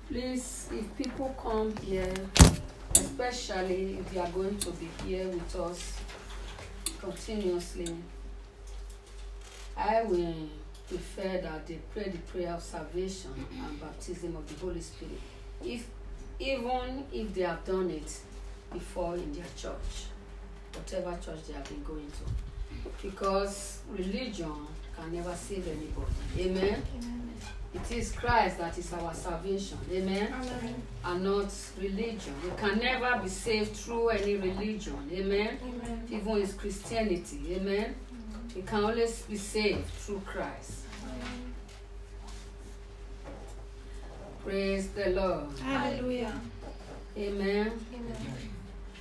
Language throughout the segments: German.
Please, if people come here, especially if you are going to be here with us continuously, I will prefer that they pray the prayer of salvation and baptism of the Holy Spirit, even if they have done it before in their church, whatever church they have been going to, because religion can never save anybody. Amen. Amen. It is Christ that is our salvation. Amen. Amen. And not religion. You can never be saved through any religion. Amen. Amen. Even it's Christianity. Amen. You can always be saved through Christ. Amen. Praise the Lord. Hallelujah. Amen. Amen.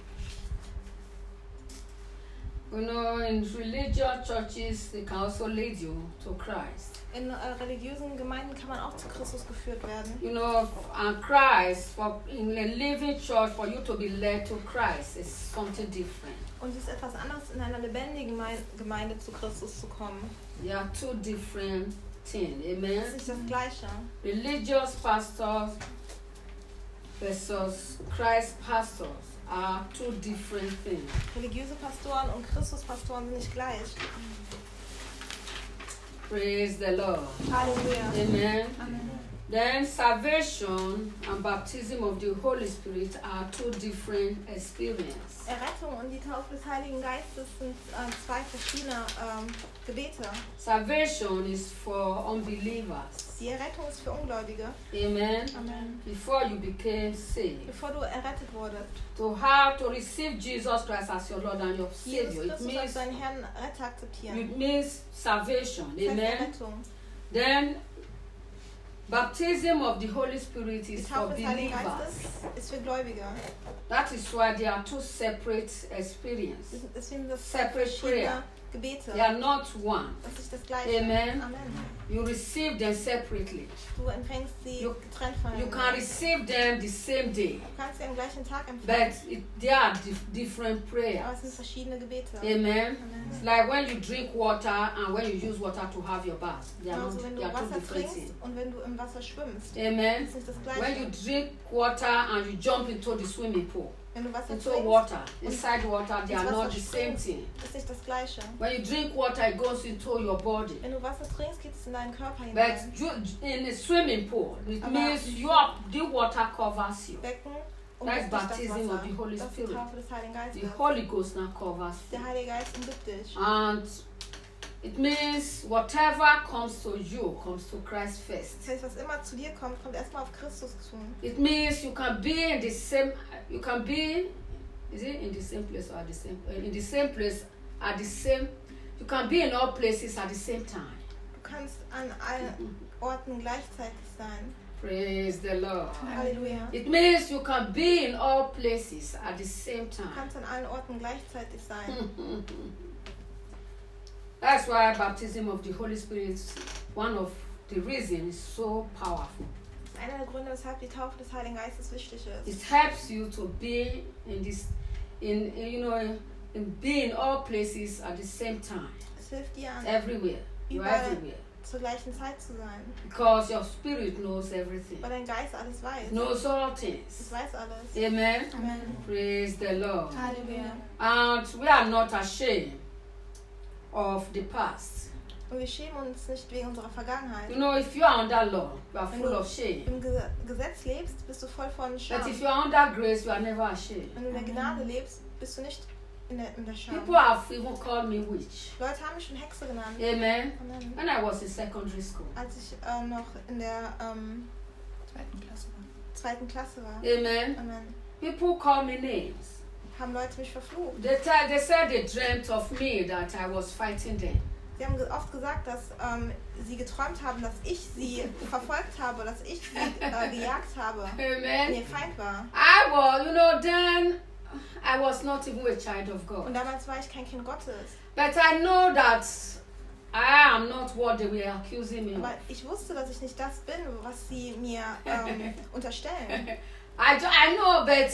You know, in religious churches, they can also lead you to Christ. In religiösen Gemeinden kann man auch zu Christus geführt werden. You know, and Christ, in a living church, for you to be led to Christ is something different. Und es ist etwas anderes, in einer lebendigen Gemeinde zu Christus zu kommen. They are two different things. Amen. Das ist nicht das Gleiche. Religious pastors versus Christ pastors are two different things. Religiöse Pastoren und Christuspastoren sind nicht gleich. Praise the Lord. Halleluja. Amen. Amen. Then salvation and baptism of the Holy Spirit are two different experiences. Errettung und die Taufe des Heiligen Geistes sind zwei verschiedene Gebete. Salvation is for unbelievers. Die Errettung ist für Ungläubige. Amen. Amen. Before you became saved, Bevor du errettet wurdest. to receive Jesus Christ as your Lord and your Jesus Savior, it Christus als means deinen Herrn Retter akzeptieren. it means salvation. Das heißt Amen. Errettung. Then baptism of the Holy Spirit Die is for Taufe des Heiligen believers. Geistes ist für Gläubige. That is why they are two separate experiences. Deswegen sind das Separate verschiedene prayer. Gebete. They are not one. Das ist das Gleiche. Amen. Amen. You receive them separately. Du empfängst sie You- getrennt You can voneinander. receive them the same day, Du kannst sie am gleichen Tag but empfangen. they are different Aber es prayers. sind verschiedene Gebete. Amen. Amen. It's like when you drink water and when you use water to have your bath. They are, Also wenn they du are two Wasser different trinkst things. und wenn du im Wasser schwimmst. Amen. Das ist nicht das When you Gleiche. drink water and you jump into the swimming pool, Wenn du Wasser into trinkst, water, inside water, they ins are not Wasser the same springst, thing. ist nicht das Gleiche. When you drink water, it goes into your body. Wenn du Wasser trinkst, geht es in deinen Körper But hinein. in a swimming pool, it Aber- means the water covers you. Becken That's umgibt dich das baptism of the Wasser. Holy Das ist die Spirit. Taufe des Heiligen The Geistes. Holy Ghost now covers Der you. Heilige Geist umgibt dich. And it means whatever comes to you comes to Christ first. Das heißt, was immer zu dir kommt, kommt erstmal auf Christus zu. It means you can be in the same, you can be, is it in the same place or at the same, in the same place at the same, you can be in all places at the same time. Du kannst an allen Orten gleichzeitig sein. Praise the Lord. Halleluja. It means you can be in all places at the same Du time. kannst an allen Orten gleichzeitig sein. That's why baptism of the Holy Spirit, one of the reasons, is so powerful. Das ist einer der Gründe, weshalb die Taufe des Heiligen Geistes wichtig ist. It helps you to be in this, in be in all places at the same time, Es hilft dir, everywhere. You're Überall. everywhere zur gleichen Zeit zu sein. because your spirit knows everything, Weil dein Geist alles weiß. knows all Es things. weiß alles. Amen. Amen. Praise the Lord. Halleluja. And we are not ashamed of the past. Und wir schämen uns nicht wegen unserer Vergangenheit. You know, if you are under law, you are Wenn full du of shame. im Gesetz lebst, bist du voll von Scham. But if you are under grace, you are never ashamed. Wenn du in der Gnade lebst, bist du nicht in der Scham. People have even called me witch. Leute haben mich schon Hexe genannt. Amen. Amen. When I was in secondary school. Als ich noch in der zweiten Klasse war. Amen. Amen. People call me names. Haben Leute mich verflucht. They said they dreamt of me, that I was fighting them. Sie haben oft gesagt, dass sie geträumt haben, dass ich sie verfolgt habe, dass ich sie gejagt habe und Amen. ihr Feind war. I was, then I was not even a child of Und God. damals war ich kein Kind Gottes. But I know that I am not what they were accusing me of. Aber ich wusste, dass ich nicht das bin, was sie mir unterstellen. I know, but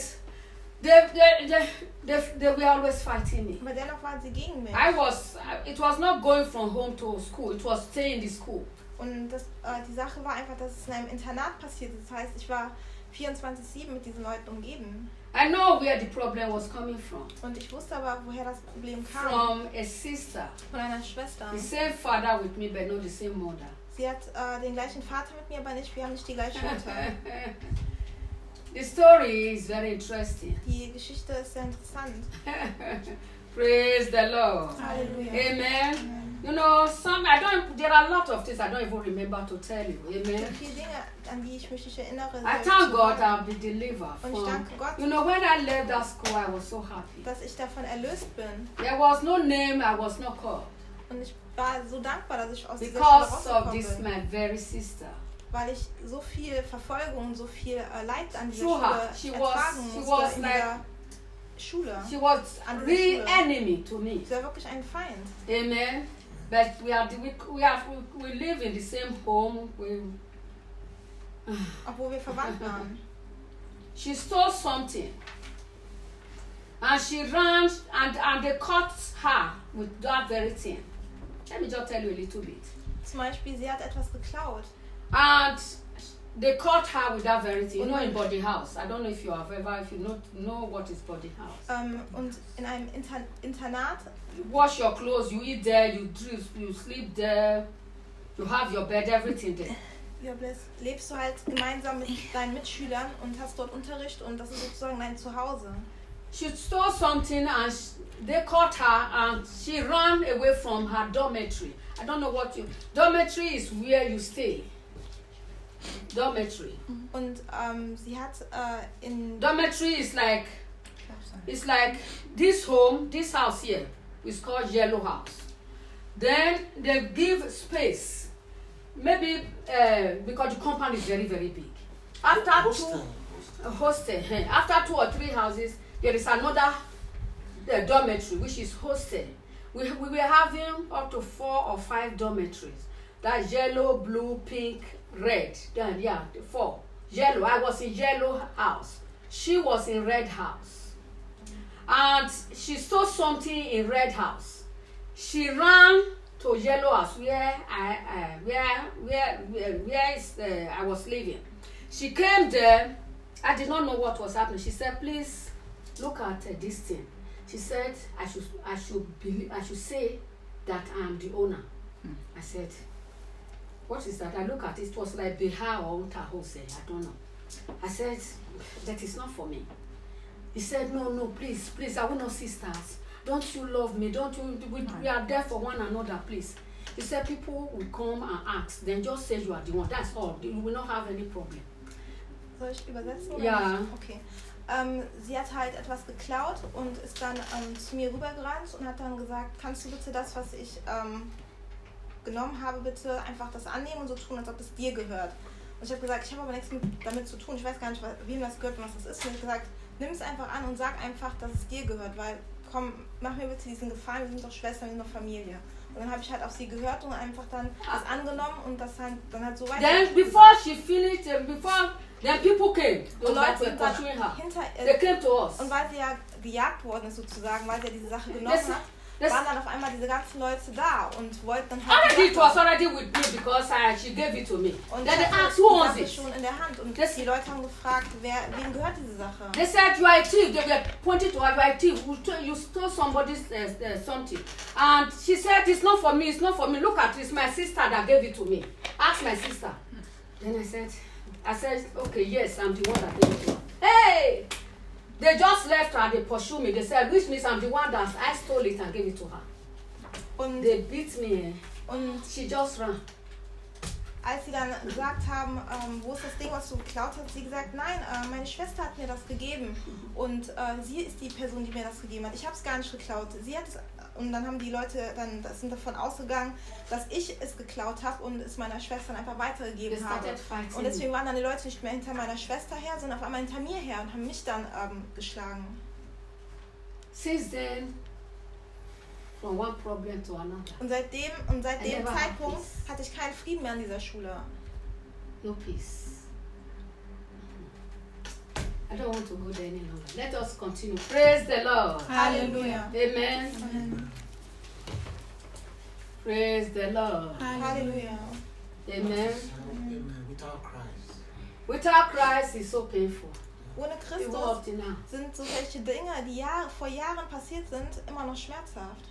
they were always fighting me. Aber dennoch waren sie gegen mich. It was not going from home to school, it was staying in the school. Und die Sache war einfach, dass es in einem Internat passiert ist. Das heißt, ich war 24/7 mit diesen Leuten umgeben. I know where the problem was coming from. Und ich wusste aber, woher das Problem kam. From a sister. Von einer Schwester. The same father with me, but not the same mother. Sie hat den gleichen Vater mit mir, aber wir haben nicht die gleiche Mutter. The story is very interesting. Die Geschichte ist sehr interessant. Praise the Lord. Halleluja. Amen. Amen. You know, there are a lot of things I don't even remember to tell you. Es Amen. gibt viele Dinge, an die ich mich nicht erinnere. I thank God I'll be delivered Und ich from. danke Gott, You know, when I left that school, I was so happy. dass ich davon erlöst bin. There was no name, I was not called. Und ich war so dankbar, dass ich aus dieser Schule Because of rausgekommen this, bin. my very sister. Weil ich so viel Verfolgung, so viel Leid an dieser Through her, Schule she was ertragen musste in like- dieser Schule. She was An dieser real Schule. enemy to me. Sie war wirklich ein Feind. Amen. But we live in the same home. Obwohl wir verwandt waren. She stole something. And she ran and they caught her with that very thing. Let me just tell you a little bit. Zum Beispiel, sie hat etwas geklaut. And they caught her with that very thing. You know, in Body House. I don't know if you have ever, if you know what is Body House. Und in einem Internat, You wash your clothes, you eat there, you sleep there, you have your bed, everything there. lebst du halt gemeinsam mit deinen Mitschülern und hast dort Unterricht und das ist sozusagen dein Zuhause. She stole something and they caught her and she ran away from her dormitory. I don't know what dormitory is where you stay. Dormitory. Und sie hat in... Dormitory is like, it's like this home, this house here is called Yellow House. Then they give space, maybe because the compound is very, very big. After hostel. After 2 or 3 houses, there is another dormitory which is hostel. We were having up to 4 or 5 dormitories. That's yellow, blue, pink, red. Then 4. Yellow. I was in yellow house. She was in red house. And she stole something in red house. She ran to yellow house where I was living. She came there. I did not know what was happening. She said, "Please look at this thing." She said, I should say that I am the owner." I said, "What is that?" I look at it. It was like Behar or Tahose. I don't know. I said, "That is not for me." He said, no, please, I will not sisters. Don't you love me? Don't you? We are there for one another, please. He said, people will come and ask. Then just say you are the one. That's all. You will not have any problem. Soll ich übersetzen? Oder Ja. nicht? Okay. Sie hat halt etwas geklaut und ist dann zu mir rübergerannt und hat dann gesagt, kannst du bitte das, was ich genommen habe, bitte einfach das annehmen und so tun, als ob es dir gehört. Und ich habe gesagt, ich habe aber nichts damit zu tun. Ich weiß gar nicht, wem das gehört und was das ist. Und ich habe gesagt, nimm es einfach an und sag einfach, dass es dir gehört, weil, komm, mach mir bitte diesen Gefallen, wir sind doch Schwestern, wir sind doch Familie. Und dann habe ich halt auf sie gehört und einfach dann das angenommen und das dann halt so weiter. Then before she finished, then people came. Und Those that Leute were sind dann pursuing her. hinter They came to us. und weil sie ja gejagt worden ist sozusagen, weil sie ja diese Sache genommen hat, waren dann auf einmal diese ganzen Leute da und wollten dann halt... Already it was already with me because she gave it to me. Und Then they ich hatte asked, who die owns Sache it? schon in der Hand und Das- die Leute haben gefragt, wem gehört diese Sache? They said you are a thief. They were pointing to her, you are a thief. You stole somebody's something. And she said, it's not for me, it's not for me. Look at it, it's my sister that gave it to me. Ask my sister. Then I said, okay, yes, I'm the one that gave it to her. Hey! They just left her, they pursued me. They said, which means I'm the one that I stole it and gave it to her. Und, They beat me. und She just ran. als sie dann gesagt haben, wo ist das Ding, was du geklaut hast, hat sie gesagt, nein, meine Schwester hat mir das gegeben und sie ist die Person, die mir das gegeben hat. Ich habe es gar nicht geklaut. Sie hat es, und dann haben die Leute sind davon ausgegangen, dass ich es geklaut habe und es meiner Schwester einfach weitergegeben They habe. started fighting. Und deswegen waren dann die Leute nicht mehr hinter meiner Schwester her, sondern auf einmal hinter mir her und haben mich dann geschlagen. Since then, from one problem to another. Und seit dem never had Zeitpunkt peace. hatte ich keinen Frieden mehr an dieser Schule. No peace. I don't want to go there any longer. Let us continue. Praise the Lord. Halleluja. Amen. Amen. Praise the Lord. Halleluja. Amen. Amen. Without Christ. Without Christ is so painful. Ohne Even Christus up till now. sind so welche Dinge, die vor Jahren passiert sind, immer noch schmerzhaft.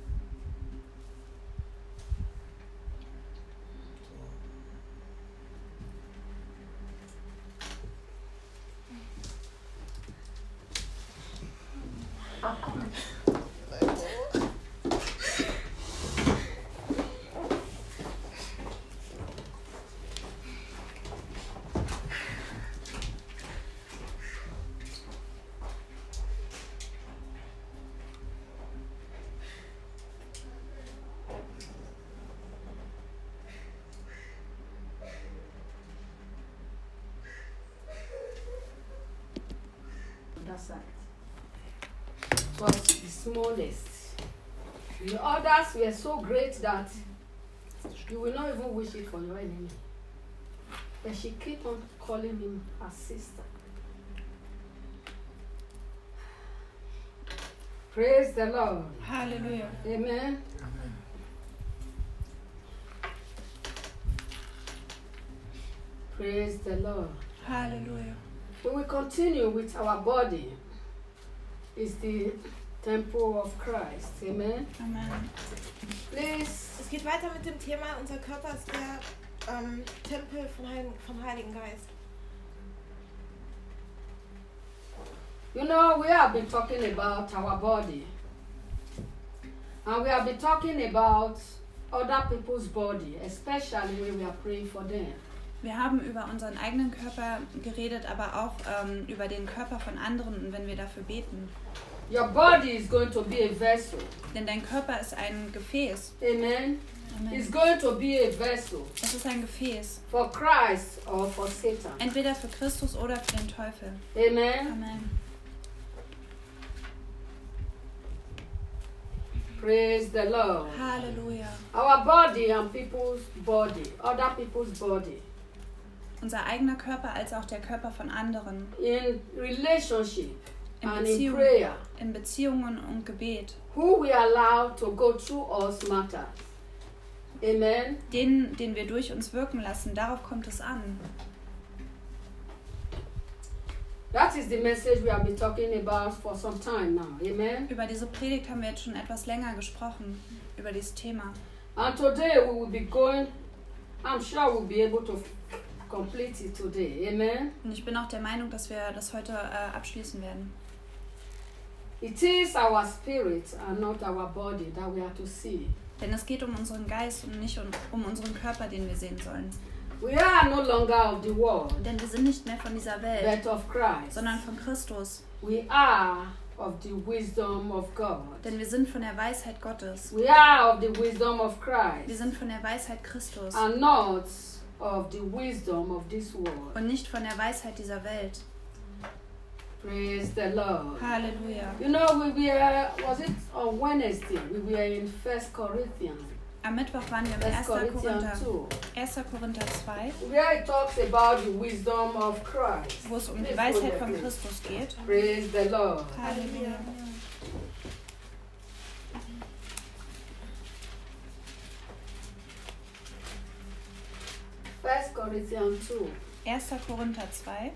That side. It was the smallest. The others were so great that you will not even wish it for your enemy. But she kept on calling him her sister. Praise the Lord. Halleluja. Amen. Amen. Praise the Lord. Halleluja. We will continue with our body. It's the temple of Christ. Amen. Amen. Please, Es geht weiter mit dem Thema, unser Körper ist der Tempel vom Heiligen Geist. you know, we have been talking about our body. And we have been talking about other people's body, especially when we are praying for them. Wir haben über unseren eigenen Körper geredet, aber auch über den Körper von anderen und wenn wir dafür beten. Your body is going to be a vessel. Denn dein Körper ist ein Gefäß. Amen. It's Amen. going to be a vessel Es ist ein Gefäß. for Christ or for Satan. Entweder für Christus oder für den Teufel. Amen. Amen. Praise the Lord. Halleluja. Our body and people's body, other people's body, Unser eigener Körper als auch der Körper von anderen. in relationship In and in Beziehung, prayer, in Beziehungen und Gebet. who we allow to go through us matters. Amen. Den wir durch uns wirken lassen, darauf kommt es an. That is the message we have been talking about for some time now. Amen. Über diese Predigt haben wir jetzt schon etwas länger gesprochen, über dieses Thema. And today we will be going, I'm sure we'll be able to complete it today. Amen. Und ich bin auch der Meinung, dass wir das heute abschließen werden. It is our spirit and not our body that we have to see. Denn es geht um unseren Geist und nicht um unseren Körper, den wir sehen sollen. We are no longer of the world, Denn wir sind nicht mehr von dieser Welt, but of Christ. sondern von Christus. We are of the wisdom of God. Denn wir sind von der Weisheit Gottes. We are of the wisdom of Wir Christ sind von der Weisheit Christus and not of the wisdom of this world. und nicht von der Weisheit dieser Welt. Praise the Lord. Halleluja. You know, we were, was it on Wednesday? We were in 1 Corinthians. Am Mittwoch waren wir im 1 1. Corinthians 2. 1. Korinther 2, Where it talks about the wisdom of Christ. wo es um die Weisheit von Christus geht. Praise the Lord. Halleluja. First Corinthians 2. 1. Korinther 2.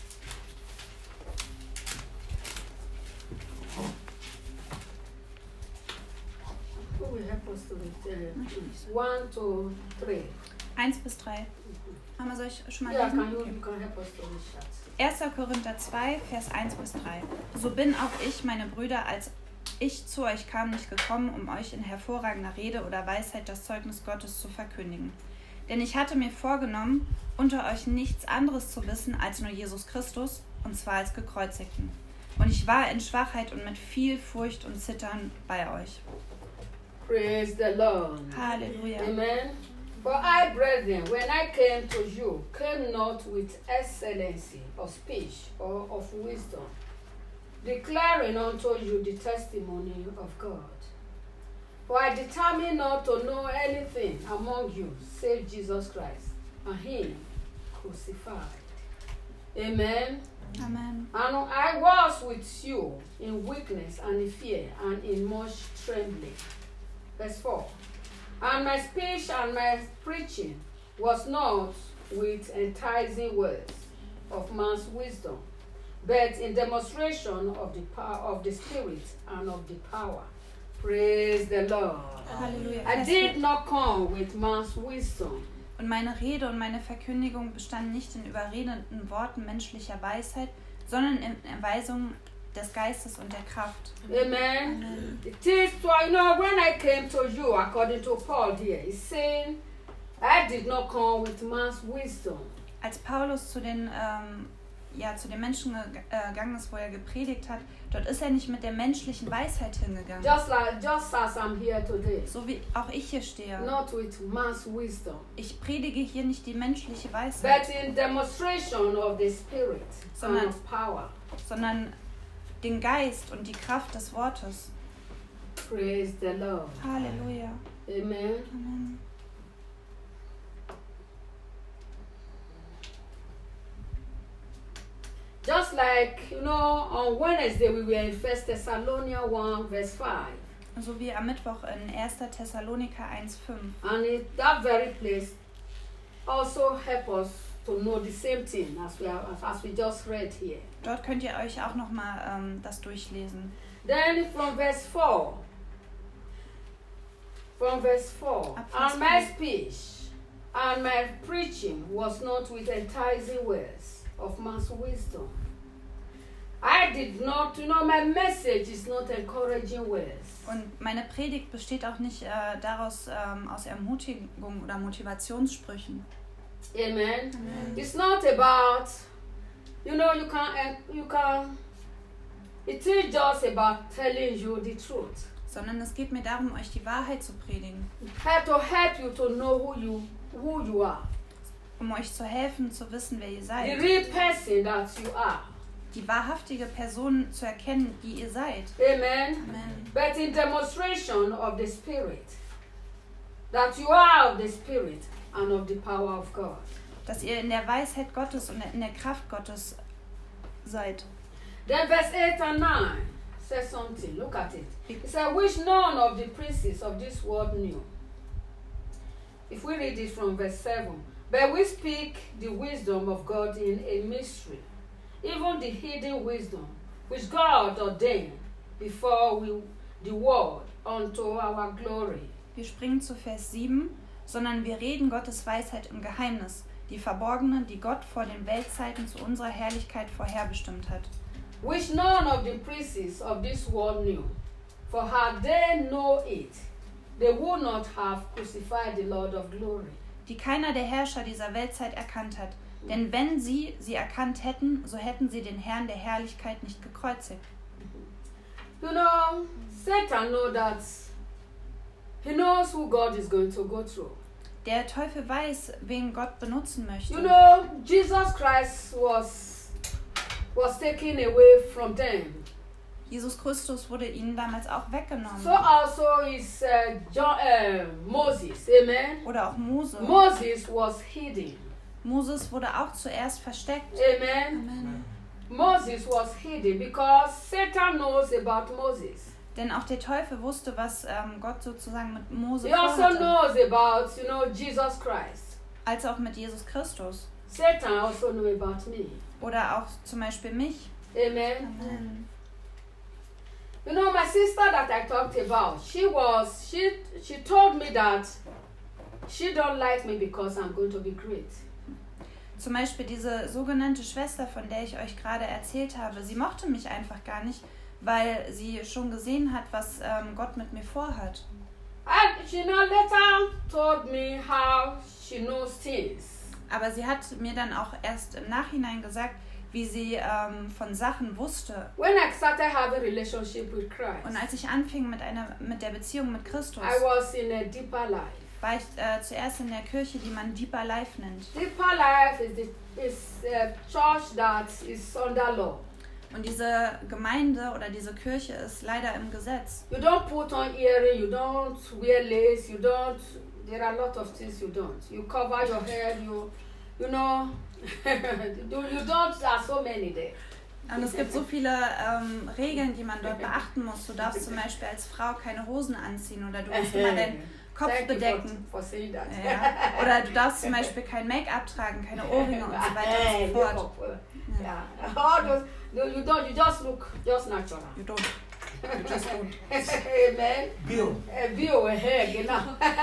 Who will help us to read 1 to 3? 1 bis 3. Mama, soll ich schon mal Yeah, lesen? can you, Okay. you can help us to read that. 1. Korinther 2, Vers 1 bis 3. So bin auch ich, meine Brüder, als ich zu euch kam, nicht gekommen, um euch in hervorragender Rede oder Weisheit das Zeugnis Gottes zu verkündigen. Denn ich hatte mir vorgenommen, unter euch nichts anderes zu wissen als nur Jesus Christus, und zwar als Gekreuzigten. Und ich war in Schwachheit und mit viel Furcht und Zittern bei euch. Praise the Lord. Halleluja. Amen. For I, brethren, when I came to you, came not with excellency of speech or of wisdom, declaring unto you the testimony of God. For I determined not to know anything among you save Jesus Christ and Him crucified. Amen. Amen. And I was with you in weakness and in fear and in much trembling. Verse 4. And my speech and my preaching was not with enticing words of man's wisdom, but in demonstration of the power of the Spirit and of the power. Praise the Lord. Halleluja. I Vers did 4. not come with man's wisdom, Und meine Rede und meine Verkündigung bestanden nicht in überredenden Worten menschlicher Weisheit, sondern in Erweisungen des Geistes und der Kraft. Amen. It is, when I came to you, according to Paul here, he's saying, I did not come with man's wisdom. Als Paulus zu den Menschen gegangen ist, wo er gepredigt hat, dort ist er nicht mit der menschlichen Weisheit hingegangen. Just as I'm here today. So wie auch ich hier stehe. Not with man's wisdom, Ich predige hier nicht die menschliche Weisheit, but in demonstration of the Spirit and of power. sondern den Geist und die Kraft des Wortes. Praise the Lord. Halleluja. Amen. Amen. Just like, on Wednesday we were in 1 Thessalonians 1 verse 5. So wie am Mittwoch in 1. Thessaloniker 1,5. And that very place also help us to know the same thing as we just read here. Dort könnt ihr euch auch nochmal das durchlesen. Then from verse 4. Ab Vers And my 4. speech and my preaching was not with enticing words of man's wisdom. I did not, my message is not encouraging words. Und meine Predigt besteht auch nicht aus Ermutigung oder Motivationssprüchen. Amen. Amen. It's not about, it is just about telling you the truth. Sondern es geht mir darum, euch die Wahrheit zu predigen. To help you to know who you are. Um euch zu helfen, zu wissen, wer ihr The seid. real person that you are. Die wahrhaftige Person zu erkennen, die ihr seid. Amen. Amen. But in demonstration of the Spirit. That you are of the Spirit and of the power of God. Dass ihr in der Weisheit Gottes und in der Kraft Gottes seid. Then verse 8 and 9 says something. Look at it. It said, which none of the princes of this world knew. If we read it from verse 7. But we speak the wisdom of God in a mystery, even the hidden wisdom, which God ordained before the world unto our glory. Wir springen zu Vers 7. Sondern wir reden Gottes Weisheit im Geheimnis, die verborgenen, die Gott vor den Weltzeiten zu unserer Herrlichkeit vorherbestimmt hat. Which none of the princes of this world knew. For had they known it, they would not have crucified the Lord of glory. Die keiner der Herrscher dieser Weltzeit erkannt hat. Denn wenn sie erkannt hätten, so hätten sie den Herrn der Herrlichkeit nicht gekreuzigt. Satan knows that he knows who God is going to go through. Der Teufel weiß, wen Gott benutzen möchte. Jesus Christ was taken away from them. Jesus Christus wurde ihnen damals auch weggenommen. So also is Moses. Amen. Oder auch Mose. Moses was hidden. Moses wurde auch zuerst versteckt. Amen. Amen. Moses was hidden because Satan knows about Moses. Denn auch der Teufel wusste, was Gott sozusagen mit Mose He also vorhatte. knows about, Jesus Christ. Als auch mit Jesus Christus. Satan also knows about me. Oder auch zum Beispiel mich. Amen. Amen. My sister that I talked about, she told me that she don't like me because I'm going to be great. Zum Beispiel diese sogenannte Schwester, von der ich euch gerade erzählt habe, sie mochte mich einfach gar nicht, weil sie schon gesehen hat, was Gott mit mir vorhat. And she later told me how she knows things. Aber sie hat mir dann auch erst im Nachhinein gesagt, wie sie von Sachen wusste. When I started having a relationship with Christ, Und als ich anfing mit der Beziehung mit Christus, I was in a deeper life. war ich zuerst in der Kirche, die man Deeper Life nennt. Deeper life is a church that is under law. Und diese Gemeinde oder diese Kirche ist leider im Gesetz. You don't put on earring, you don't wear lace, there are a lot of things you don't. You cover your head, you don't, there are so many there. Und es gibt so viele Regeln, die man dort beachten muss. Du darfst zum Beispiel als Frau keine Hosen anziehen oder du musst immer Kopf Thank you bedecken. for saying that. Ja. Oder du darfst zum Beispiel kein Make-up tragen, keine Ohrringe und so weiter und so fort. Yeah. All those, no, you don't. You just look just natural. You don't. You just don't. Amen. Bill. Bio ahead, genau.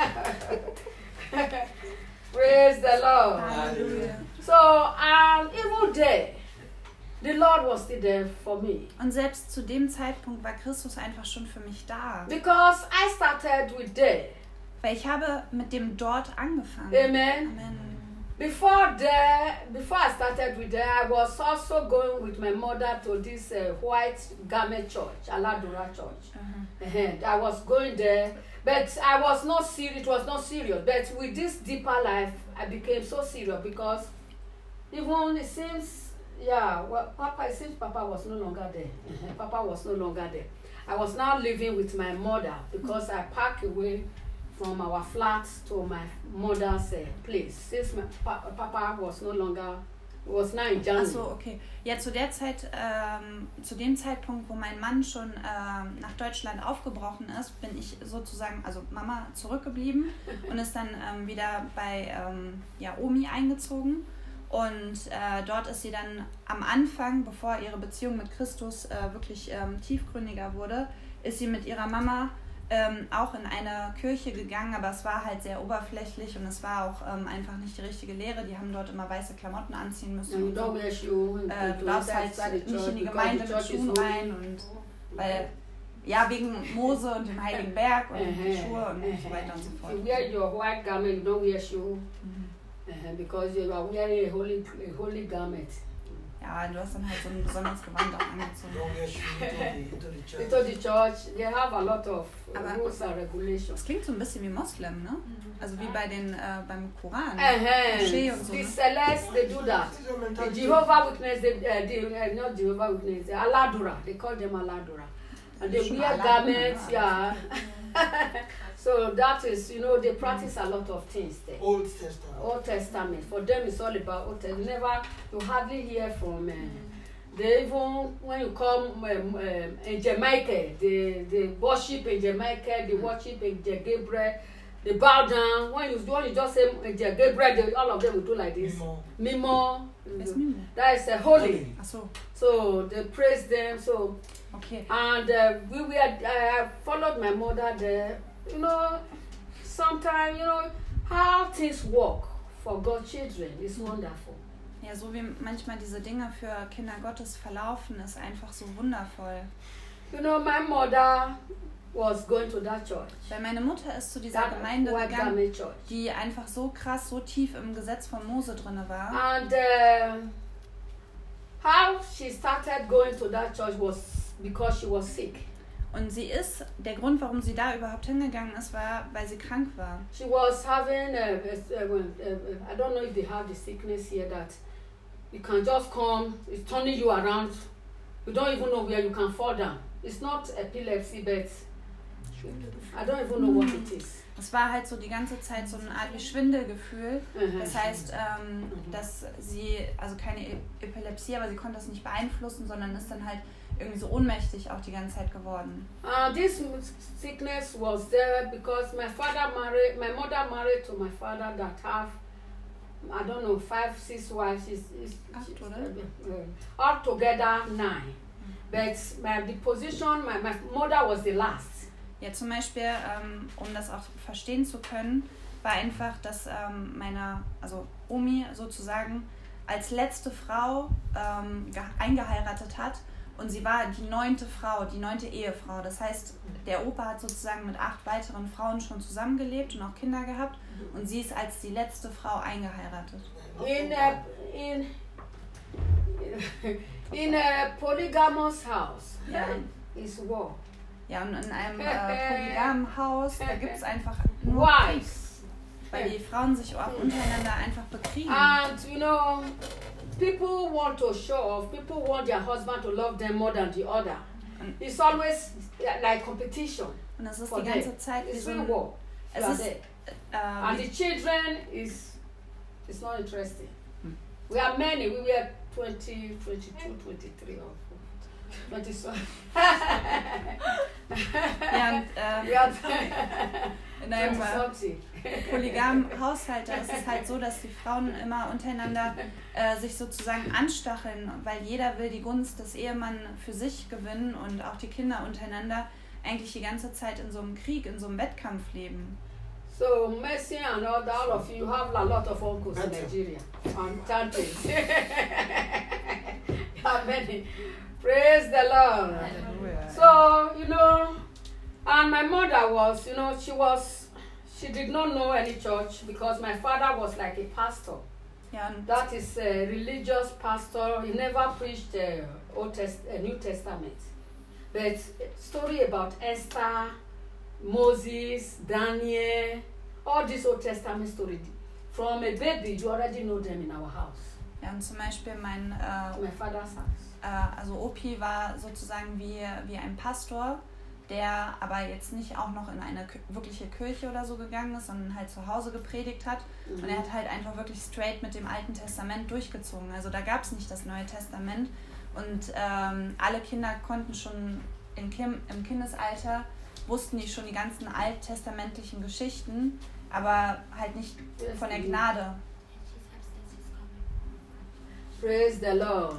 Praise the Lord. Halleluja. So, even there, the Lord was still there for me. Und selbst zu dem Zeitpunkt war Christus einfach schon für mich da. Because I started with there. Weil ich habe mit dem dort angefangen. Amen. Amen. Before I started with there, I was also going with my mother to this white garment church, Aladura Church. I was going there, but I was not serious. It was not serious. But with this deeper life, I became so serious because even it seems, it seems Papa was no longer there. Papa was no longer there. I was now living with my mother because I packed away from our flat to my mother's place. Since my Papa was no longer, was now in Germany. Achso, okay. Ja, zu der Zeit, zu dem Zeitpunkt, wo mein Mann schon nach Deutschland aufgebrochen ist, bin ich sozusagen, also Mama, zurückgeblieben und ist dann wieder bei Omi eingezogen. Und dort ist sie dann am Anfang, bevor ihre Beziehung mit Christus wirklich tiefgründiger wurde, ist sie mit ihrer Mama auch in eine Kirche gegangen, aber es war halt sehr oberflächlich und es war auch einfach nicht die richtige Lehre. Die haben dort immer weiße Klamotten anziehen müssen. Du darfst halt nicht in die Gemeinde mit Schuhen rein und weil wegen Mose und dem Heiligen Berg und die Schuhe und so weiter und so fort. You wear your white garment, you don't wear shoe, because you are wearing a holy garment. Ja, du hast dann halt so ein besonderes Gewand auch angezogen. Into the church, they have a lot of rules and regulations. Das klingt so ein bisschen wie Moslem, ne? Also wie bei den beim Koran. The und so, ne? Celeste, they do that. The Jehovah Witness, not Jehovah Witness, the Aladura, they call them Aladura. And they wear garments, So that is, they practice a lot of things there. Old Testament. Old Testament. For them, it's all about Old Testament. You hardly hear from. They even when you come in Jamaica, they worship in Jamaica. They worship in Gabriel. They bow down. When you just say Gabriel, all of them will do like this. Mimo. That is holy. So they praise them. So okay. And I followed my mother there. Sometimes, how things work for God's children is wonderful. Ja, so wie manchmal diese Dinge für Kinder Gottes verlaufen, ist einfach so wundervoll. My mother was going to that church. Weil meine Mutter ist zu dieser Gemeinde gegangen, die einfach so krass, so tief im Gesetz von Mose drin war. And how she started going to that church was because she was sick. Und der Grund, warum sie da überhaupt hingegangen ist, war, weil sie krank war. She was having, I don't know if they have the sickness here that you can just come, it's turning you around, you don't even know where you can fall down. It's not epilepsy, but I don't even know what it is. Es war halt so die ganze Zeit so eine Art wie Schwindelgefühl. Das heißt, dass sie, also keine Epilepsie, aber sie konnte das nicht beeinflussen, sondern ist dann halt irgendwie so ohnmächtig auch die ganze Zeit geworden. This sickness was there because my mother married to my father that have, I don't know, 5, 6 wives. Altogether 9. But the position, my mother was the last. Ja, zum Beispiel, um das auch verstehen zu können, war einfach, dass also Omi sozusagen als letzte Frau eingeheiratet hat. Und sie war die 9. Frau, die 9. Ehefrau. Das heißt, der Opa hat sozusagen mit 8 weiteren Frauen schon zusammengelebt und auch Kinder gehabt. Und sie ist als die letzte Frau eingeheiratet. In a polygamous house is war. Ja, und in einem polygamen Haus, da gibt es einfach nur wives. Weil die Frauen sich auch untereinander einfach bekriegen. And people want to show off. People want their husband to love them more than the other. It's always like competition. Und das ist die ganze Zeit wie so ein war. And the children is not interesting. We are many. We were 20, 22, 23 of Ja, und Ja, in einem 20. polygamen Haushalt da ist es halt so, dass die Frauen immer untereinander sich sozusagen anstacheln, weil jeder will die Gunst des Ehemanns für sich gewinnen und auch die Kinder untereinander eigentlich die ganze Zeit in so einem Krieg, in so einem Wettkampf leben. So, Mercy and all of you have a lot of uncles in Nigeria. And tantes. You have many. Praise the Lord. So, and my mother was, she did not know any church because my father was like a pastor. Ja, und That is a religious pastor. He never preached New Testament. But story about Esther, Moses, Daniel, all these Old Testament stories. From a baby, you already know them in our house. Ja, und zum Beispiel mein My father's house. also Opi war sozusagen wie ein Pastor, der aber jetzt nicht auch noch in eine wirkliche Kirche oder so gegangen ist, sondern halt zu Hause gepredigt hat. Und er hat halt einfach wirklich straight mit dem Alten Testament durchgezogen. Also da gab es nicht das Neue Testament. Und alle Kinder konnten schon im Kindesalter, wussten die schon die ganzen alttestamentlichen Geschichten, aber halt nicht von der Gnade. Praise the Lord.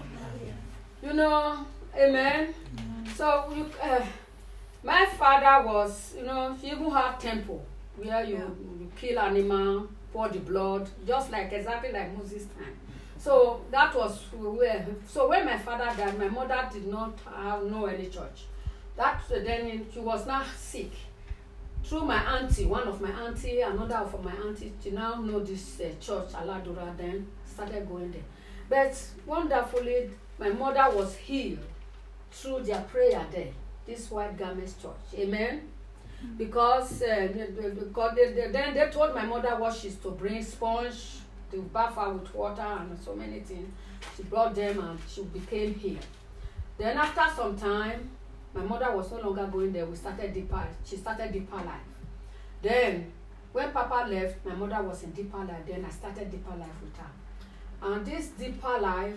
Amen. So my father was, he even had temple where you kill animal, pour the blood, just like exactly like Moses' time. So that was where. So when my father died, my mother did not know any church. Then she was now sick. Through my auntie, one of my auntie, another of my auntie, she now know this church, Aladura, then started going there. But wonderfully, my mother was healed through their prayer there, this White Garments Church. Amen? Because then they told my mother what she's to bring, sponge, to bath her with water and so many things. She brought them and she became healed. Then after some time, my mother was no longer going there. She started Deeper Life. Then, when Papa left, my mother was in Deeper Life. Then I started Deeper Life with her. And this Deeper Life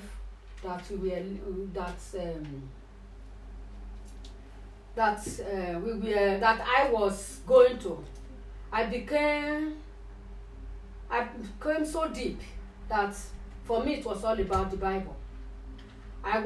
that I was going to, I became so deep that for me it was all about the Bible. I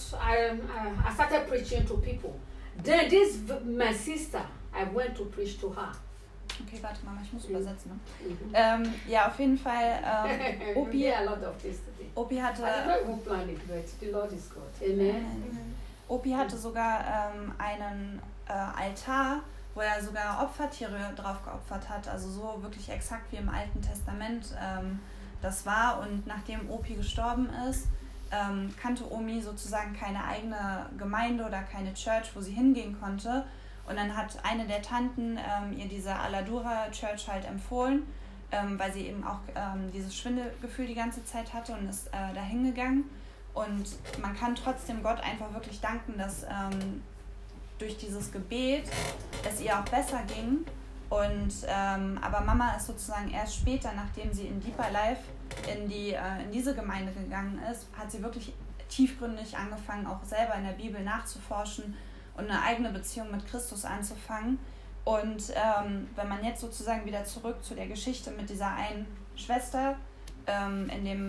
started preaching to people. Then my sister, I went to preach to her. Okay, warte mal, ich muss übersetzen. Ne? Ja, auf jeden Fall, Opi hatte... The Lord is God. Amen. Opi hatte sogar einen Altar, wo er sogar Opfertiere drauf geopfert hat. Also so wirklich exakt wie im Alten Testament das war. Und nachdem Opi gestorben ist, kannte Omi sozusagen keine eigene Gemeinde oder keine Church, wo sie hingehen konnte. Und dann hat eine der Tanten ihr diese Aladura Church halt empfohlen, weil sie eben auch dieses Schwindelgefühl die ganze Zeit hatte und ist da hingegangen. Und man kann trotzdem Gott einfach wirklich danken, dass durch dieses Gebet es ihr auch besser ging. Und aber Mama ist sozusagen erst später, nachdem sie in Deeper Life in diese Gemeinde gegangen ist, hat sie wirklich tiefgründig angefangen, auch selber in der Bibel nachzuforschen und eine eigene Beziehung mit Christus anzufangen. Und wenn man jetzt sozusagen wieder zurück zu der Geschichte mit dieser einen Schwester in dem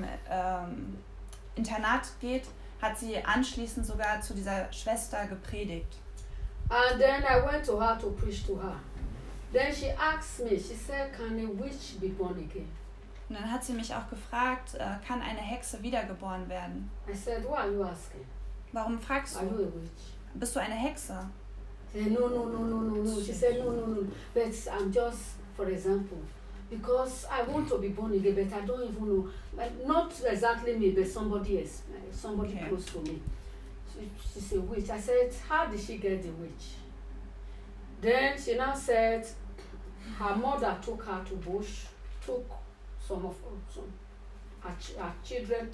Internat geht, hat sie anschließend sogar zu dieser Schwester gepredigt. And then I went to her to preach to her. Then she asked me, she said, can a witch be born again? Und dann hat sie mich auch gefragt, kann eine Hexe wiedergeboren werden? I said, why are you asking? Warum fragst Are you du? a witch? Bist du eine Hexe? She said, no. She said, no. But I'm just, for example, because I want to be born again, but I don't even know. Not exactly me, but somebody else, somebody Okay. close to me. She's a witch. I said, how did she get the witch? Then she now said, her mother took her to bush, took some her children.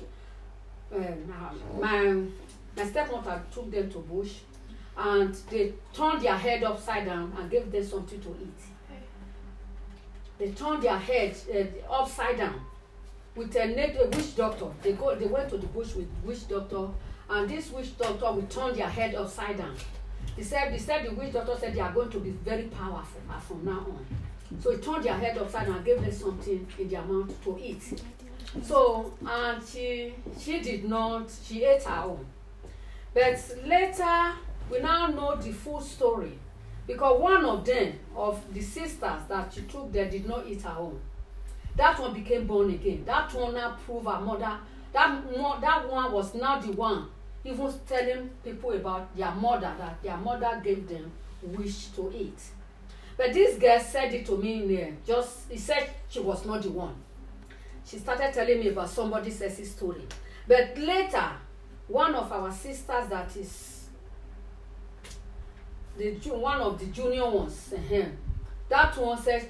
My stepmother took them to bush, and they turned their head upside down and gave them something to eat. They turned their head upside down with a witch doctor. They went to the bush with witch doctor, and this witch doctor will turn their head upside down. He said the witch doctor said they are going to be very powerful from now on. So he turned their head upside down and gave them something in their mouth to eat. So, and she did not, she ate her own. But later, we now know the full story. Because one of them, of the sisters that she took there, did not eat her own. That one became born again. That one now proved her mother. That one was now the one even telling people about their mother, that their mother gave them wish to eat. But this girl said it to me in there. He said she was not the one. She started telling me about somebody else's story. But later, one of our sisters that is one of the junior ones, that one said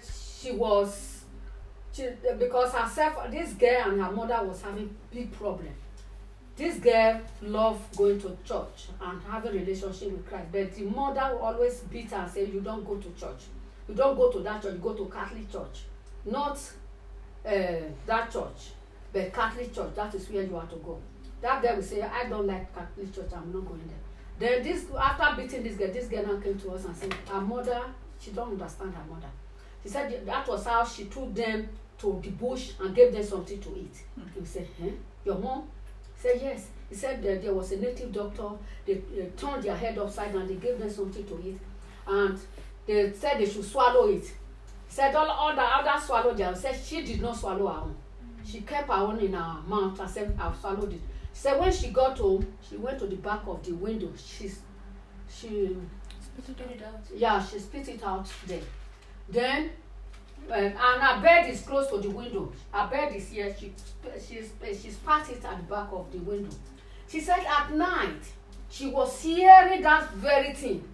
because herself, this girl and her mother was having big problem. This girl loved going to church and having a relationship with Christ, but the mother always beat her and said, you don't go to church. You don't go to that church, you go to Catholic church. Not that church, but Catholic church, that is where you have to go. That girl will say, I don't like Catholic church, I'm not going there. Then after beating this girl now came to us and said, her mother, she don't understand her mother. She said that was how she took them to the bush and gave them something to eat. He said, your mom? He said, yes. He said that there was a native doctor, they turned their head upside down, they gave them something to eat, and they said they should swallow it. He said all the others swallowed theirs. Said she did not swallow her own. She kept her own in her mouth and said, I've swallowed it. She said when she got home, she went to the back of the window. She spit it out. Yeah, she spit it out there. Then, and her bed is close to the window. Her bed is here. She spat it at the back of the window. She said at night, she was hearing that very thing.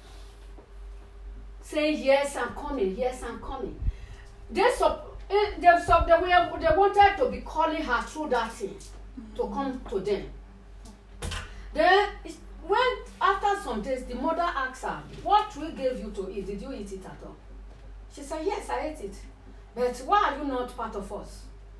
Saying, yes, I'm coming, yes, I'm coming. They wanted to be calling her through that thing to come to them. Then, when after some days, the mother asked her, what we gave you to eat? Did you eat it at all? She said, yes, I ate it. But why are you not part of us?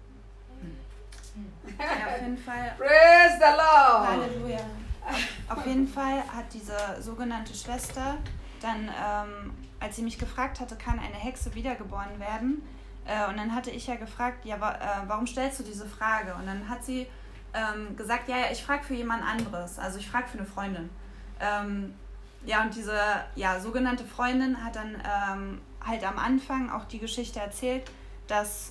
Ja, auf jeden Fall. Praise the Lord. Halleluja. Auf jeden Fall hat diese sogenannte Schwester dann, als sie mich gefragt hatte, kann eine Hexe wiedergeboren werden? Und dann hatte ich ja gefragt, ja, warum stellst du diese Frage? Und dann hat sie gesagt, ja, ich frage für jemand anderes. Also ich frage für eine Freundin. Ja, und diese sogenannte Freundin hat dann halt am Anfang auch die Geschichte erzählt, dass,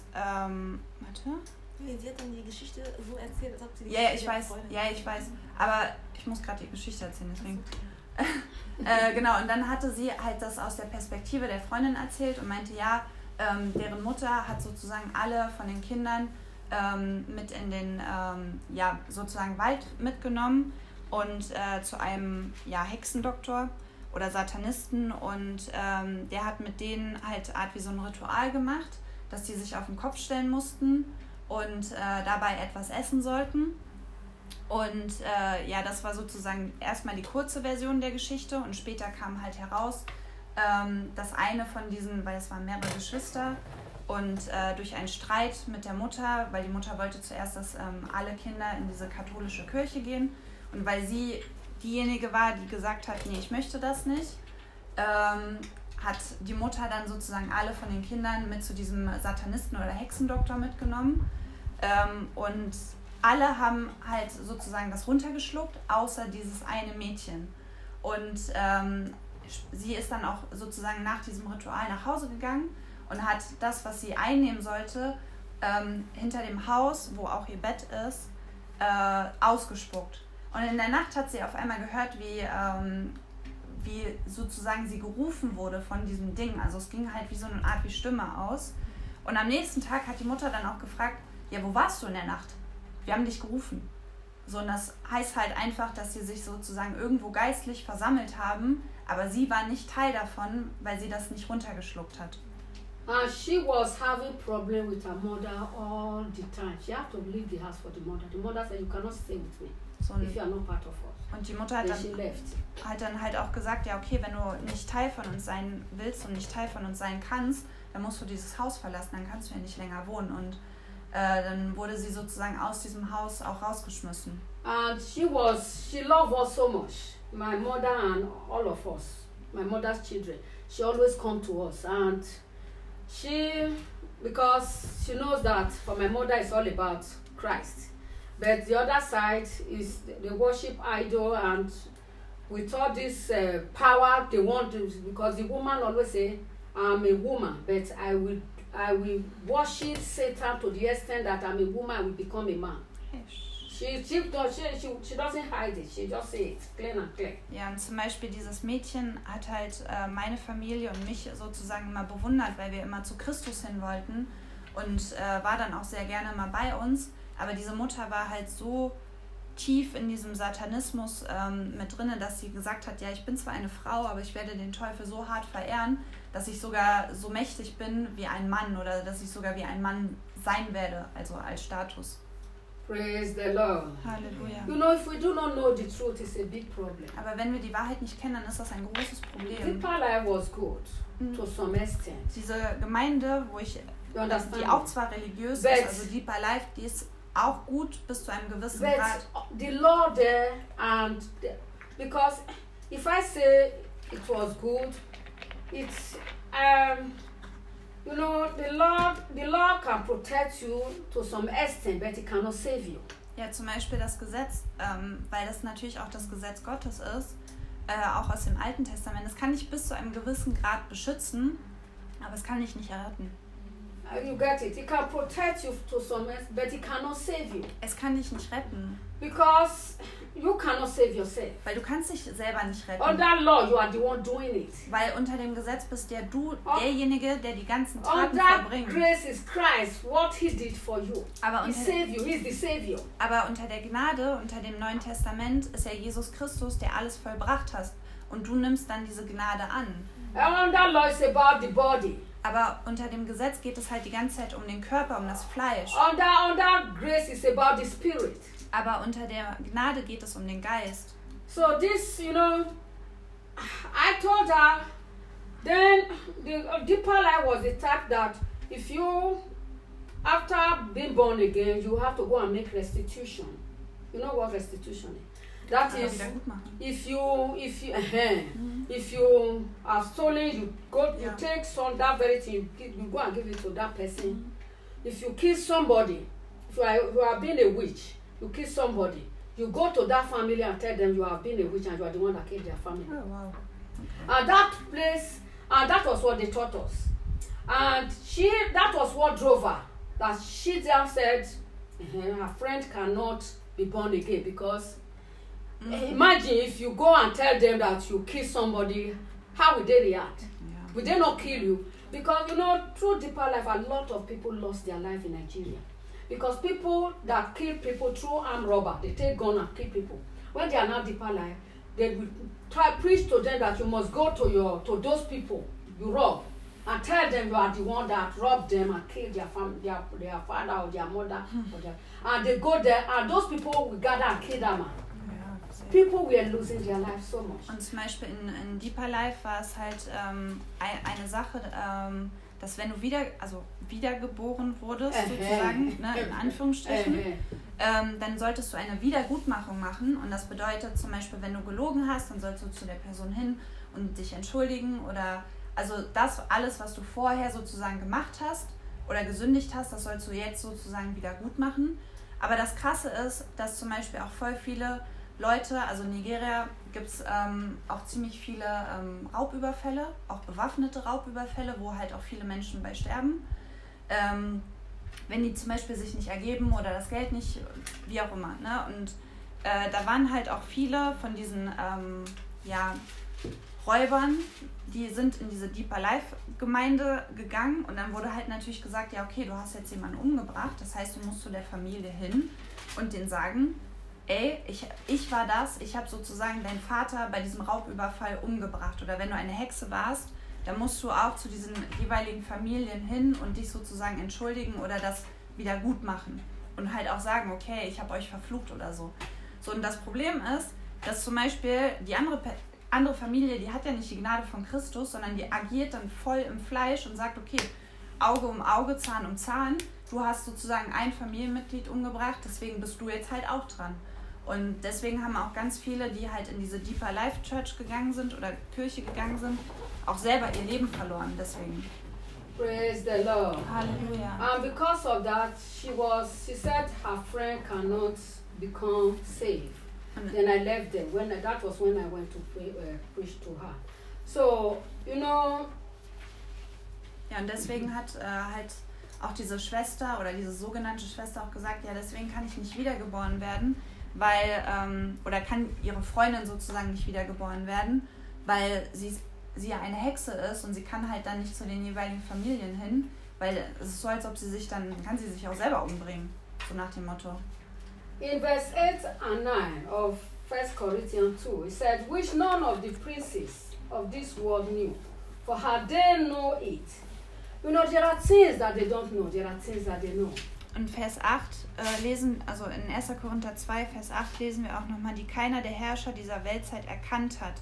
Sie hat dann die Geschichte so erzählt, als ob sie die Geschichte ich weiß. Aber ich muss gerade die Geschichte erzählen, deswegen. Genau, und dann hatte sie halt das aus der Perspektive der Freundin erzählt und meinte, ja, deren Mutter hat sozusagen alle von den Kindern mit in den sozusagen Wald mitgenommen und zu einem Hexendoktor oder Satanisten, und der hat mit denen halt Art wie so ein Ritual gemacht, dass die sich auf den Kopf stellen mussten und dabei etwas essen sollten. Und das war sozusagen erstmal die kurze Version der Geschichte, und später kam halt heraus, dass eine von diesen, weil es waren mehrere Geschwister, und durch einen Streit mit der Mutter, weil die Mutter wollte zuerst, dass alle Kinder in diese katholische Kirche gehen, und weil sie diejenige war, die gesagt hat, nee, ich möchte das nicht, hat die Mutter dann sozusagen alle von den Kindern mit zu diesem Satanisten oder Hexendoktor mitgenommen, und alle haben halt sozusagen das runtergeschluckt, außer dieses eine Mädchen. Und sie ist dann auch sozusagen nach diesem Ritual nach Hause gegangen und hat das, was sie einnehmen sollte, hinter dem Haus, wo auch ihr Bett ist, ausgespuckt. Und in der Nacht hat sie auf einmal gehört, wie sozusagen sie gerufen wurde von diesem Ding. Also es ging halt wie so eine Art wie Stimme aus. Und am nächsten Tag hat die Mutter dann auch gefragt, ja, wo warst du in der Nacht? Wir haben dich gerufen. So, und das heißt halt einfach, dass sie sich sozusagen irgendwo geistlich versammelt haben, aber sie war nicht Teil davon, weil sie das nicht runtergeschluckt hat. She was having problem with her mother all the time. She had to leave the house for the mother. The mother said, you cannot stay with me if you are not part of us. Und die Mutter hat dann halt auch gesagt, ja, okay, wenn du nicht Teil von uns sein willst und nicht Teil von uns sein kannst, dann musst du dieses Haus verlassen, dann kannst du ja nicht länger wohnen. Und dann wurde sie sozusagen aus diesem Haus auch rausgeschmissen. And she loved us so much, my mother and all of us, my mother's children. She always come to us, and because she knows that for my mother it's all about Christ, but the other side is they worship idol, and with all this power they want to, because the woman always say, I'm a woman, but I will worship Satan to the extent that I'm a woman, I will become a man. She doesn't hide it, she just say it clear and clear. Ja, und zum Beispiel dieses Mädchen hat halt meine Familie und mich sozusagen immer bewundert, weil wir immer zu Christus hin wollten und war dann auch sehr gerne immer bei uns. Aber diese Mutter war halt so tief in diesem Satanismus mit drinne, dass sie gesagt hat, ja, ich bin zwar eine Frau, aber ich werde den Teufel so hart verehren, dass ich sogar so mächtig bin wie ein Mann oder dass ich sogar wie ein Mann sein werde, also als Status. Praise the Lord. Halleluja. You know, if we do not know the truth, it's a big problem. Aber wenn wir die Wahrheit nicht kennen, dann ist das ein großes Problem. Deeper Life was good to some extent. Diese Gemeinde, wo ich, die auch zwar religiös ist, also Deeper Life, die ist auch gut bis zu einem gewissen Grad. The law there, and because if I say it was good, it's you know, the law can protect you to some extent, but it cannot save you. Ja, zum Beispiel das Gesetz, weil das natürlich auch das Gesetz Gottes ist, auch aus dem Alten Testament. Das kann dich bis zu einem gewissen Grad beschützen, aber es kann dich nicht erretten. You get it? It can protect you to some extent, but it cannot save you. Es kann dich nicht retten. Because you cannot save yourself. Weil du kannst dich selber nicht retten. Under law, you are the one doing it. Weil unter dem Gesetz bist ja du derjenige, der die ganzen Taten Under verbringt. grace is Christ, what he did for you. Aber He saved you, he's the savior. Aber unter der Gnade, unter dem Neuen Testament ist ja Jesus Christus, der alles vollbracht hat. Und du nimmst dann diese Gnade an. Under law is about the body. Aber unter dem Gesetz geht es halt die ganze Zeit um den Körper, um das Fleisch. Under grace is about the spirit. Aber unter der Gnade geht es um den Geist. So this, you know, I told her, then the Deeper Life was the type that if you, after being born again, you have to go and make restitution. You know what restitution is? That is, if you have stolen, you take some that very thing, you go and give it to that person. If you kill somebody, if you are being a witch, you kill somebody, you go to that family and tell them you have been a witch and you are the one that killed their family. Oh, wow. And that place, and that was what they taught us. And that was what drove her. That she then said, her friend cannot be born again because imagine if you go and tell them that you kill somebody, how will they react? Yeah. Will they not kill you? Because, you know, through Deeper Life, a lot of people lost their life in Nigeria. Because people that kill people through armed robber, they take gun and kill people. When they are not Deeper Life, they will preach to them that you must go to those people you rob and tell them you are the one that robbed them and killed their family, their father or their mother. And they go there and those people will gather and kill them. People were losing their lives so much. Und zum Beispiel in Deeper Life war es halt eine Sache, dass wenn du wiedergeboren wurdest, sozusagen, ne, in Anführungsstrichen, dann solltest du eine Wiedergutmachung machen. Und das bedeutet zum Beispiel, wenn du gelogen hast, dann sollst du zu der Person hin und dich entschuldigen. Oder also das alles, was du vorher sozusagen gemacht hast oder gesündigt hast, das sollst du jetzt sozusagen wieder gut machen. Aber das Krasse ist, dass zum Beispiel auch voll viele Leute, also in Nigeria gibt es auch ziemlich viele Raubüberfälle, auch bewaffnete Raubüberfälle, wo halt auch viele Menschen bei sterben. Wenn die zum Beispiel sich nicht ergeben oder das Geld nicht, wie auch immer. Ne? Und da waren halt auch viele von diesen Räubern, die sind in diese Deeper Life Gemeinde gegangen und dann wurde halt natürlich gesagt, ja okay, du hast jetzt jemanden umgebracht, das heißt, du musst zu der Familie hin und denen sagen, ey, ich war das, ich habe sozusagen deinen Vater bei diesem Raubüberfall umgebracht. Oder wenn du eine Hexe warst, dann musst du auch zu diesen jeweiligen Familien hin und dich sozusagen entschuldigen oder das wieder gut machen. Und halt auch sagen, okay, ich habe euch verflucht oder so. So, und das Problem ist, dass zum Beispiel die andere Familie, die hat ja nicht die Gnade von Christus, sondern die agiert dann voll im Fleisch und sagt, okay, Auge um Auge, Zahn um Zahn. du hast sozusagen ein Familienmitglied umgebracht, deswegen bist du jetzt halt auch dran. Und deswegen haben auch ganz viele, die halt in diese Deeper Life Church gegangen sind oder Kirche gegangen sind, auch selber ihr Leben verloren, deswegen. Praise the Lord. Halleluja. And because of that, she said her friend cannot become saved. Then I left them. That was when I went to preach to her. So, you know. Ja, und deswegen hat halt auch diese Schwester oder diese sogenannte Schwester auch gesagt, ja, deswegen kann ich nicht wiedergeboren werden, weil, oder kann ihre Freundin sozusagen nicht wiedergeboren werden, weil sie ja eine Hexe ist und sie kann halt dann nicht zu den jeweiligen Familien hin, weil es ist so, als ob sie kann sie sich auch selber umbringen, so nach dem Motto. In verse 8 and 9 of 1 Corinthians 2, it said, which none of the princes of this world knew, for had they know it. You know, there are things that they don't know, there are things that they know. Und Vers 8 also in 1. Korinther 2, Vers 8 lesen wir auch nochmal, die keiner der Herrscher dieser Weltzeit erkannt hat.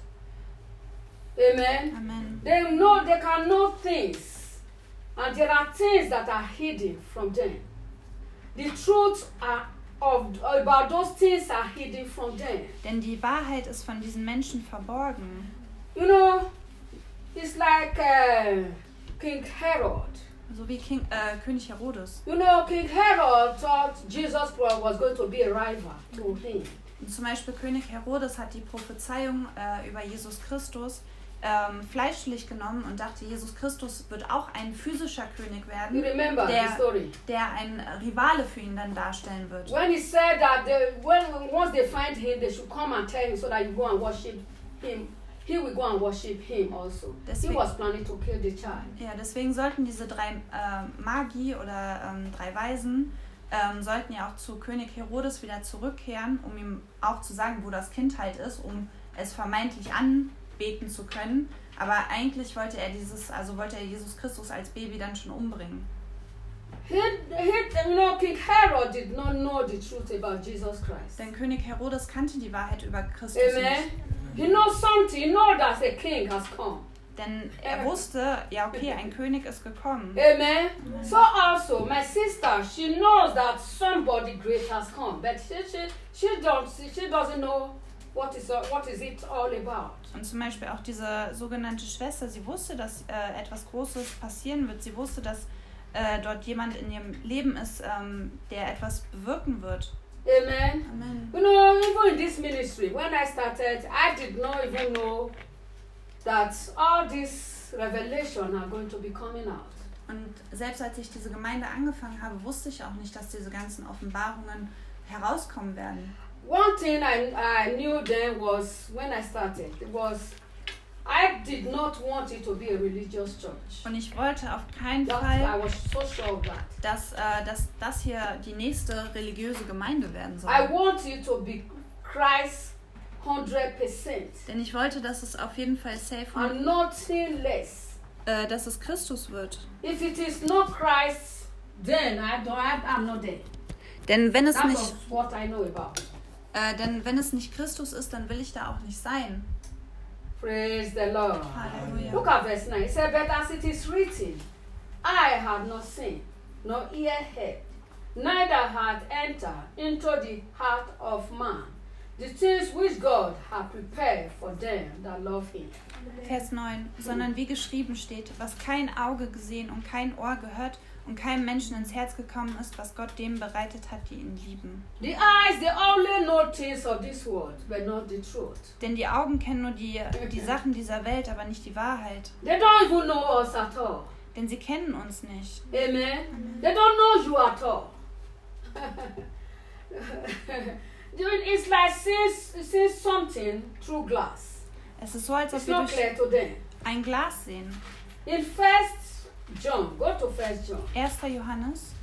Amen. Amen. They can know things, and there are things that are hidden from them. The truth about those things are hidden from them. Denn die Wahrheit ist von diesen Menschen verborgen. You know, it's like King Herod. So wie König Herodes. You know, King Herod thought Jesus was going to be a rival to him. Und zum Beispiel König Herodes hat die Prophezeiung über Jesus Christus fleischlich genommen und dachte, Jesus Christus wird auch ein physischer König werden, You remember the story? Der ein Rivale für ihn dann darstellen wird. When he said that once they find him, they should come and tell him so that you go and worship him. He will go and worship him also. Deswegen, he was planning to kill the child. Ja, deswegen sollten diese 3 Magi oder 3 Weisen sollten ja auch zu König Herodes wieder zurückkehren, um ihm auch zu sagen, wo das Kind halt ist, um es vermeintlich anbeten zu können. Aber eigentlich wollte er Jesus Christus als Baby dann schon umbringen. King Herod did not know the truth about Jesus Christ. Denn König Herodes kannte die Wahrheit über Christus Amen. nicht. He knows something. He knows that a king has come. Denn er wusste, ja okay, ein König ist gekommen. Amen. So also, my sister, she knows that somebody great has come, but she doesn't know what is it all about. Und zum Beispiel auch diese sogenannte Schwester, sie wusste, dass etwas Großes passieren wird. Sie wusste, dass dort jemand in ihrem Leben ist, der etwas bewirken wird. Amen. Amen. You know, even in this ministry, when I started, I did not even know that all these revelations are going to be coming out. Und selbst als ich diese Gemeinde angefangen habe, wusste ich auch nicht, dass diese ganzen Offenbarungen herauskommen werden. One thing I knew then was, when I started, I did not want it to be a religious church. Und ich wollte auf keinen Fall, I was so sure of that. dass das hier die nächste religiöse Gemeinde werden soll. I want it to be Christ 100%. Denn ich wollte, dass es auf jeden Fall safe and nothing less. Dass es Christus wird. If it is not Christ, then I'm not there. Denn wenn es That nicht, was what I know about. denn wenn es nicht Christus ist, dann will ich da auch nicht sein. Praise the Lord. Halleluja. Look at verse 9. It said, but as it is written, I have not seen, nor ear heard, neither hath entered into the heart of man the things which God hath prepared for them that love him. Vers 9. Sondern wie geschrieben steht, was kein Auge gesehen und kein Ohr gehört und keinem Menschen ins Herz gekommen ist, was Gott dem bereitet hat, die ihn lieben. The eyes, they only know things of this world, but not the truth. Denn die Augen kennen nur die Sachen dieser Welt, aber nicht die Wahrheit. They don't even know us at all. Denn sie kennen uns nicht. Amen. They don't know you at all. It's like seeing something through glass. Es ist so, als ob It's wir not clear to them. ein Glas sehen. In 1 John, go to 1 John. 1. Johannes.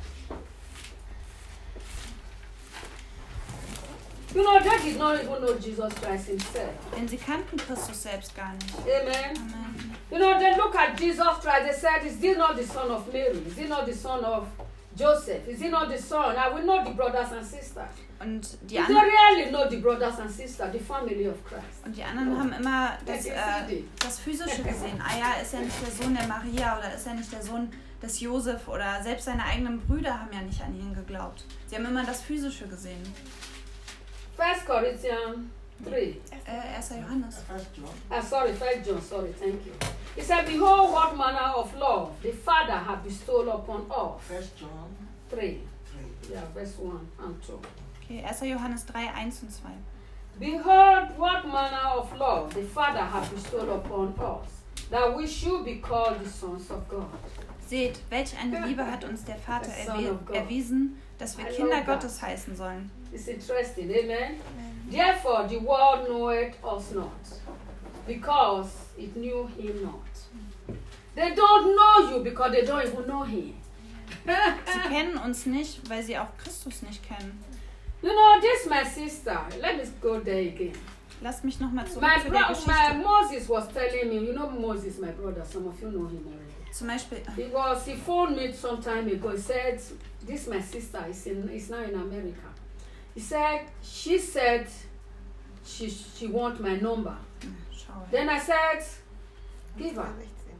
You know, they did not even know Jesus Christ himself. Denn sie kannten Christus selbst gar nicht. Amen. Amen. You know, they look at Jesus Christ, they said, is this not the son of Mary? Is he not the son of Joseph? Is he not the son? I will know the brothers and sisters. Und die They anderen really know the brothers and sisters, the family of Christ. haben immer das Physische gesehen. Ah ja, ist er nicht der Sohn der Maria oder ist er nicht der Sohn dass Josef oder selbst seine eigenen Brüder haben ja nicht an ihn geglaubt. Sie haben immer das Physische gesehen. 1 Corinthians 3. 1. Johannes. First John. Sorry, 1 John, sorry, thank you. He said, behold what manner of love the Father hath bestowed upon us. First John 3. 3. Yeah, verse 1 and 2. Okay, 1. Johannes 3, 1 und 2. Behold what manner of love the Father hath bestowed upon us, that we should be called the sons of God. Seht, welch eine Liebe hat uns der Vater The Son of God. erwiesen, dass wir I Kinder love that. Gottes heißen sollen. It's interesting, amen? Therefore the world knoweth us not, because it knew him not. They don't know you because they don't even know him. Sie kennen uns nicht, weil sie auch Christus nicht kennen. You know, this my sister. Let me go there again. Lasst mich nochmal zurück My zu der Geschichte. Moses was telling me, you know Moses, my brother, some of you know him already. Zum Beispiel, He phoned me some time ago. He said, this my sister is now in America. He said, she said she want my number. schau her. Then I said, give her.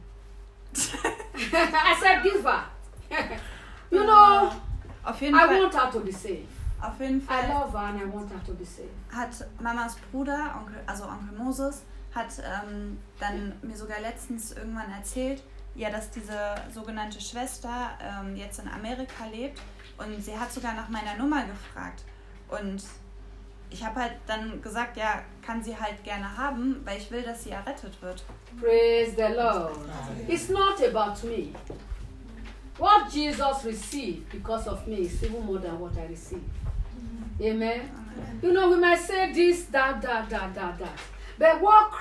I said, give her. You know, Auf jeden I Fall, want her to be safe. auf jeden I Fall love her and I want her to be safe. hat Mamas Bruder, Onkel Moses, hat dann mir sogar letztens irgendwann erzählt, ja, dass diese sogenannte Schwester jetzt in Amerika lebt und sie hat sogar nach meiner Nummer gefragt. Und ich habe halt dann gesagt, ja, kann sie halt gerne haben, weil ich will, dass sie errettet wird. Praise the Lord. It's not about me. What Jesus received because of me is even more than what I received. Amen. You know, we might say this, that. But what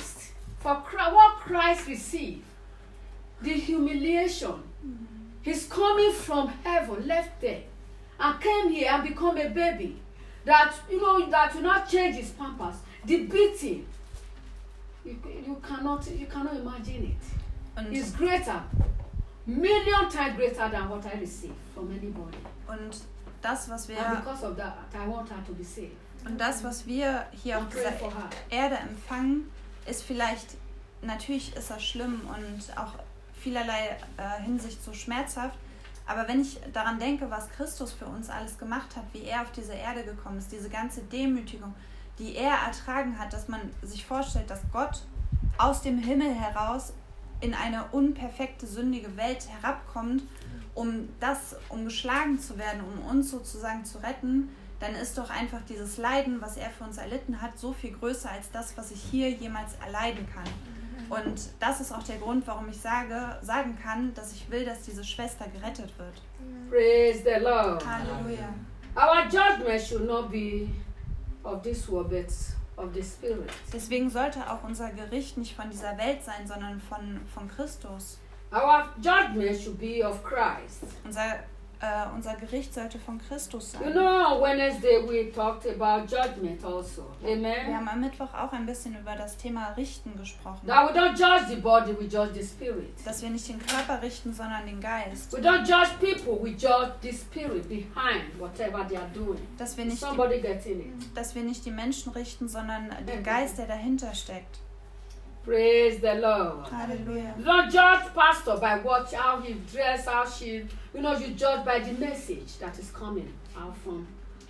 Christ received, the humiliation, he's coming from heaven, left there, and came here and become a baby. That, you know, that will not change his pampers. The beating, you cannot imagine it. Und, It's greater, million times greater than what I received from anybody. und das, was wir And because of that, I want her to be saved. Und das, was wir hier auf And pray dieser for her. Erde empfangen, ist vielleicht, natürlich ist das schlimm und auch vielerlei Hinsicht so schmerzhaft, aber wenn ich daran denke, was Christus für uns alles gemacht hat, wie er auf diese Erde gekommen ist, diese ganze Demütigung, die er ertragen hat, dass man sich vorstellt, dass Gott aus dem Himmel heraus in eine unperfekte, sündige Welt herabkommt, um geschlagen zu werden, um uns sozusagen zu retten, dann ist doch einfach dieses Leiden, was er für uns erlitten hat, so viel größer als das, was ich hier jemals erleiden kann. Und das ist auch der Grund, warum ich sagen kann, dass ich will, dass diese Schwester gerettet wird. Praise the Lord. Halleluja. Our judgment should not be of this world, but of the Spirit. Deswegen sollte auch unser Gericht nicht von dieser Welt sein, sondern von Christus. Our judgment should be of Christ. Unser Gericht sollte von Christus You sein. know, on Wednesday we talked about judgment also. Wir Amen. haben am Mittwoch auch ein bisschen über das Thema Richten gesprochen. That we don't judge the body, we judge the spirit. Dass wir nicht den Körper richten, sondern den Geist. We don't judge people, we judge the spirit behind whatever they are doing. Dass wir nicht Somebody getting it. dass wir nicht die Menschen richten, sondern den Geist, der dahinter steckt. Praise the Lord. Halleluja. You don't judge pastor by how he dress, how she, you know, you judge by the message that is coming out from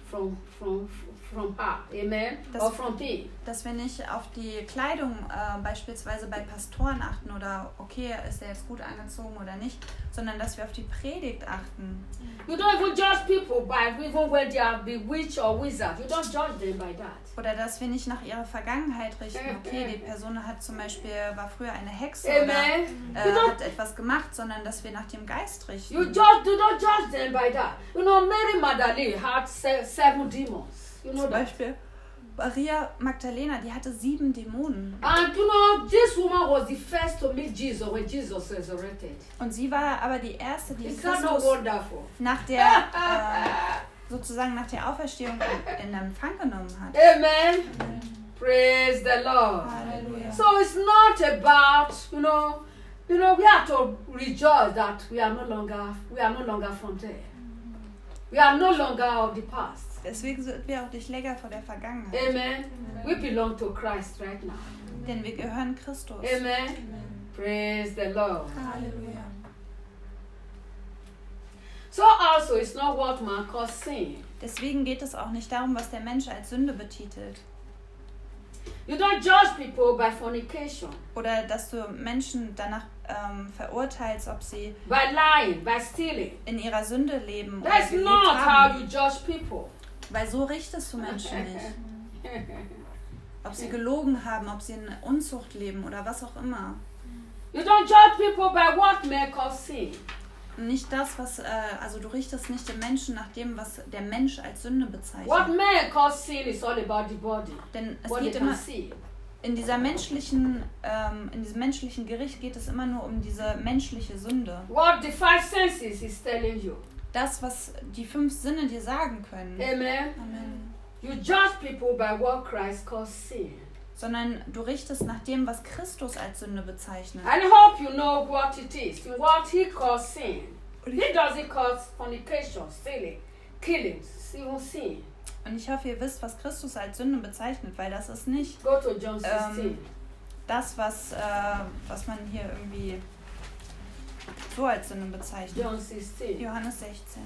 her. Amen. Or from him. Dass wir nicht auf die Kleidung beispielsweise bei Pastoren achten oder okay, ist er jetzt gut angezogen oder nicht, sondern dass wir auf die Predigt achten. You don't even judge people by even when they are bewitched or wizard. You don't judge them by that. Oder dass wir nicht nach ihrer Vergangenheit richten. Okay, die Person hat zum Beispiel, war früher eine Hexe Amen. oder hat etwas gemacht, sondern dass wir nach dem Geist richten. Do not judge them by that. You know, Mary Magdalene had 7 demons. You know Zum that. Beispiel Maria Magdalena, die hatte 7 Dämonen. And you know, this woman was the first to meet Jesus when Jesus resurrected. Und sie war aber die erste, die Is that not Christus wonderful? nach der sozusagen nach der Auferstehung in Empfang genommen hat. Amen. Praise the Lord. Halleluja. So it's not about, you know, we have to rejoice that we are no longer from there. We are no longer of the past. Deswegen sind wir auch nicht länger vor der Vergangenheit. Amen. We belong to Christ right now. Denn wir gehören Christus. Amen. Praise the Lord. Halleluja. So also it's not what man calls sin. Deswegen geht es auch nicht darum, was der Mensch als Sünde betitelt. You don't judge people by fornication, Oder dass du Menschen danach verurteilst, ob sie by lying, by stealing. in ihrer Sünde leben oder That's gelebt not how haben. you judge people. Weil so richtest du Menschen nicht. Ob sie gelogen haben, ob sie in Unzucht leben oder was auch immer. You don't judge people by what men call sin. Nicht das, was, also du richtest nicht den Menschen nach dem, was der Mensch als Sünde What bezeichnet. men call sin is all about the body. Denn es What they geht can immer, see. in diesem menschlichen Gericht geht es immer nur um diese menschliche Sünde. What the five senses is telling you. Das, was die 5 Sinne dir sagen können. Amen. Amen. You judge people by what Christ calls sin. Sondern du richtest nach dem, was Christus als Sünde bezeichnet. And I hope you know what it is. What he calls sin. He doesn't call fornication, stealing, killing, even sin. Und ich hoffe, ihr wisst, was Christus als Sünde bezeichnet, weil das ist nicht Go to John 16. das, was man hier irgendwie so als Sünde bezeichnet. John 16. Johannes 16.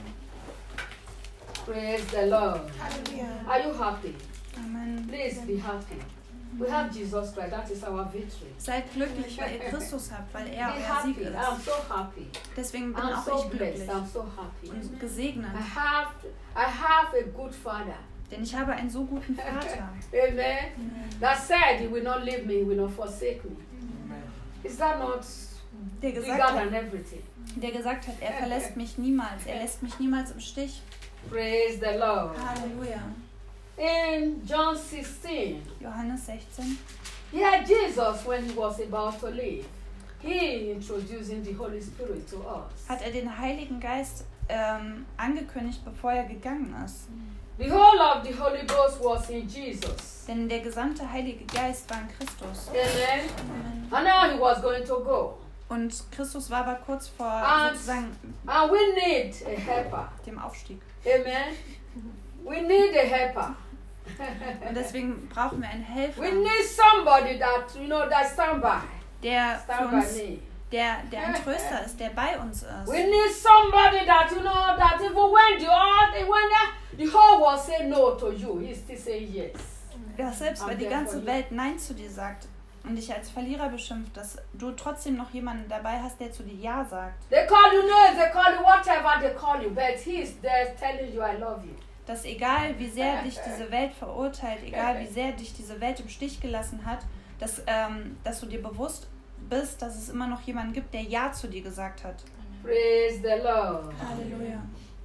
Praise the Lord. Halleluja. Are you happy? Amen. Please be happy. We have Jesus Christ. That is our victory. Seid glücklich, weil ihr Christus habt, weil er Be euer Sieg happy. ist. I'm so happy. Deswegen bin I'm auch so ich blessed. glücklich I'm so happy. und gesegnet. I have a good father. Denn ich habe einen so guten Vater. Amen. That said, he will not leave me, he will not forsake me. Amen. Is that not Der bigger gesagt, than everything? hat, er verlässt mich niemals. Er lässt mich niemals im Stich. Praise the Lord. Halleluja. In John 16, Johannes 16. yeah, Jesus, when he was about to leave, he introducing the Holy Spirit to us. Hat er den Heiligen Geist angekündigt, bevor er gegangen ist. The whole of the Holy Ghost was in Jesus. Denn der gesamte Heilige Geist war in Christus. Amen. Amen. And now he was going to go. Und Christus war aber kurz vor And- sozusagen And we need a helper. dem Aufstieg. Amen. We need a helper. Und deswegen brauchen wir einen Helfer, We need somebody that, that stand by. der für Stand by uns, me. der ein Tröster ist, der bei uns We ist. need somebody that, that even when the whole world say no to you, he still say yes. Ja, selbst I'm wenn die there for ganze you. Welt Nein zu dir sagt und dich als Verlierer beschimpft, dass du trotzdem noch jemanden dabei hast, der zu dir Ja sagt. They call you names, they call you whatever they call you, but he is there telling you I love you. Dass egal wie sehr dich diese Welt verurteilt, egal wie sehr dich diese Welt im Stich gelassen hat, dass du dir bewusst bist, dass es immer noch jemanden gibt, der Ja zu dir gesagt hat. Praise the Lord. Halleluja.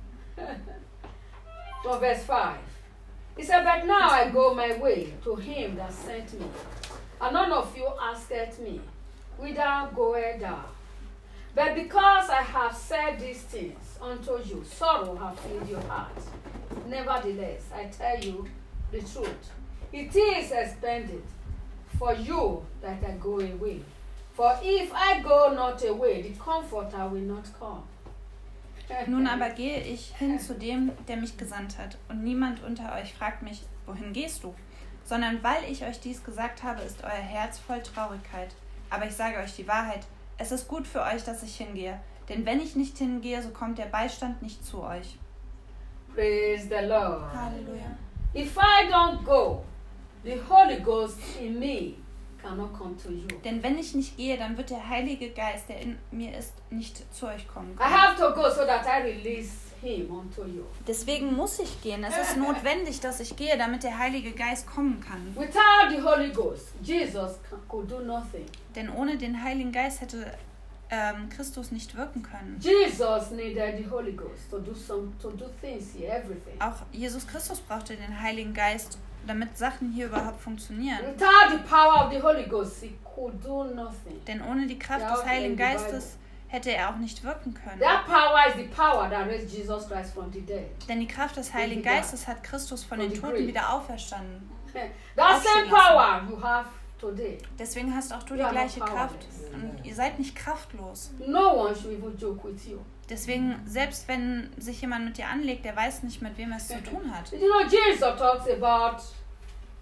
From verse 5. He said, but now I go my way to him that sent me. And none of you asked me, whither goest thou? But because I have said these things unto you, sorrow hath filled your heart. Nevertheless, I tell you the truth. It is expended for you that I go away. For if I go not away, the Comforter will not come. Nun aber gehe ich hin zu dem, der mich gesandt hat. Und niemand unter euch fragt mich, wohin gehst du? Sondern weil ich euch dies gesagt habe, ist euer Herz voll Traurigkeit. Aber ich sage euch die Wahrheit, es ist gut für euch, dass ich hingehe. Denn wenn ich nicht hingehe, so kommt der Beistand nicht zu euch. Praise the Lord. Halleluja. If I don't go, the Holy Ghost in me cannot come to you. Denn wenn ich nicht gehe, dann wird der Heilige Geist, der in mir ist, nicht zu euch kommen I können. have to go so that I release him unto you. Deswegen muss ich gehen. Es ist notwendig, dass ich gehe, damit der Heilige Geist kommen kann. Without the Holy Ghost, Jesus could do nothing. Denn ohne den Heiligen Geist hätte Christus nicht wirken können. Jesus needed the Holy Ghost to do things here, everything. Auch Jesus Christus brauchte den Heiligen Geist, damit Sachen hier überhaupt funktionieren. Without the power of the Holy Ghost, he could do nothing. Denn ohne die Kraft des Heiligen Geistes hätte er auch nicht wirken können. That power is the power that raised Jesus Christ from the dead. Denn die Kraft des Heiligen Geistes hat Christus von den Toten wieder auferstanden. That same power you have today. Deswegen hast auch du die You are gleiche not Kraft. powerless. Und ihr seid nicht kraftlos. No one should even joke with you. Deswegen, selbst wenn sich jemand mit dir anlegt, der weiß nicht, mit wem er es zu tun hat. You know, Jesus talks about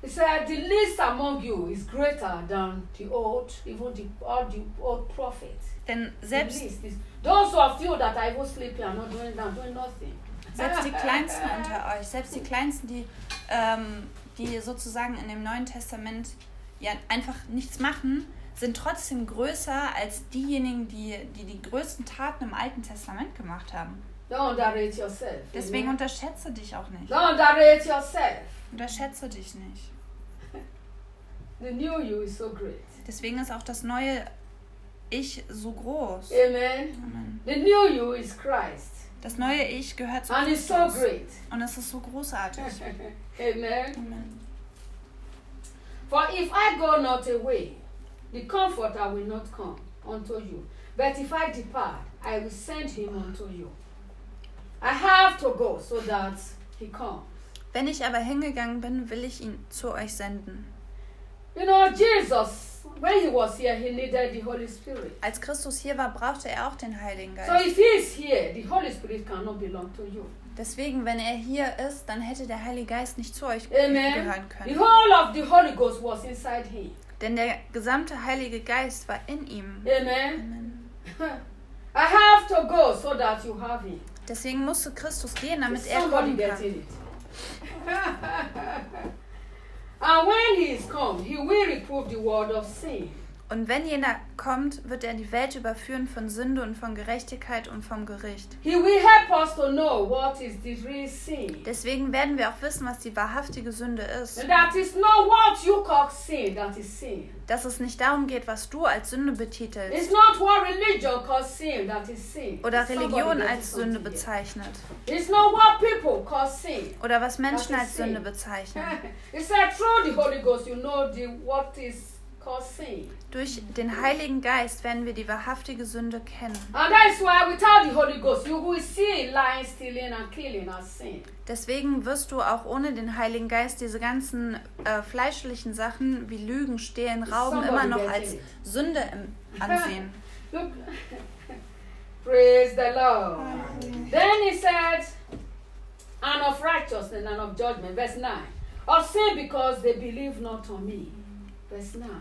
He said, the least among you is greater than the old, all the old prophets. Denn The selbst least is those of you that are even sleeping are not doing nothing. die Kleinsten unter euch, selbst die Kleinsten, die sozusagen in dem Neuen Testament ja einfach nichts machen, sind trotzdem größer als diejenigen, die größten Taten im Alten Testament gemacht haben. Don't underrate yourself. Deswegen Amen. unterschätze dich auch nicht. Don't underrate yourself. Unterschätze dich nicht. The new you is so great. Deswegen ist auch das neue Ich so groß. Amen. Amen. The new you is Christ. Das neue Ich gehört zu And it's so Christus. great. Und es ist so großartig. Amen. Amen. For if I go not away, the Comforter will not come unto you. But if I depart, I will send him unto you. I have to go so that he comes. Wenn ich aber hingegangen bin, will ich ihn zu euch senden. You know, Jesus, when he was here, he needed the Holy Spirit. Als Christus hier war, brauchte er auch den Heiligen So Geist. if he is here, the Holy Spirit cannot belong to you. Deswegen, wenn er hier ist, dann hätte der Heilige Geist nicht zu euch Amen. gehören The können. whole of the Holy Ghost was inside him. Denn der gesamte Heilige Geist war in ihm. Amen. I have to go so that you have him. Deswegen musste Christus gehen, damit er Somebody kommen getting kann. it. And when he is come, he will reprove the world of sin. Und wenn jener kommt, wird er die Welt überführen von Sünde und von Gerechtigkeit und vom Gericht. He will help us to know what is the real sin. Deswegen werden wir auch wissen, was die wahrhaftige Sünde ist. And that is not what you call sin, that is sin. Dass es nicht darum geht, was du als Sünde betitelst It's not what religion calls sin, that is sin. oder Somebody Religion gets als Sünde something here. bezeichnet It's not what people call sin. oder was Menschen Das als ist Sünde sin. bezeichnen. It said through the Holy Ghost you know what is called sin. Durch den Heiligen Geist werden wir die wahrhaftige Sünde kennen. And that is why without the Holy Ghost you will see lying, stealing and killing as sin. Deswegen wirst du auch ohne den Heiligen Geist diese ganzen fleischlichen Sachen wie Lügen, Stehlen, Rauben immer noch als Sünde ansehen. Look. Praise the Lord. Then he said, and of righteousness and of judgment. Verse 9. Of sin because they believe not on me. Verse 9.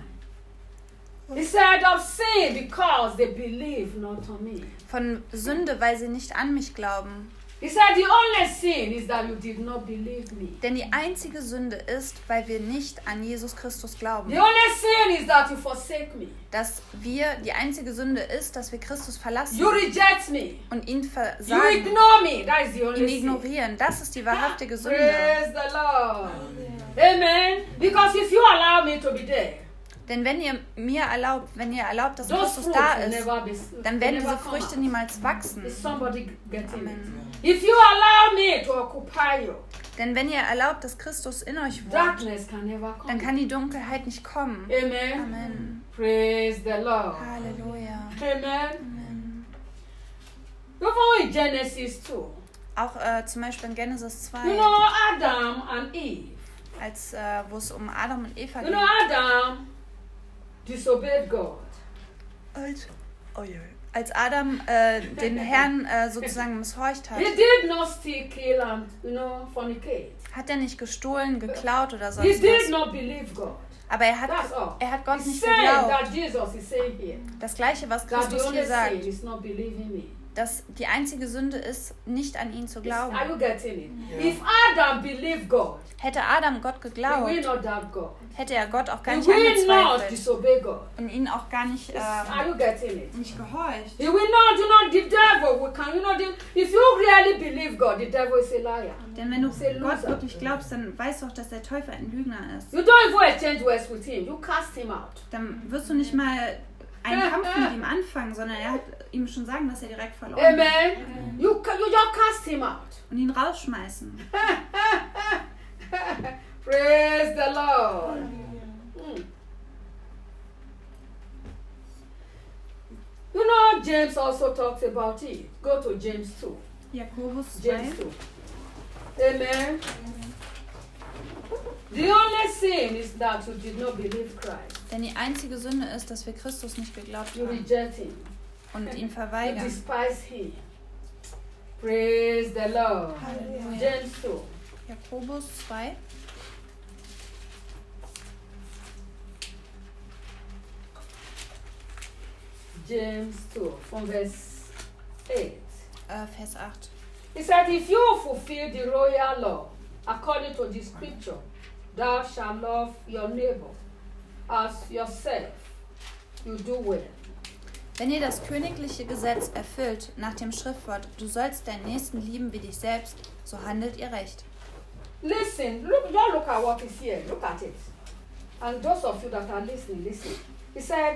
He said of sin because they believe not on me. Von Sünde, weil sie nicht an mich glauben. He said the only sin is that you did not believe me. Denn die einzige Sünde ist, weil wir nicht an Jesus Christus glauben. The only sin is that you forsake me. Die einzige Sünde ist, dass wir Christus verlassen You reject me. und ihn You versagen, ignore me. That is the ihn only sin. ignorieren. Das ist die wahrhaftige Sünde. Praise the Lord. Amen. Because if you allow me to be there, Denn wenn ihr erlaubt, dass those Christus fruits da will ist, never be, dann will werden never diese come Früchte out. niemals wachsen. Is somebody getting Amen. it? If you allow me to occupy you, Denn wenn ihr erlaubt, dass Christus in euch wohnt, darkness can never come. dann kann die Dunkelheit nicht kommen. Amen. Amen. Praise the Lord. Halleluja. Amen. Amen. Go for in Genesis 2. Auch zum Beispiel in Genesis 2, You know Adam and Eve. wo es um Adam und Eva You ging. know Adam disobeyed God. Als Adam den Herrn sozusagen misshorcht hat, He did not steal, kill, and fornicate. hat er nicht gestohlen, geklaut oder He sonst did was. not believe God. Aber er That's all. hat Gott He's nicht saying geglaubt. that Jesus is saying here Das Gleiche, was that the Christus only hier sin sagt, is not believing me. dass die einzige Sünde ist, nicht an ihn zu glauben. Are you getting it? Yeah. If Adam believed God, Hätte Adam Gott he will geglaubt, not doubt God. hätte er Gott auch gar He nicht will not angezweifelt disobey God. und ihn auch gar nicht, Are you getting it? nicht gehorcht. He will not, the devil will come. If you really believe God, the devil is a liar. Denn wenn du He's a Gott loser. wirklich glaubst, dann weißt du auch, dass der Teufel ein Lügner ist. You don't even exchange words with him. You cast him out. Dann wirst du nicht mal einen Kampf mit ihm anfangen, sondern er hat ihm schon sagen, dass er direkt verloren hat. Amen. You just cast him out. Und ihn rausschmeißen. Praise the Lord. You know, James also talks about it. Go to James 2. Jakobus 2. James 2. Amen. The only sin is that you did not believe Christ. Denn die einzige Sünde ist, dass wir Christus nicht geglaubt You haben reject him. und ihn You verweigern. despise him. Praise the Lord. Halleluja. James 2. Jakobus 2. James 2, from verse 8. Vers 8. He said, if you fulfill the royal law, according to the scripture, thou shalt love your neighbor as yourself, you do well. Wenn ihr das königliche Gesetz erfüllt, nach dem Schriftwort, du sollst deinen Nächsten lieben wie dich selbst, so handelt ihr recht. Listen, don't look at what is here, look at it. And those of you that are listening, listen. He said,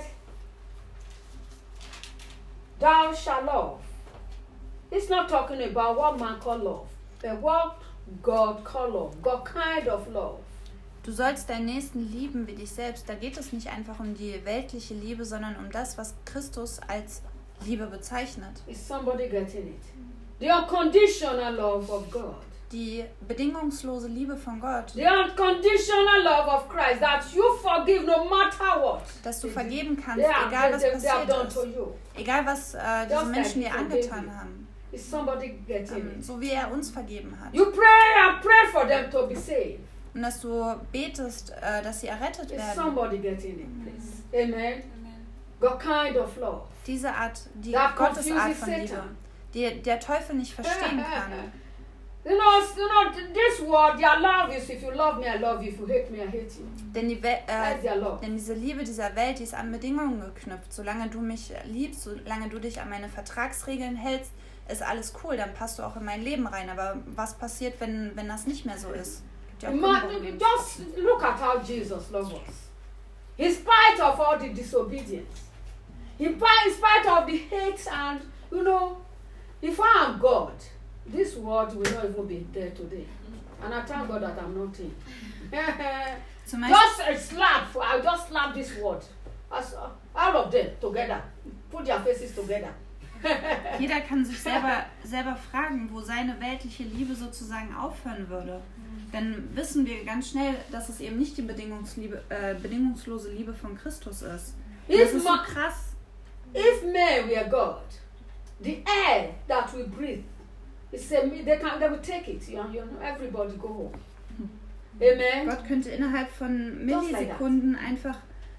thou shalt love. He's not talking about what man call love, but what God call love, God kind of love. Du sollst deinen Nächsten lieben wie dich selbst. Da geht es nicht einfach um die weltliche Liebe, sondern um das, was Christus als Liebe bezeichnet. Is somebody getting it? The unconditional love of God. Die bedingungslose Liebe von Gott. The unconditional love of Christ, that you forgive no matter what. Dass du vergeben kannst, egal was passiert ist. Egal was diese Menschen dir angetan haben. Is somebody getting it? So wie er uns vergeben hat. You pray and pray for them to be saved. Und dass du betest, dass sie errettet Is werden. somebody getting it, please? Amen. God kind of love. Diese Art, die That Gottes Art confuses von Liebe, Satan. die der Teufel nicht verstehen kann. You know, this word, their love is if you love me, I love you. If you hate me, I hate you. Denn diese Liebe dieser Welt, die ist an Bedingungen geknüpft. Solange du mich liebst, solange du dich an meine Vertragsregeln hältst, ist alles cool, dann passt du auch in mein Leben rein. Aber was passiert, wenn das nicht mehr so ist? Just look at how Jesus loves us. In spite of all the disobedience, in spite of the hate, and you know, if I am God, this world will not even be there today. And I thank God that I'm not in. Just a slap, I'll just slap this word. All of them together. Put their faces together. Jeder kann sich selber fragen, wo seine weltliche Liebe sozusagen aufhören würde. Dann wissen wir ganz schnell, dass es eben nicht die bedingungslose Liebe von Christus ist. Das ist so krass. If man were God, the air that we breathe, they will take it. You know, everybody go home. Amen. Gott könnte innerhalb von Millisekunden einfach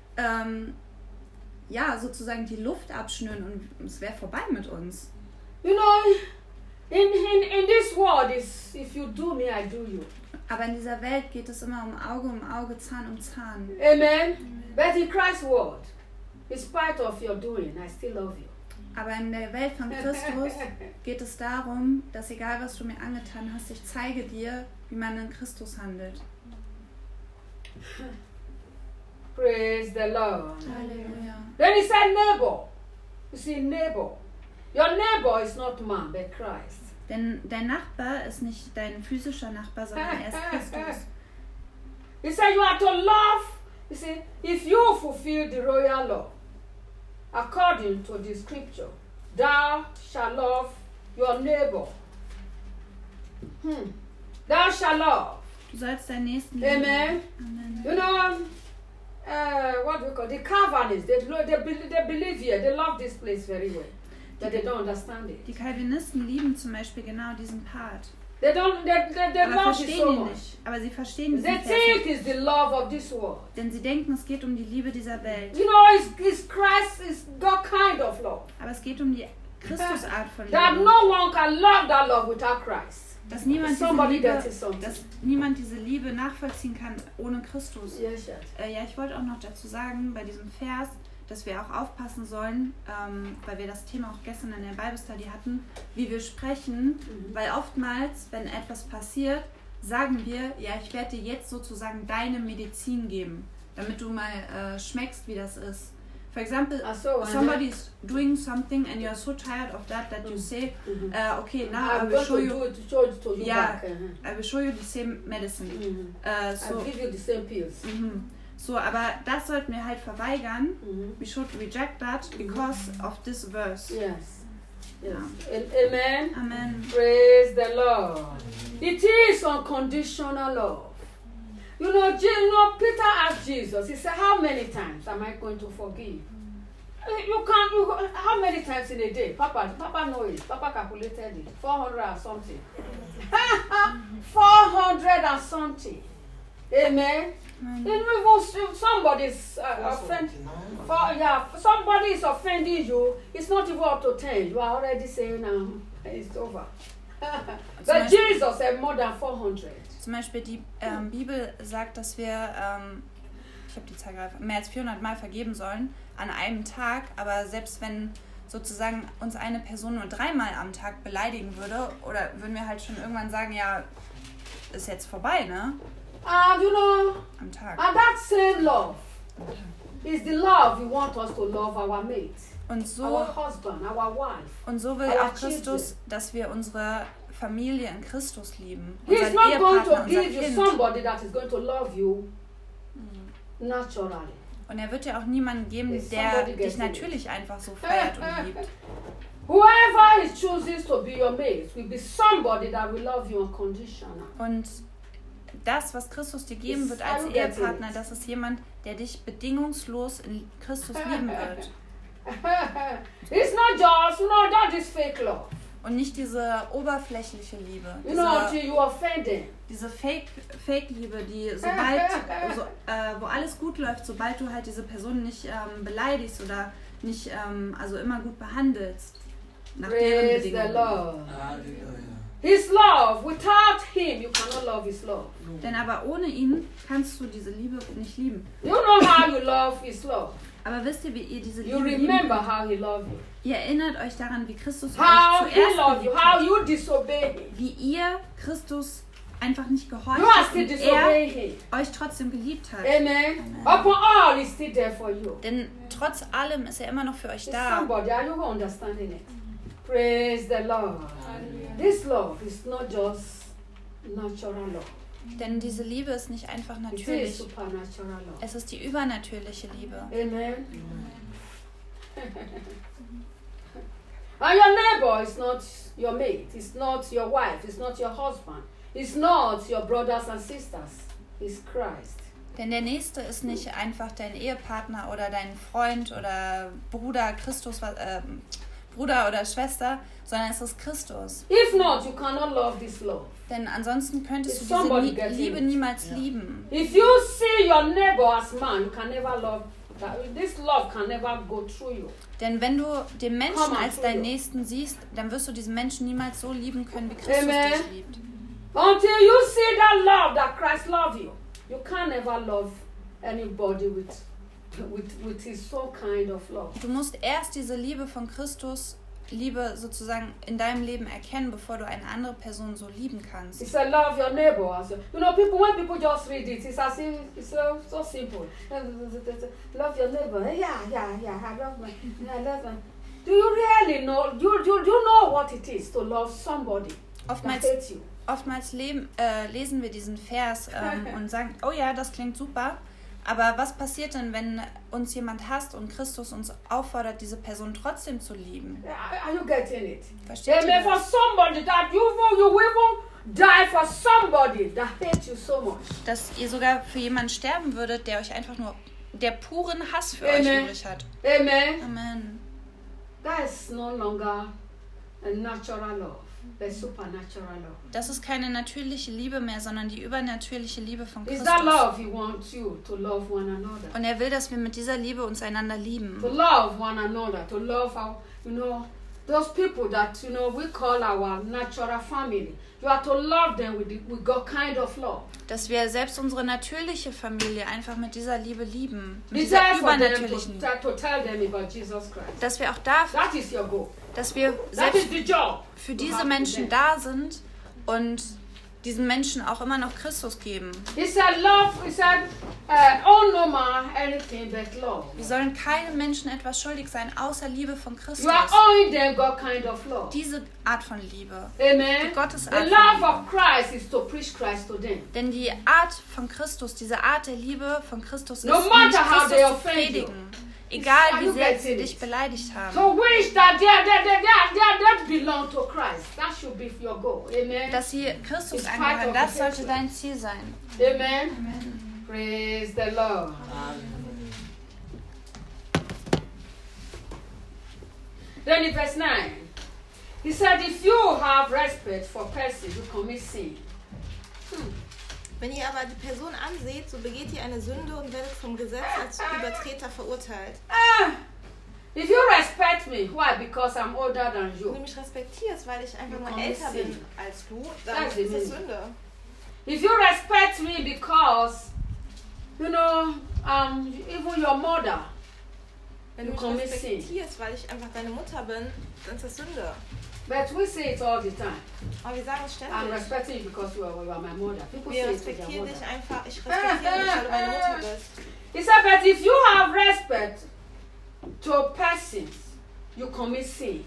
sozusagen die Luft abschnüren und es wäre vorbei mit uns. You know, in this world is if you do me, I do you. Aber in dieser Welt geht es immer um Auge, Zahn um Zahn. Amen. But in Christ's world, in spite of your doing, I still love you. Aber in der Welt von Christus geht es darum, dass egal was du mir angetan hast, ich zeige dir, wie man in Christus handelt. Praise the Lord. Halleluja. Then he said neighbor. You see, neighbor. Your neighbor is not man, but Christ. Denn dein Nachbar ist nicht dein physischer Nachbar, sondern er ist Christus. He said you are to love. You see, if you fulfill the royal law, according to the scripture, thou shalt love your neighbor. Thou shalt love. Du sollst deinen Nächsten lieben. Amen. Amen. You know, what do we call the Calvinists? They believe here. They love this place very well, but they don't understand it. Die Calvinisten lieben zum Beispiel genau diesen Part. They love it so much. Aber sie verstehen diesen They Vers think nicht. it's the love of this world. Denn sie denken, es geht um die Liebe dieser Welt. You know, it's Christ, is God kind of love. Aber es geht um die Christusart von That Liebe. no one can love that love without Christ. Dass niemand, Somebody that is something. dass niemand diese Liebe nachvollziehen kann ohne Christus. Yes, yes. Ich wollte auch noch dazu sagen, bei diesem Vers, dass wir auch aufpassen sollen, weil wir das Thema auch gestern in der Bible Study hatten, wie wir sprechen, weil oftmals, wenn etwas passiert, sagen wir, ja, ich werde dir jetzt sozusagen deine Medizin geben, damit du mal schmeckst, wie das ist. For example, somebody is doing something and you are so tired of that you say, okay, now I will show you. Yeah, I will show you the same medicine. So I'll give you the same pills. So, aber das sollten wir halt verweigern. We should reject that because of this verse. Yes. Yes. Yeah. Amen. Amen. Praise the Lord. It is unconditional love. You know, Peter asked Jesus, he said, how many times am I going to forgive? How many times in a day? Papa knows it. Papa calculated it. 400 and something. 400 and something. Amen. If somebody's somebody is offending you, it's not even up to 10. You are already saying it's over. But Jesus said more than 400. Zum Beispiel die Bibel sagt, dass wir, ich habe die Zahl gerade, mehr als 400 Mal vergeben sollen an einem Tag, aber selbst wenn sozusagen uns eine Person nur 3 Mal am Tag beleidigen würde, oder würden wir halt schon irgendwann sagen, ja, ist jetzt vorbei, ne? And you know, am Tag. And that same love is the love we want us to love our mate, our husband, our wife. Und so will auch Christus, dass wir unsere Familie in Christus lieben. He's not going to give you somebody that is going to love you naturally. Und er wird dir auch niemanden geben, der dich natürlich einfach so feiert und liebt. Whoever he chooses to be your mate will be somebody that will love you unconditional. Und das, was Christus dir geben wird als Ehepartner, das ist jemand, der dich bedingungslos in Christus lieben wird. It's not just, that is fake love. Und nicht diese oberflächliche Liebe. Diese Fake-Liebe, die sobald, wo alles gut läuft, sobald du halt diese Person nicht beleidigst oder nicht also immer gut behandelst. Nach deren Bedingungen. His love, without him, you cannot love his love. Denn aber ohne ihn kannst du diese Liebe nicht lieben. You know how you love his love. Aber wisst ihr, wie ihr diese Liebe lieben könnt? How he loved you. Ihr erinnert euch daran, wie Christus euch zuerst geliebt hat. How you disobey him. Wie ihr Christus einfach nicht gehorcht habt und er euch trotzdem geliebt hat. Amen. Upon all, he's still there for you. Denn trotz allem ist er immer noch für euch da. Somebody, are you understanding it? Praise the Lord. This love is not just natural love. Denn diese Liebe ist nicht einfach natürlich. Es ist die übernatürliche Liebe. Amen. And your neighbor is not your mate, it's not your wife, it's not your husband, it's not your brothers and sisters, it's Christ. Denn der Nächste ist nicht einfach dein Ehepartner oder dein Freund oder Bruder, Bruder oder Schwester, sondern es ist Christus. If not, you cannot love this love. Denn ansonsten könntest du diese Liebe niemals lieben. If you see your neighbor as man, you can never love. This love can never go through you. Denn wenn du den Menschen als deinen Nächsten siehst, dann wirst du diesen Menschen niemals so lieben können, wie Christus dich liebt. Until you see that love that Christ loves you, you can never love anybody with his so kind of love. Du musst erst diese Liebe von Christus, Liebe sozusagen in deinem Leben erkennen, bevor du eine andere Person so lieben kannst. It's a love your neighbor. You know, when people just read it, it's as if it's so simple. Love your neighbor. Yeah, I love my. Do you really know? Do you know what it is to love somebody that hates you? Oftmals lesen wir diesen Vers und sagen, oh ja, das klingt super. Aber was passiert denn, wenn uns jemand hasst und Christus uns auffordert, diese Person trotzdem zu lieben? Are you getting it? Versteht ihr das? For somebody that you even die for somebody that hates you so much. Dass ihr sogar für jemanden sterben würdet, der euch einfach nur der puren Hass für euch übrig hat. Amen. Amen. That is no longer a natural love. The supernatural love. Das ist keine natürliche Liebe mehr, sondern die übernatürliche Liebe von Christus. Is that love he wants you to love one another? Und er will, dass wir mit dieser Liebe uns einander lieben. To love one another, to love our, those people that we call our natural family. You have to love them with God kind of love. Dass wir selbst unsere natürliche Familie einfach mit dieser Liebe lieben, mit dieser übernatürlichen. Dass wir auch dafür, dass wir selbst für diese Menschen da sind und diesen Menschen auch immer noch Christus geben. He said, owe no man anything but love. Wir sollen keinem Menschen etwas schuldig sein, außer Liebe von Christus. You are owing them God kind of love. Diese Art von Liebe. Amen. Gottes Art The love of Christ is to preach Christ to them. Denn die Art von Christus, diese Art der Liebe von Christus ist, Christus zu predigen. Egal wie sehr sie dich beleidigt haben. So wish that they belong to Christ. That should be your goal. Amen. Dass sie Christus angehören, das sollte dein Ziel sein. Amen. Amen. Praise the Lord. Then in verse 9, he said, if you have respect for persons who commit sin. Wenn ihr aber die Person anseht, so begeht ihr eine Sünde und werdet vom Gesetz als Übertreter verurteilt. If you respect me, why? Because I'm older than Wenn du you. mich respektierst, weil ich einfach Du nur kommst älter hin. bin als du, dann That's the ist das meaning. Sünde. If you respect me because, you know, even your mother, Wenn Du du mich kommst respektierst, weil ich einfach deine Mutter bin, dann ist das Sünde. but we say it all the time. Aber wir sagen es I'm ständig. respecting you because you are my mother. People Wir say it to their respektieren mother. dich einfach. Ich respektiere dich, weil du meine Mutter bist. He said, but if you have respect to persons, you commit sin.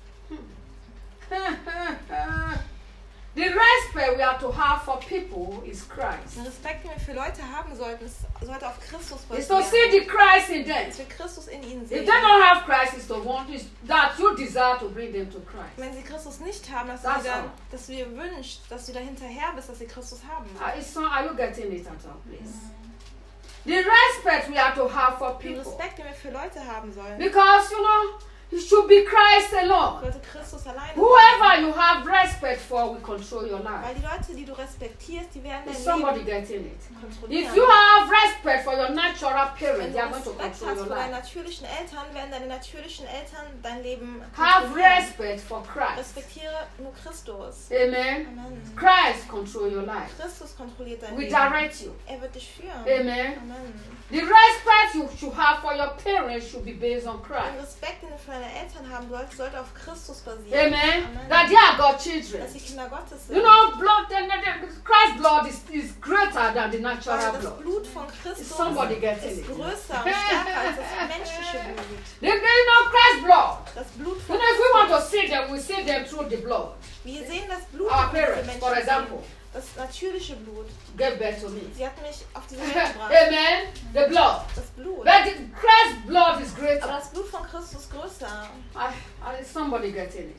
The respect we have to have for people is Christ. Den Respekt, den wir für Leute haben sollten, sollte auf Christus It's to see basieren. the Christ in them. Dass wir Christus in ihnen If sehen. they don't have Christ, it's to want is that you desire to bring them to Christ. Wenn sie Christus nicht haben, dass That's du, dann, all. dass du dir wünschst, dass du da hinterher bist, dass sie Christus haben. Are you getting it at all, please? The respect we have to have for Den people. Respekt, den wir für Leute haben sollen, Because, you know, it should be Christ alone. sollte Christus alleine sein. Whoever you have respect for will control your Weil life. die Leute, die du respektierst, die werden Is dein somebody Leben getting it? kontrollieren. If you have respect for your natural Wenn parents, du they are going to Respekt control hast your vor deinen life. natürlichen Eltern, werden deine natürlichen Eltern dein Leben Have kontrollieren. respect for Christ. Respektiere nur Christus. Amen. Amen. Christ control your life. Christus kontrolliert dein We Leben. direct you. Er wird dich führen. Amen. Amen. The respect you should have for your parents should be based on Den Christ. Respekt, den du für deine Eltern haben sollst, sollte auf Christus basieren. Amen. Amen. That they are God's children. Dass sie Kinder Gottes sind. You know, Christ's blood is greater than the Weil natural das blood. Blut von Is Christus somebody getting ist it? größer und stärker als das menschliche Blut. They know Christ's blood. Das Blut You von know, if we want to Christus. see them, we see them through the blood. Wir sehen das Blut Our von diesen parents, for Menschen. example, Das natürliche Blut. gave birth to me. Sie hat mich auf diese Welt gebracht. Amen. The blood. Das Blut. But Christ's blood is Aber greater. das Blut von Christus ist größer. Is somebody getting it?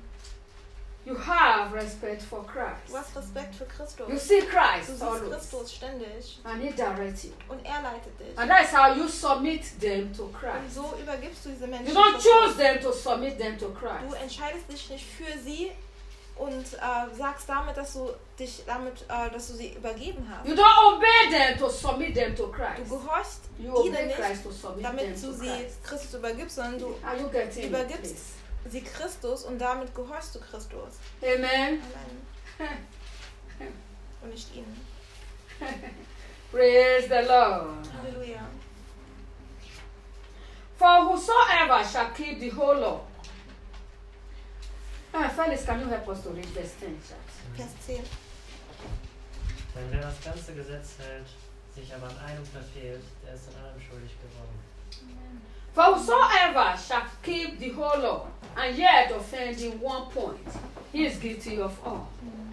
You have respect for Du Christ. hast Respekt für You Christus. see Du Christ siehst always. Christus ständig. And he directs you. Und er leitet dich. And that's how you submit them to Und Christ. so übergibst du diese You Menschen. don't choose Christus. them to submit them to Du Christ. entscheidest dich nicht für sie und sagst damit, dass du sie übergeben hast. You don't obey them to submit them to Du Christ. gehorchst You ihnen obey nicht, Christ to submit them damit to du sie Christ. Christus übergibst, sondern du Are you getting it, übergibst please? sie Christus und damit gehorchst du Christus. Amen. Amen. Und nicht ihnen. Praise the Lord. Halleluja. For whosoever shall keep the whole law. Felix, can you help us to read verse 10, chat? Vers 10. Denn wer das ganze Gesetz hält, sich aber an einem verfehlt, der ist an allem schuldig geworden. For whosoever shall keep the whole law and yet offend in one point, he is guilty of all.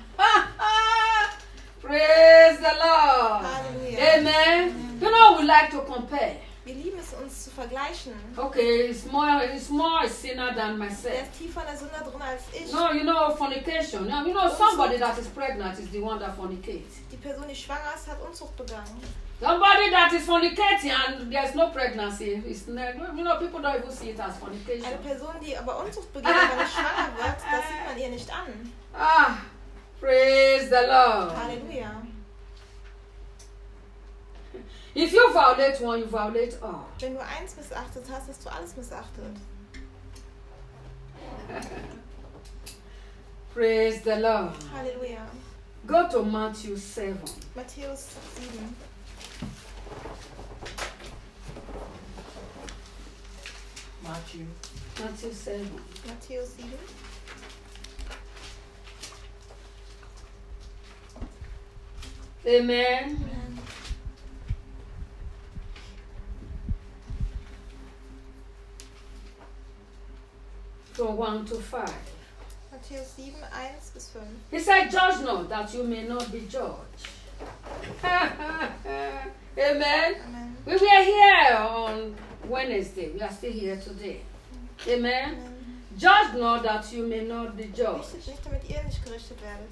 Praise the Lord. Halleluja. Amen. You know, we like to compare. Wir lieben es, uns zu vergleichen. Okay, it's more a sinner than Der myself. ist tiefer in der Sünde drin als ich. No, you know, fornication. Now, you know, somebody that is pregnant is the one that fornicates. Die Person, die schwanger ist, hat Unzucht begangen. Somebody that is fornicating and there's no pregnancy, is, you know, people don't even see it as Eine fornication. Person, die aber Unzucht begeht, aber nicht schwanger wird, das sieht man ihr nicht an. Ah, praise the Lord. Halleluja. If you violate one, you violate all. Wenn du eins missachtet hast, hast du alles missachtet. Praise the Lord. Halleluja. Go to Matthew 7. Matthäus 7. Matthew 7. Matthäus 7. Amen. From 1 to 5. Matthäus 7, 1 bis 5. He said, judge not that you may not be judged. Amen. Amen. We were here on Wednesday. We are still here today. Amen. Amen. Judge not that you may not be judged. Richtet nicht, damit ihr nicht gerichtet werdet.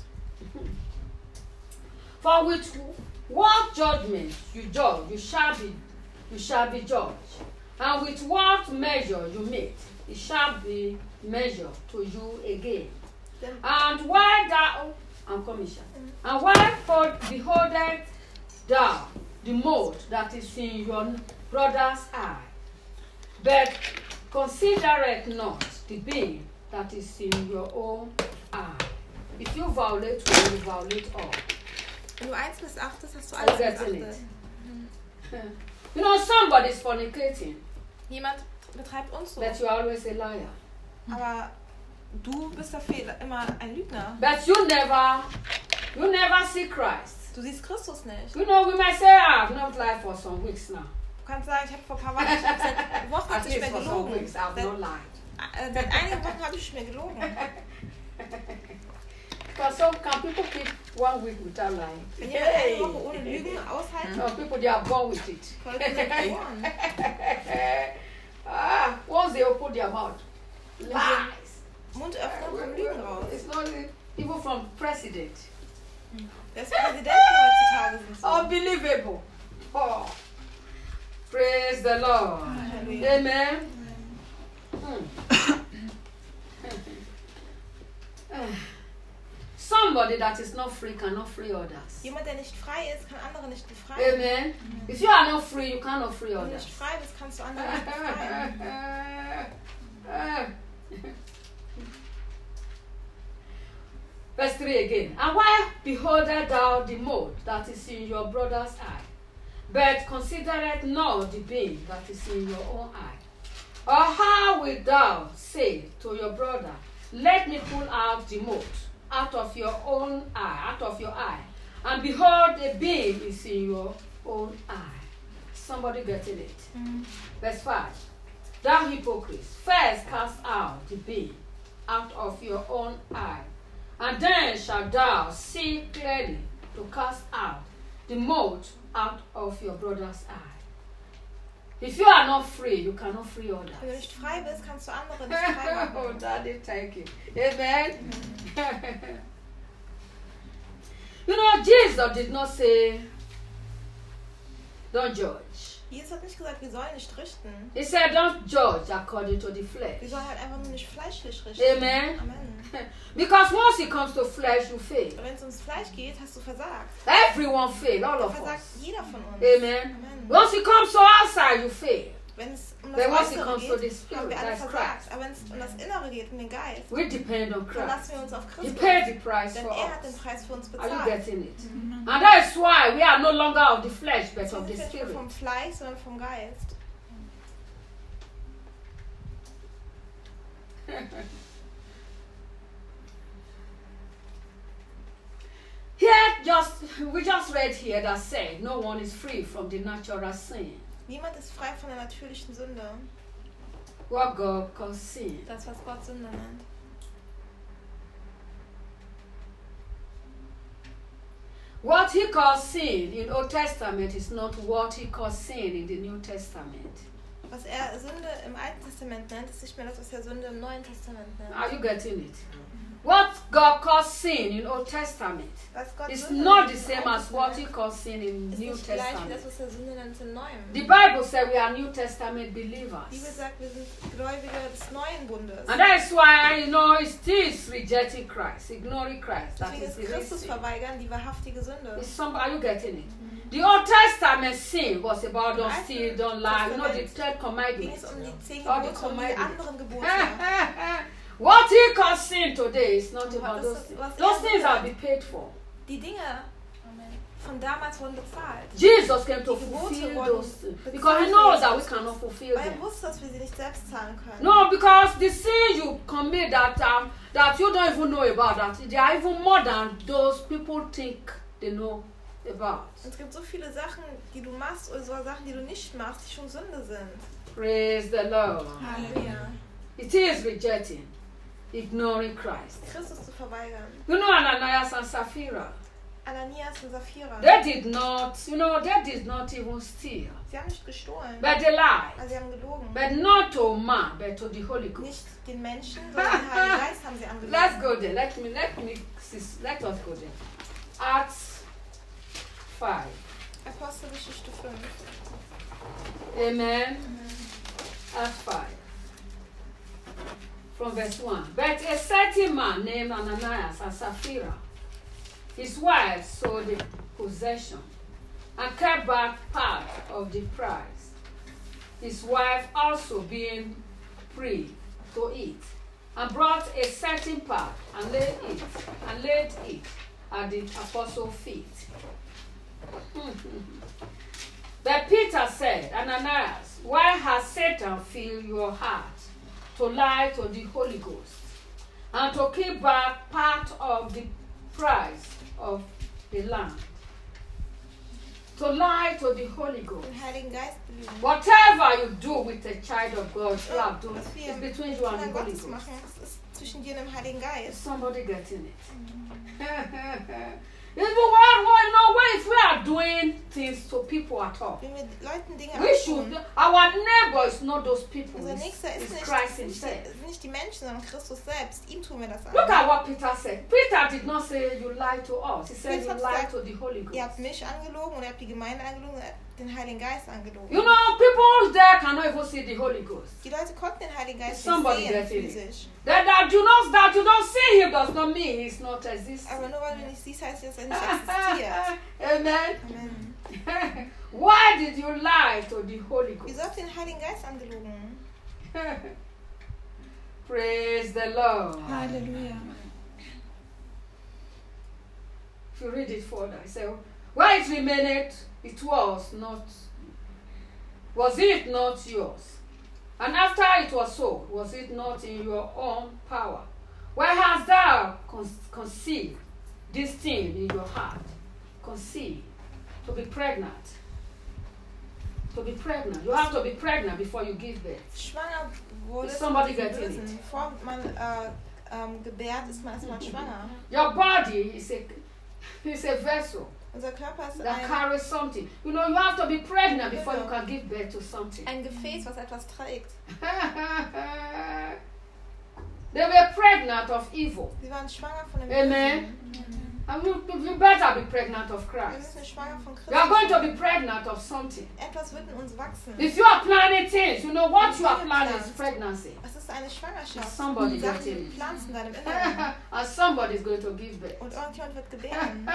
For with what judgment you judge, you shall be judged. And with what measure you meet, it shall be measured to you again. Denn, And where thou I'm coming, Sha. And why beholdest thou the mote that is in your brother's eye, but considereth not the beam that is in your own eye? If you violate one, you violate all. Wenn du 1 bis 8 hast, hast du Are you alles getting missachtet. it? You know, somebody's fornicating, Jemand betreibt Unzucht, but you are always a liar. aber du bist dafür immer ein Lügner. But you never see Christ. Du siehst Christus nicht. You know, we might say, I've not lied for some weeks now. Du kannst sagen, ich habe vor ein paar Wochen, ich habe seit Wochen At nicht least mehr for some gelogen. weeks, I've not lied. Seit einigen Wochen habe ich nicht mehr gelogen. Because so can people keep 1 week without lying? Wenn jemand eine Woche ohne Lügen aushalten, Some people, they are born with it. Leute sind geboren. Once they open their mouth, lies. Mund öffnen, kommen Lügen raus. It's not even from president. Wer ist Präsident heutzutage? Sind so. Unbelievable. Oh. Praise the Lord. Halleluja. Amen. Somebody that is not free cannot free others. Jemand, der nicht frei ist, kann andere nicht befreien. Amen. If you are not free, you cannot free Wenn du others. nicht frei bist, kannst du andere nicht befreien. Verse 3 again. And why beholdest thou the mote that is in your brother's eye, but considereth not the beam that is in your own eye? Or how wilt thou say to your brother, let me pull out the mote out of your own eye, out of your eye, and behold, the beam is in your own eye? Somebody getting it? Verse 5. Thou hypocrite, first cast out the beam out of your own eye, and then shalt thou see clearly to cast out the mote out of your brother's eye. If you are not free, you cannot free others. Wenn du nicht frei bist, kannst du andere nicht frei Oh, machen. Daddy, thank you. Amen. You know, Jesus did not say, don't judge. Jesus hat nicht gesagt, wir sollen nicht richten. He said, don't judge according to the Wir flesh. sollen halt einfach nur nicht fleischlich richten. Amen. Amen. Because once it comes to flesh, you fail. Wenn es ums Fleisch geht, hast du versagt. Everyone fail, all Da of versagt us. jeder von uns. Amen. Amen. Once it comes to outside, you fail. Wenn es um Then das once it Äußere comes to the geht, spirit, haben wir alle that's versagt. Christ. Aber wenn es um das Innere geht, um den Geist, We depend on dann Christ. lassen wir uns auf He Christus. paid the price Denn for er hat den us. Preis für uns Are you bezahlt. getting it? And that is why we are no longer of the flesh, but Wir of the sind nicht mehr spirit. vom Fleisch, sondern vom Geist. Here, we just read here that said, no one is free from the natural sin. Niemand ist frei von der natürlichen Sünde. What God calls sin. Das, was Gott Sünde nennt. What he calls sin in Old Testament is not what he calls sin in the New Testament. Was Sünde im Alten Testament nennt, ist nicht mehr das, was Sünde im Neuen Testament nennt. Are you getting it? What God calls sin in Old Testament Was Gott is Sünde not nennt the im same Alten as what he Testament, calls sin in ist New nicht gleich wie Testament. das, was Sünde nennt im Neuen. The Bible says we are New Testament Die believers. Bibel sagt, wir sind Gläubige des Neuen Bundes. And that is why, you know, it is rejecting Christ, ignoring Christ. That Deswegen is ist the Christus sin. verweigern die wahrhaftige Sünde. Are you getting it? The Old Testament sin was about don't steal, don't lie. You know, the third Ging commandment. es um die 10 All the Gebote und die commandments. anderen Gebote. What he calls sin today is not Aber about das those ist, things. was Those er things sagt. are be paid for. Die Dinge von damals wurden bezahlt. Jesus came to Die Gebote fulfill wurden those things bezahlt because he für knows that we Jesus. cannot fulfill Weil er them. wusste, dass wir sie nicht selbst zahlen können. No, because the sin you commit that you don't even know about, that they are even more than those people think they know about. Und es gibt so viele Sachen, die du machst oder so Sachen, die du nicht machst, die schon Sünde sind. Praise the Lord. Halleluja. It is rejecting, ignoring Christ. Christus zu verweigern. You know Ananias and Sapphira. Ananias und Sapphira. They did not even steal. Sie haben nicht gestohlen. But they lied. Also sie haben gelogen. But not to man, but to the Holy Ghost. Nicht den Menschen, sondern den Heiligen Geist haben sie angelogen. Let's go there. Let us go there. Acts 5. Apostelgeschichte 5. Amen. Acts 5. From verse 1. But a certain man named Ananias and Sapphira, His wife sold the possession and kept back part of the price. His wife also being free to eat, and brought a certain part and laid it at the apostles' feet. But Peter said, Ananias, why has Satan filled your heart to lie to the Holy Ghost and to keep back part of the price of the land? To lie to the Holy Ghost. Den Heiligen Geist belügen. Whatever you do with a child of God, you have to, Was wir it's between you and Kinder the Holy Gottes Ghost. machen, das ist zwischen dir und dem Heiligen Is Geist. somebody getting it? Even what if we are doing things to people at all? Wenn wir Leuten Dinge We should, antun, our neighbor is not those people, unser it's, Nächster ist it's Christ nicht himself. die Menschen, sondern Christus selbst. Ihm tun wir das Look an. at what Peter said. Peter did not say you lie to us. He said you Peter lie sagt, to the Holy Ihr habt Ghost. mich angelogen und ihr habt die Gemeinde angelogen, ihr habt den Heiligen Geist angelogen. You know, people there cannot even see the Holy Ghost. Die Leute konnten den Heiligen Geist Somebody nicht sehen, getting it. physisch. That you don't see him does not mean he's not existing. Aber nur weil du nicht siehst, heißt das, dass er nicht existiert. Amen. Amen. Why did you lie to the Holy Ghost? Wieso habt ihr den Heiligen Geist angelogen? Praise the Lord. Halleluja. If you read it further, it says, why it remained, it was it not yours? And after it was so, was it not in your own power? Why hast thou conceived this thing in your heart? Conceive, to be pregnant. To be pregnant. You have to be pregnant before you give birth. Schwanger wurde Is somebody von diesem getting Bösen. Bevor man gebärt, ist man erstmal schwanger. Your body is a vessel Unser Körper ist that carries something. You know, you have to be pregnant before you can give birth to something. ein Gefäß, was etwas trägt. They were pregnant of evil. Sie waren schwanger von dem Amen. Bösen. And you better be pregnant of Wir Christ. müssen schwanger von Christus You are going to sein. be pregnant of something. Etwas wird in uns wachsen. If you are planning things, you know what you are planning is pregnancy. Es ist eine Schwangerschaft. Somebody Sachen, getting die it. pflanzen in deinem Inneren. And somebody is going to give birth. Und irgendjemand wird gebären.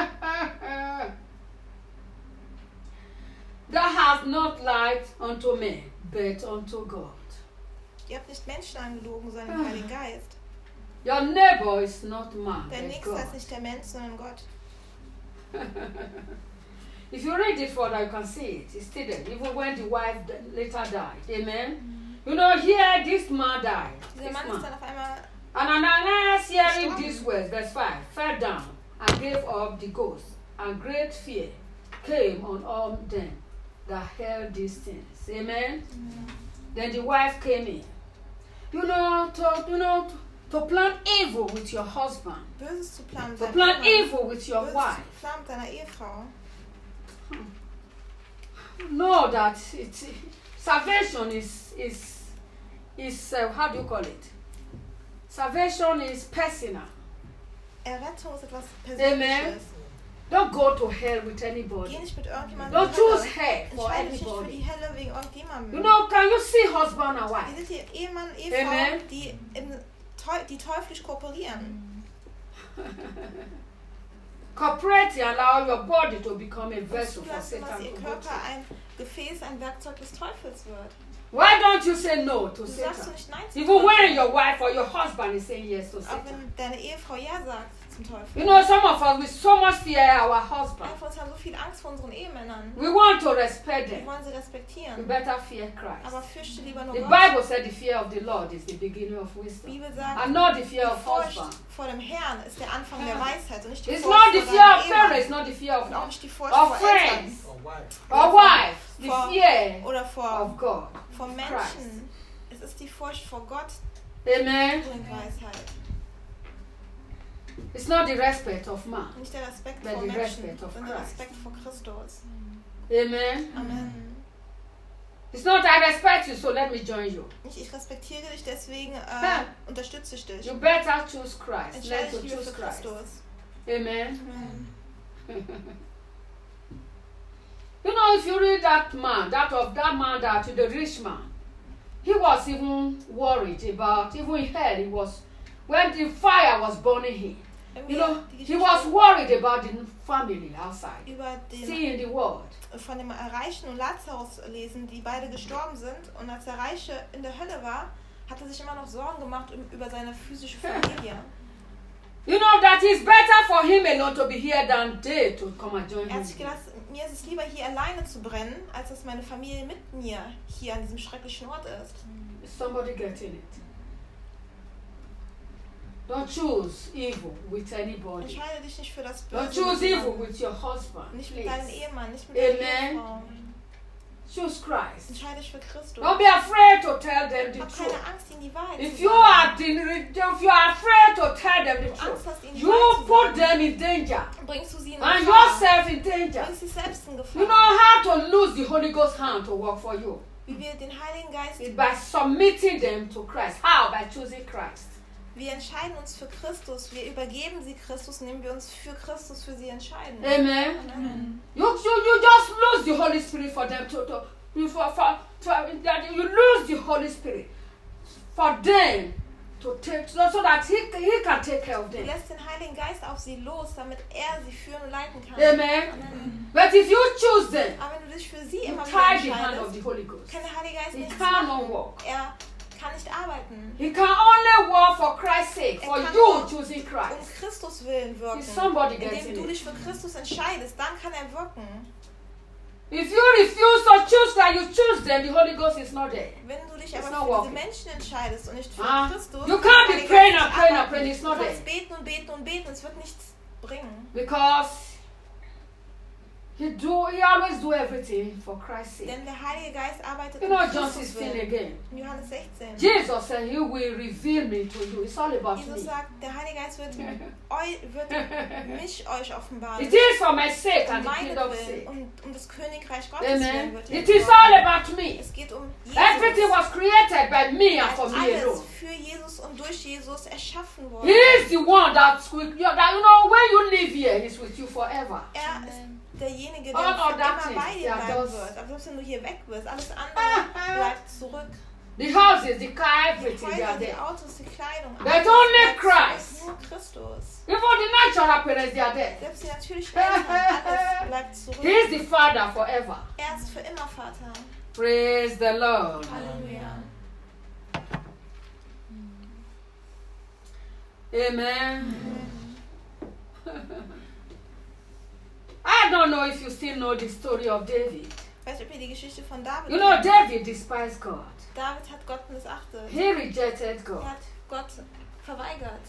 Thou hast not lied unto men, but unto God. Ihr habt nicht Menschen angelogen, sondern den Heiligen Geist. Your neighbor is not man, Der but Nächste ist God. nicht der Mensch, sondern Gott. If you read it further, you can see it. It's still there. Even when the wife later died. Amen. You know, here this man died. Dieser This Mann ist man. dann auf einmal And Ananias, hearing these words, verse 5, fell down and gave up the ghost, and great fear came on all them that heard these things. Amen. Then the wife came in. To plan evil with your husband, Böses zu planen. to mit plan deinem Mann. evil with your Böses wife. zu planen mit deiner Ehefrau. Know that salvation is how do you call it? Salvation is personal. Errettung ist etwas Amen. Persönliches. Don't go to hell with Geh anybody. nicht mit irgendjemandem Don't in die choose Hölle. hell for Entscheide dich nicht für anybody. die Hölle wegen irgendjemandem. You know, can you see husband and Wir wife? sind hier Ehemann, Ehefrau, Amen. die teuflisch kooperieren. Cooperate and allow your body to become a vessel for Zulassen, dass Satan ihr to go Körper to. ein Gefäß, ein Werkzeug des Teufels wird. Why don't you say no to Du sagst Satan? nicht Nein zum Even when Teufel. your wife or your husband is saying yes to Auch Satan. wenn deine Ehefrau Ja sagt zum Teufel. You know, some of us, we so much fear our husband. Einige von uns haben so viel Angst vor unseren Ehemännern. We want to respect Wir them. wollen sie You respektieren. better fear Christ. Aber fürchte lieber nur The Gott. Bible said the fear of the Lord is the beginning of Die wisdom. Bibel sagt, And not the fear die of Furcht husband. vor dem Herrn ist der Anfang der Weisheit und nicht die It's Furcht not the vor fear deinem of Ehemann. parents, not the fear Und auch of nicht die Furcht or vor friends. Eltern Or wife. or wife. The For- fear oder vor of God. Menschen. Christ. Es ist die Furcht vor Gott, Amen. die bringt Weisheit. It's not the respect of man. Nicht der Respekt But vor the Menschen, respect of sondern der Christ. Respekt vor Christus. Amen. Amen. It's not I respect you, so let me join you. Nicht ich respektiere dich, deswegen Ja. unterstütze ich dich. You better choose Christ. Entscheide Learn to dich lieber choose für Christ. Christus. Amen. Amen. You know, if you read that man, that the rich man, he was even worried about, even in hell, he was, when the fire was burning him. Wenn You wir know, die he Geschichte was worried about the family outside, über seeing the world. von dem Reichen und Lazarus lesen, die beide gestorben sind, und als der Reiche in der Hölle war, hat er sich immer noch Sorgen gemacht über seine physische Familie. You know that it's better for him alone to be here than they to come and join Er hat sich him. gedacht, mir ist es lieber hier alleine zu brennen, als dass meine Familie mit mir hier an diesem schrecklichen Ort ist. Is somebody getting it? Don't choose evil with anybody. Entscheide dich nicht für das Don't Böse, choose mit evil jemandem. with your husband. Nicht mit deinem Please. Ehemann, nicht mit deiner Amen. Ehefrau. Choose Christ. Entscheide dich für Christus. Don't be afraid to tell them the Hab truth. keine Angst, ihnen die Wahrheit If zu you sagen. are afraid to tell them the Wenn du Angst truth, hast, ihnen die you Wahrheit zu put sagen, them in danger bringst du sie in and Gefahr. yourself in danger. Bringst dich selbst in You Gefahr. know how to lose the Holy Ghost hand to work for you? Wie wir den Heiligen Geist, It's by submitting them to Christ. How? By choosing Christ. wir entscheiden uns für Christus, wir übergeben sie Christus, indem wir uns für Christus, für sie entscheiden. Amen. Amen. You just lose the Holy Spirit for them that you lose the Holy Spirit for them to take so that he can take care of Du them. lässt den Heiligen Geist auf sie los, damit er sie führen und leiten kann. Amen. Amen. But if you choose them, Aber wenn du dich für sie you immer wieder tie the hand of entscheidest, the Holy Ghost. kann der Heilige Geist He nichts cannot machen. walk. Er kann nicht arbeiten. He can only work for Christ's sake, for Er kann you nur choosing Um Christ. Christus willen wirken. Is somebody Indem getting du it? dich für Christus entscheidest, dann kann er wirken. If you refuse to choose that you choose them, the Holy Ghost is not there. Wenn du dich It's aber not für diese working. Menschen entscheidest und nicht für Ah, Christus, you kann can't der be Heilige praying Geist and nicht praying and arbeiten. praying, it's not Du kannst there. beten und beten und beten, es wird nichts bringen. Because he always do everything for Christ's sake. Denn der Heilige Geist arbeitet You know um John Christus 16 willen. again. In Johannes 16. Jesus said he will reveal me to you. It's all about Jesus me. sagt, der Heilige Geist wird mich euch offenbaren. It is for my sake Um and the kingdom's meinetwillen sake. und um das Königreich Gottes willen Amen. wird It er is all wirken. about me. Es geht um Everything Jesus. was created by me and for me Alles alone. für Jesus und durch Jesus erschaffen He worden. is the one that's with you. That, you know, when you live here, he's with you forever. Er ist derjenige, der All für of that immer bei things, dir yeah, bleiben those- wird. Aber selbst wenn du hier weg bist, alles andere bleibt zurück. The houses, the car, Die everything, they are Häuser, die there. Autos, die Kleidung. But alles only bleibt zurück. Christ. Nur Christus. Even the natural parents, they are there. Selbst die natürlichen Eltern, alles bleibt He zurück. is the Father forever. Er ist für immer Vater. Praise the Lord. Halleluja. Amen. I don't know if you still know the story of David. Ich weiß nicht, ob ihr die Geschichte von David You know, kennt. David despised God. David hat Gott missachtet. He rejected God. Er hat Gott verweigert.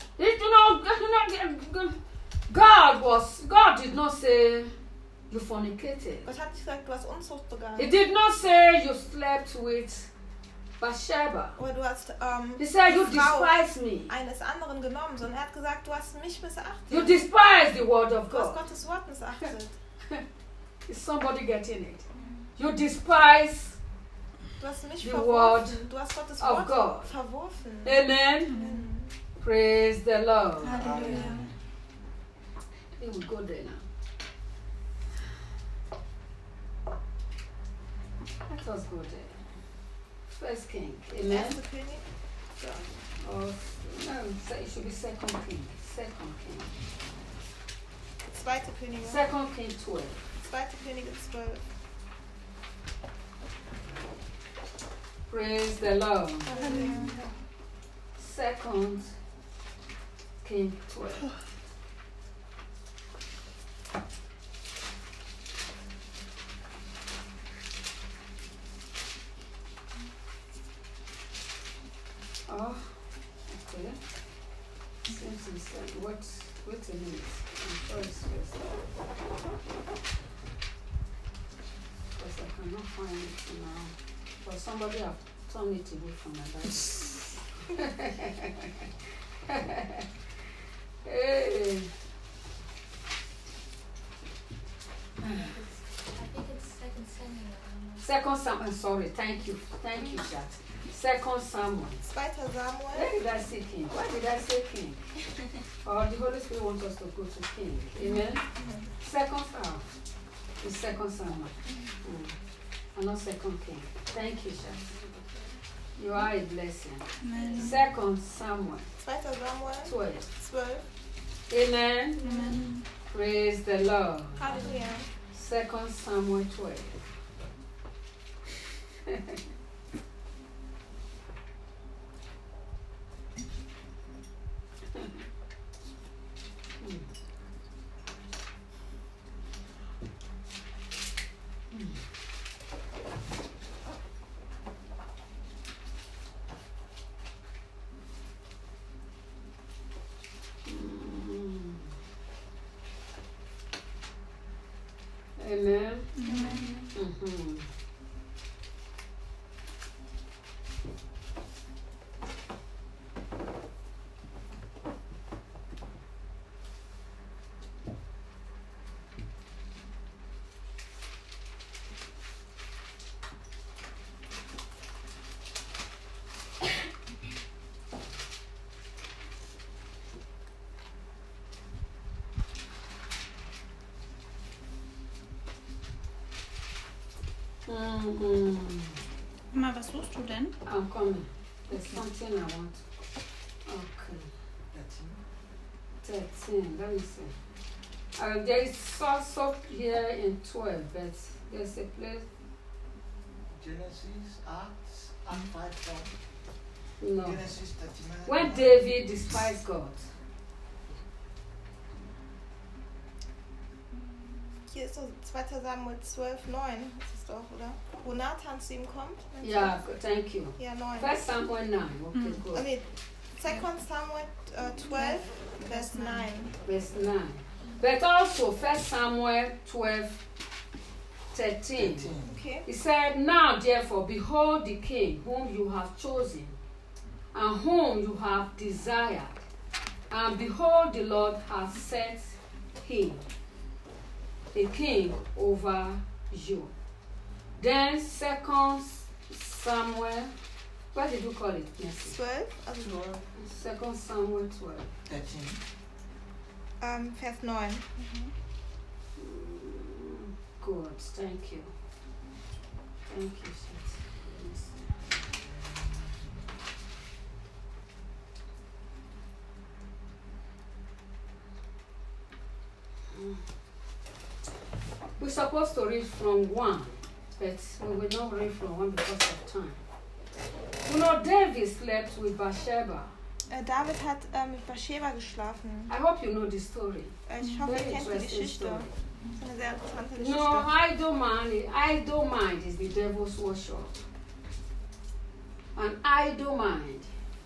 God did not say you fornicated. Gott hat nicht gesagt, du hast Unzucht He begangen. did not say you slept with Bathsheba. Oder du hast He said you die Frau despise me. eines anderen genommen, sondern er hat gesagt, du hast mich missachtet. You despise the word of Du hast God. Gottes Wort missachtet. Is somebody getting it? You despise. Du hast mich The verworfen. Du hast Gottes of Wort God. verworfen. Amen. Amen. Praise the Lord. Halleluja. We will go there now. Let us go there. First King. Amen. Erste König. Ja. Or, no, it should be Second King. Second King. Zweite Könige. Second King 12. Zweite Könige 12. Praise the Lord. Halleluja. Second King 12. Oh, okay. Seems to say, wait a minute. I'm sure it's first. Because I cannot find it now. But somebody have turned it away from my Bible. Hey. I think it's Second Samuel. Second Samuel, sorry, thank you, Jack. Second Samuel. Zweiter Samuel. Where did I say king? Why did I say king? Oh, the Holy Spirit wants us to go to king. Amen. Second Samuel. It's Second Samuel. And not Second King. Thank you, Jack. You are a blessing. Amen. Second Samuel Zweiter Samuel 12. 12. Amen. Amen. Praise the Lord. Halleluja. 2 Samuel 12. Amen. Mhm. Mhm. Mama, was suchst du denn? I'm coming. There's something I want. Okay. 13. Let me see. There is also here in 12, but there's a place. Genesis, Acts, Act 5, No. Genesis 39. When David despised God. Hier ist doch 2. Samuel 12, 9. Das ist doch, oder? Wo Nathan zu ihm kommt. Yeah, thank you. Ja, 9. 1 Samuel 9. Okay, Oh, good. nee. 2. Samuel 12, Vers 9. Verse 9. But also 1 Samuel 12, 13. 13. Okay. He said, Now therefore, behold the king whom you have chosen, and whom you have desired, and behold the Lord has set him a king over you. Then 2 Samuel, what did you call it? Yes. 12, also 2 Samuel 12. 13. Vers 9. Good, thank you. Thank you, sis. Yes. We're supposed to read from 1, but we will not read from 1 because of time. You know, David slept with Bathsheba. David hat mit Bathsheba geschlafen. I hope you know the story. Ich hoffe, Very ihr kennt die interesting Geschichte. story. Das ist eine sehr interessante Geschichte. No, idle mind is the devil's workshop. An idle mind.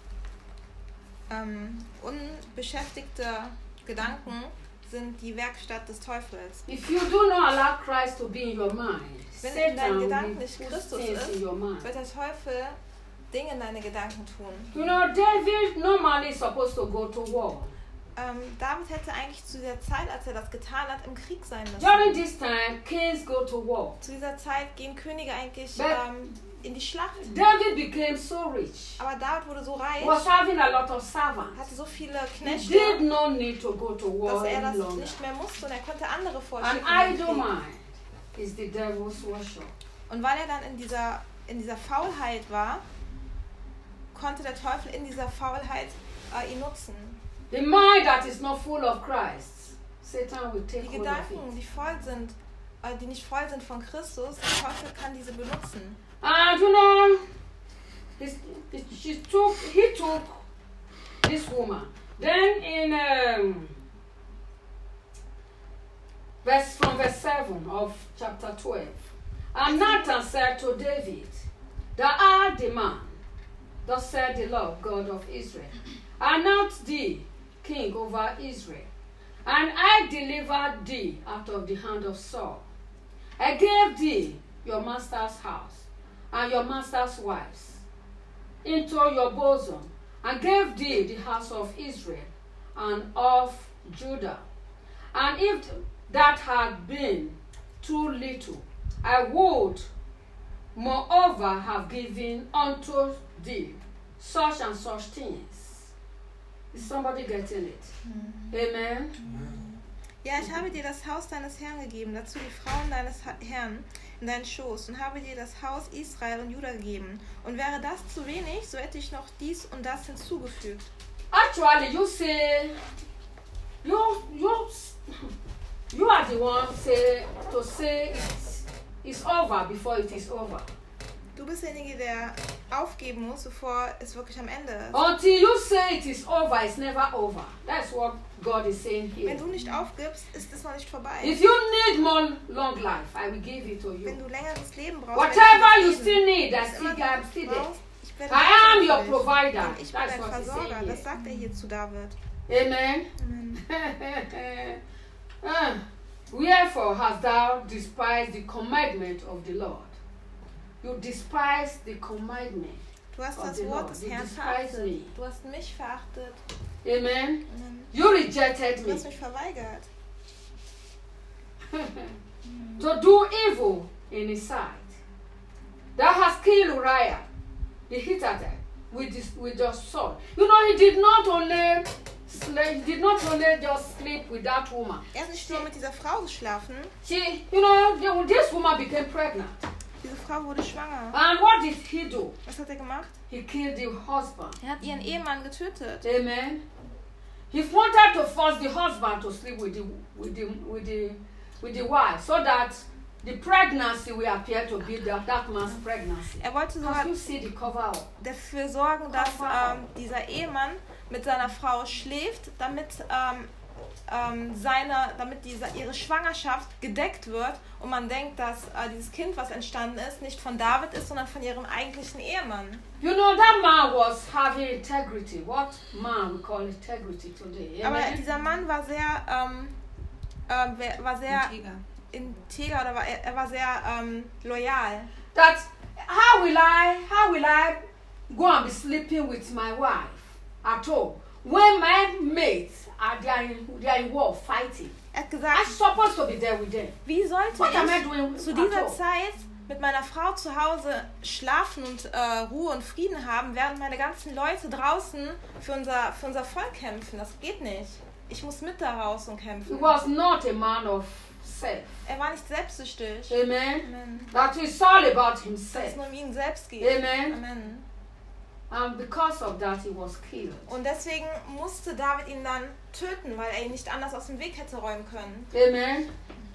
Unbeschäftigte Gedanken sind die Werkstatt des Teufels. If you do not allow Christ to be in your mind, Wenn in deinen Satan Gedanken will nicht put Christus things ist, in your mind. wird der Teufel Dinge in deine Gedanken tun. You know, David normally is supposed to go to war. David hätte eigentlich zu dieser Zeit, als er das getan hat, im Krieg sein müssen. During this time, kings go to war. Zu dieser Zeit gehen Könige eigentlich But- in die Schlacht. David became so rich. Aber David wurde so reich, Was having a lot of servants. hatte so viele He Knechte, did not need to go to dass war er any das longer. nicht mehr musste und er konnte andere An vorschicken. in den idle Krieg. mind is the devil's workshop. Und weil er dann in dieser Faulheit war, konnte der Teufel in dieser Faulheit ihn nutzen. The mind that is not full of Christ, Satan will take Die hold of Gedanken, it. die nicht voll sind von Christus, der Teufel kann diese benutzen. And you know, he took this woman. Then in verse 7 of chapter 12, and Nathan said to David, Thou art the man, thus said the Lord God of Israel, and not thee king over Israel. And I delivered thee out of the hand of Saul. I gave thee your master's house and your master's wives into your bosom, and gave thee the house of Israel and of Judah. And if that had been too little, I would moreover have given unto thee such and such things. Is somebody getting it? Amen. Ja, ich habe dir das Haus deines Herrn gegeben, dazu die Frauen deines Herrn in deinen Schoß und habe dir das Haus Israel und Juda gegeben. Und wäre das zu wenig, so hätte ich noch dies und das hinzugefügt. Actually, you see, You are the one to say it's over before it is over. Du bist derjenige, der aufgeben muss, bevor es wirklich am Ende ist. Until you say it is over, it's never over. That's what God is saying here. Wenn du nicht aufgibst, ist es noch nicht vorbei. If you need more long life, I will give it to you. Wenn du längeres Leben brauchst, Whatever you werde ich dir still need, I geben. still Was got immer du still there. brauchst, ich werde I am dir your geben. provider. Denn ich bin That's dein what he's saying Versorger. Das here. sagt er hier zu David. Amen. Amen. Wherefore hast thou despised the commandment of the Lord? You despise the commandment. Du hast of das the Wort Lord. des You Herrn despise verachtet. me. Du hast mich verachtet. Amen. Amen. You rejected Du me. hast mich verweigert. To do evil in his sight. Thou hast killed Uriah, the Hittite, with your sword. You know, he did not only just sleep with that woman. Er ist nicht nur mit dieser Frau geschlafen. This woman became pregnant. Diese Frau wurde schwanger. And what did he do? Was hat er gemacht? He killed the husband. Er hat ihren Ehemann getötet. Amen. He wanted to force the husband to sleep with the wife, so that the pregnancy will appear to be that man's pregnancy. Er wollte sogar Can you see the cover up? dafür sorgen, dass dieser Ehemann mit seiner Frau schläft, damit ihre Schwangerschaft gedeckt wird und man denkt, dass dieses Kind, was entstanden ist, nicht von David ist, sondern von ihrem eigentlichen Ehemann. You know, that man was having integrity. What man we call integrity today? Aber Amen? dieser Mann war sehr integer oder er war sehr loyal. That how will I go and be sleeping with my wife at all when my mates they are in war fighting? Er hat I'm gesagt, supposed to be there with them. wie sollte What am I ich doing zu at dieser all? Zeit mit meiner Frau zu Hause schlafen und Ruhe und Frieden haben, während meine ganzen Leute draußen für unser Volk kämpfen? Das geht nicht. Ich muss mit da raus und He kämpfen. was not a man of self. Er war nicht selbstsüchtig. Amen. Amen. That is all about Dass es himself. nur um ihn selbst geht. Amen. Amen. And because of that, he was killed. Und deswegen musste David ihn dann töten, weil er ihn nicht anders aus dem Weg hätte räumen können. Amen.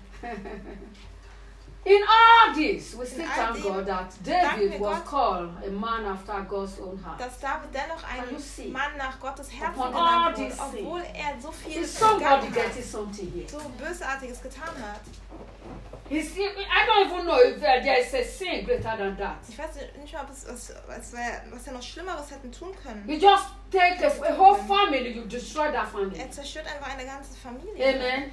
In all this, we still all thank dem God that danken David wir was Gott, called a man after God's own heart. Dass David dennoch Can you see? ein Mann nach Gottes Herzen Upon all genannt these wurde, obwohl er so viel Is somebody begangen getting hat, something here? so Bösartiges getan hat. I don't even know if there is a sin greater than that. Ich weiß nicht mal, ob was er noch Schlimmeres hätten tun können. You just take a whole family, you destroy that family. Er zerstört einfach eine ganze Familie. Amen.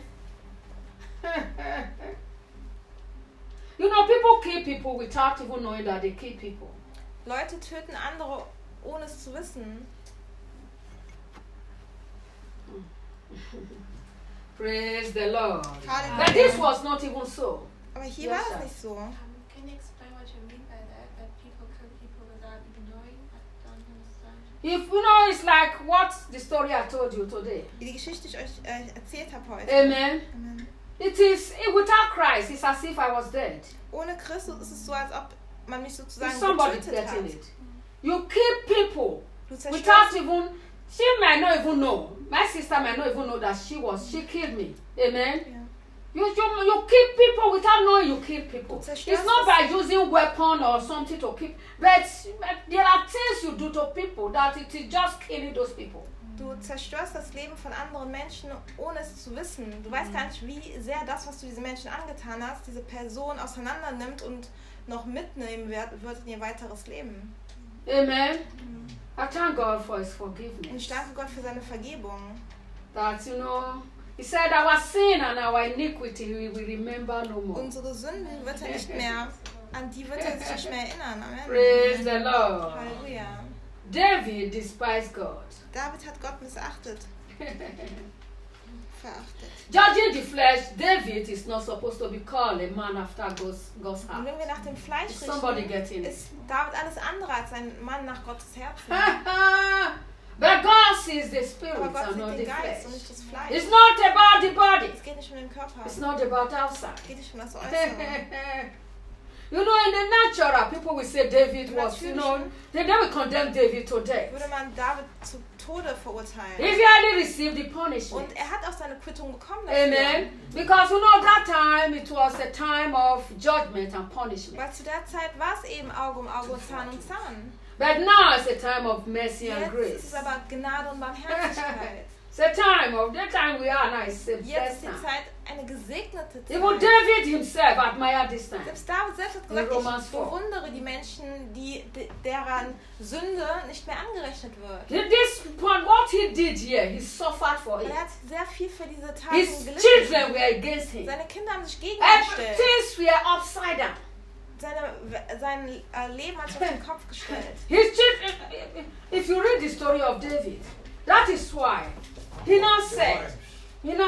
You know, people kill people without even knowing that they kill people. Leute töten andere, ohne es zu wissen. Praise the Lord. Halleluja. But this was not even so. Aber hier Yes, war sir. es nicht so. Can you explain what you mean by that? That people kill people without even knowing? I don't understand. If you know, it's like what the story I told you today. Wie die Geschichte ich euch erzählt habe heute. Amen. Amen. It is without Christ. It's as if I was dead. Ohne Christus ist es so, als ob man mich sozusagen Is somebody getötet hat. getting it? You kill people Du without zerstörst, even. She might not even know. My sister might not even know that she killed me. Amen. ja. You kill people without knowing you kill people. Du It's zerstörst not das- by using weapon or something to kill, but there are things you do to people that it is just killing those people. Du zerstörst das Leben von anderen Menschen, ohne es zu wissen. Du weißt gar nicht, wie sehr das, was du diesen Menschen angetan hast, diese Person auseinander nimmt und noch mitnehmen wird in ihr weiteres Leben. Amen. I thank God for His Und ich forgiveness. danke Gott für seine Vergebung. That He said our sin and our iniquity we will remember no more. Unsere Sünden wird er nicht mehr, an die wird er sich nicht mehr erinnern. Amen. Praise the Lord. Halleluja. David despised God. David hat Gott missachtet. Verachtet. Judging the flesh, David is not supposed to be called a man after God's Und heart. wenn wir nach dem Fleisch Is somebody richten, getting it? ist David alles andere als ein Mann nach Gottes Herzen. But God sees the spirit Aber Gott and sieht not den the Geist und flesh. nicht das Fleisch. It's not about the body. Es geht nicht um den Körper. It's not about outside. Es geht nicht um das Äußere. You know, in the natural, people will say David was, you know, they will condemn David to death. würde man David zu Tode verurteilen. He really received the punishment. Und er hat auch seine Quittung bekommen dafür. Amen. Because you know, that time it was a time of judgment and punishment. Weil zu der Zeit war es eben Auge um Auge und Zahn um Zahn. But now it's a time of mercy and Jetzt ist grace. es aber Gnade und Barmherzigkeit. It's a time of the time we are now. It's a Jetzt blessed ist die time. Zeit eine gesegnete Even Zeit. David himself admired this time. Selbst David selbst hat In gesagt, Romans ich 4. bewundere die Menschen, deren Sünde nicht mehr angerechnet wird. This point, what he did here, he suffered for Und it. er hat sehr viel für diese Taten His gelitten. children were against him. Seine Kinder haben sich gegen ihn gestellt. Things were upside down. Sein Leben hat sich auf den Kopf gestellt. His children, if you read the story of David, that is why he now said, it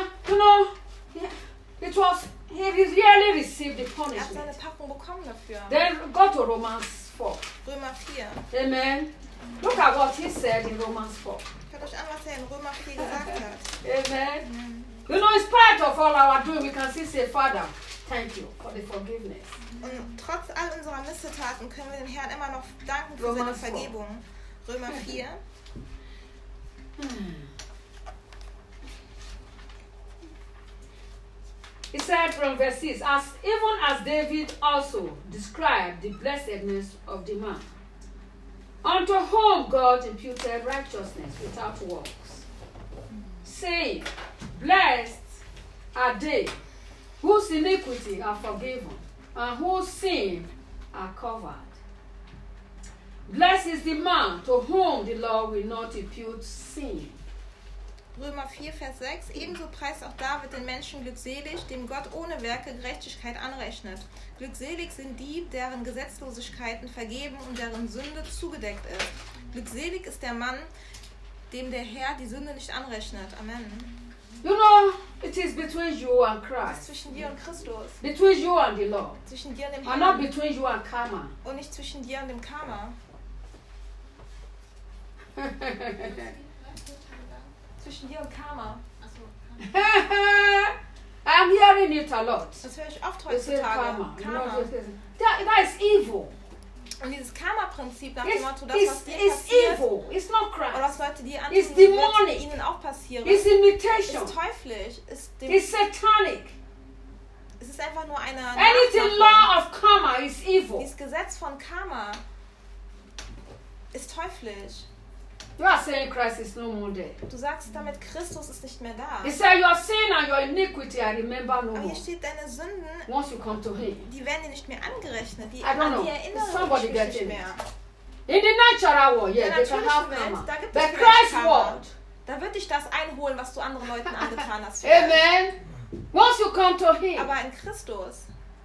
was, he really received the Er hat seine punishment. Packung bekommen dafür. Then go to Romans 4. Römer 4. Amen. Look at what he said in Romans 4. Hört euch an, was er in Römer 4 gesagt hat. Amen. You know, in spite of all our doing, we can still say, Father, thank you for the forgiveness. Und trotz all unserer Missetaten können wir dem Herrn immer noch danken für seine Römer 4. Vergebung. Römer 4. He said from verse 6, even as David also described the blessedness of the man, unto whom God imputed righteousness without works, saying, blessed are they whose iniquity are forgiven, and whose sin are covered. Blessed is the man to whom the Lord will not impute sin. Römer 4, Vers 6. Ebenso preist auch David den Menschen glückselig, dem Gott ohne Werke Gerechtigkeit anrechnet. Glückselig sind die, deren Gesetzlosigkeiten vergeben und deren Sünde zugedeckt ist. Glückselig ist der Mann, dem der Herr die Sünde nicht anrechnet. Amen. You know, it is between you and Das ist Christ, zwischen dir und Christus. between you and the Lord, Zwischen dir und dem and not Herrn. between you and karma. Und nicht zwischen dir und dem Karma. Zwischen dir und Karma. I'm hearing it a lot. Das höre ich oft They say heutzutage. karma. You know, Karma. that is evil. Und dieses Karma-Prinzip nach dem Motto, das, was dir It's passiert, evil. It's not oder Christ. was Leute dir antun, It's wird demonic. ihnen auch passieren. It's imitation. Ist teuflisch. It's satanic. Es ist einfach nur eine Anything Nachmachung. law of karma is evil. Dieses Gesetz von Karma ist teuflisch. You are saying Christ is no more there. Du sagst damit, Christus ist nicht mehr da. He said, your sin and your iniquity I remember no Aber more. hier steht, deine Sünden, Once you come to him. die werden dir nicht mehr angerechnet. I don't An know. die erinnere Somebody ich mich get nicht in mehr. In the natural world, Der yes, they can natürlichen have Welt, karma. da gibt But es vielleicht Christ's Karma. world. Da wird dich das einholen, was du anderen Leuten angetan hast. Amen. Once you come to him. Aber in Christus,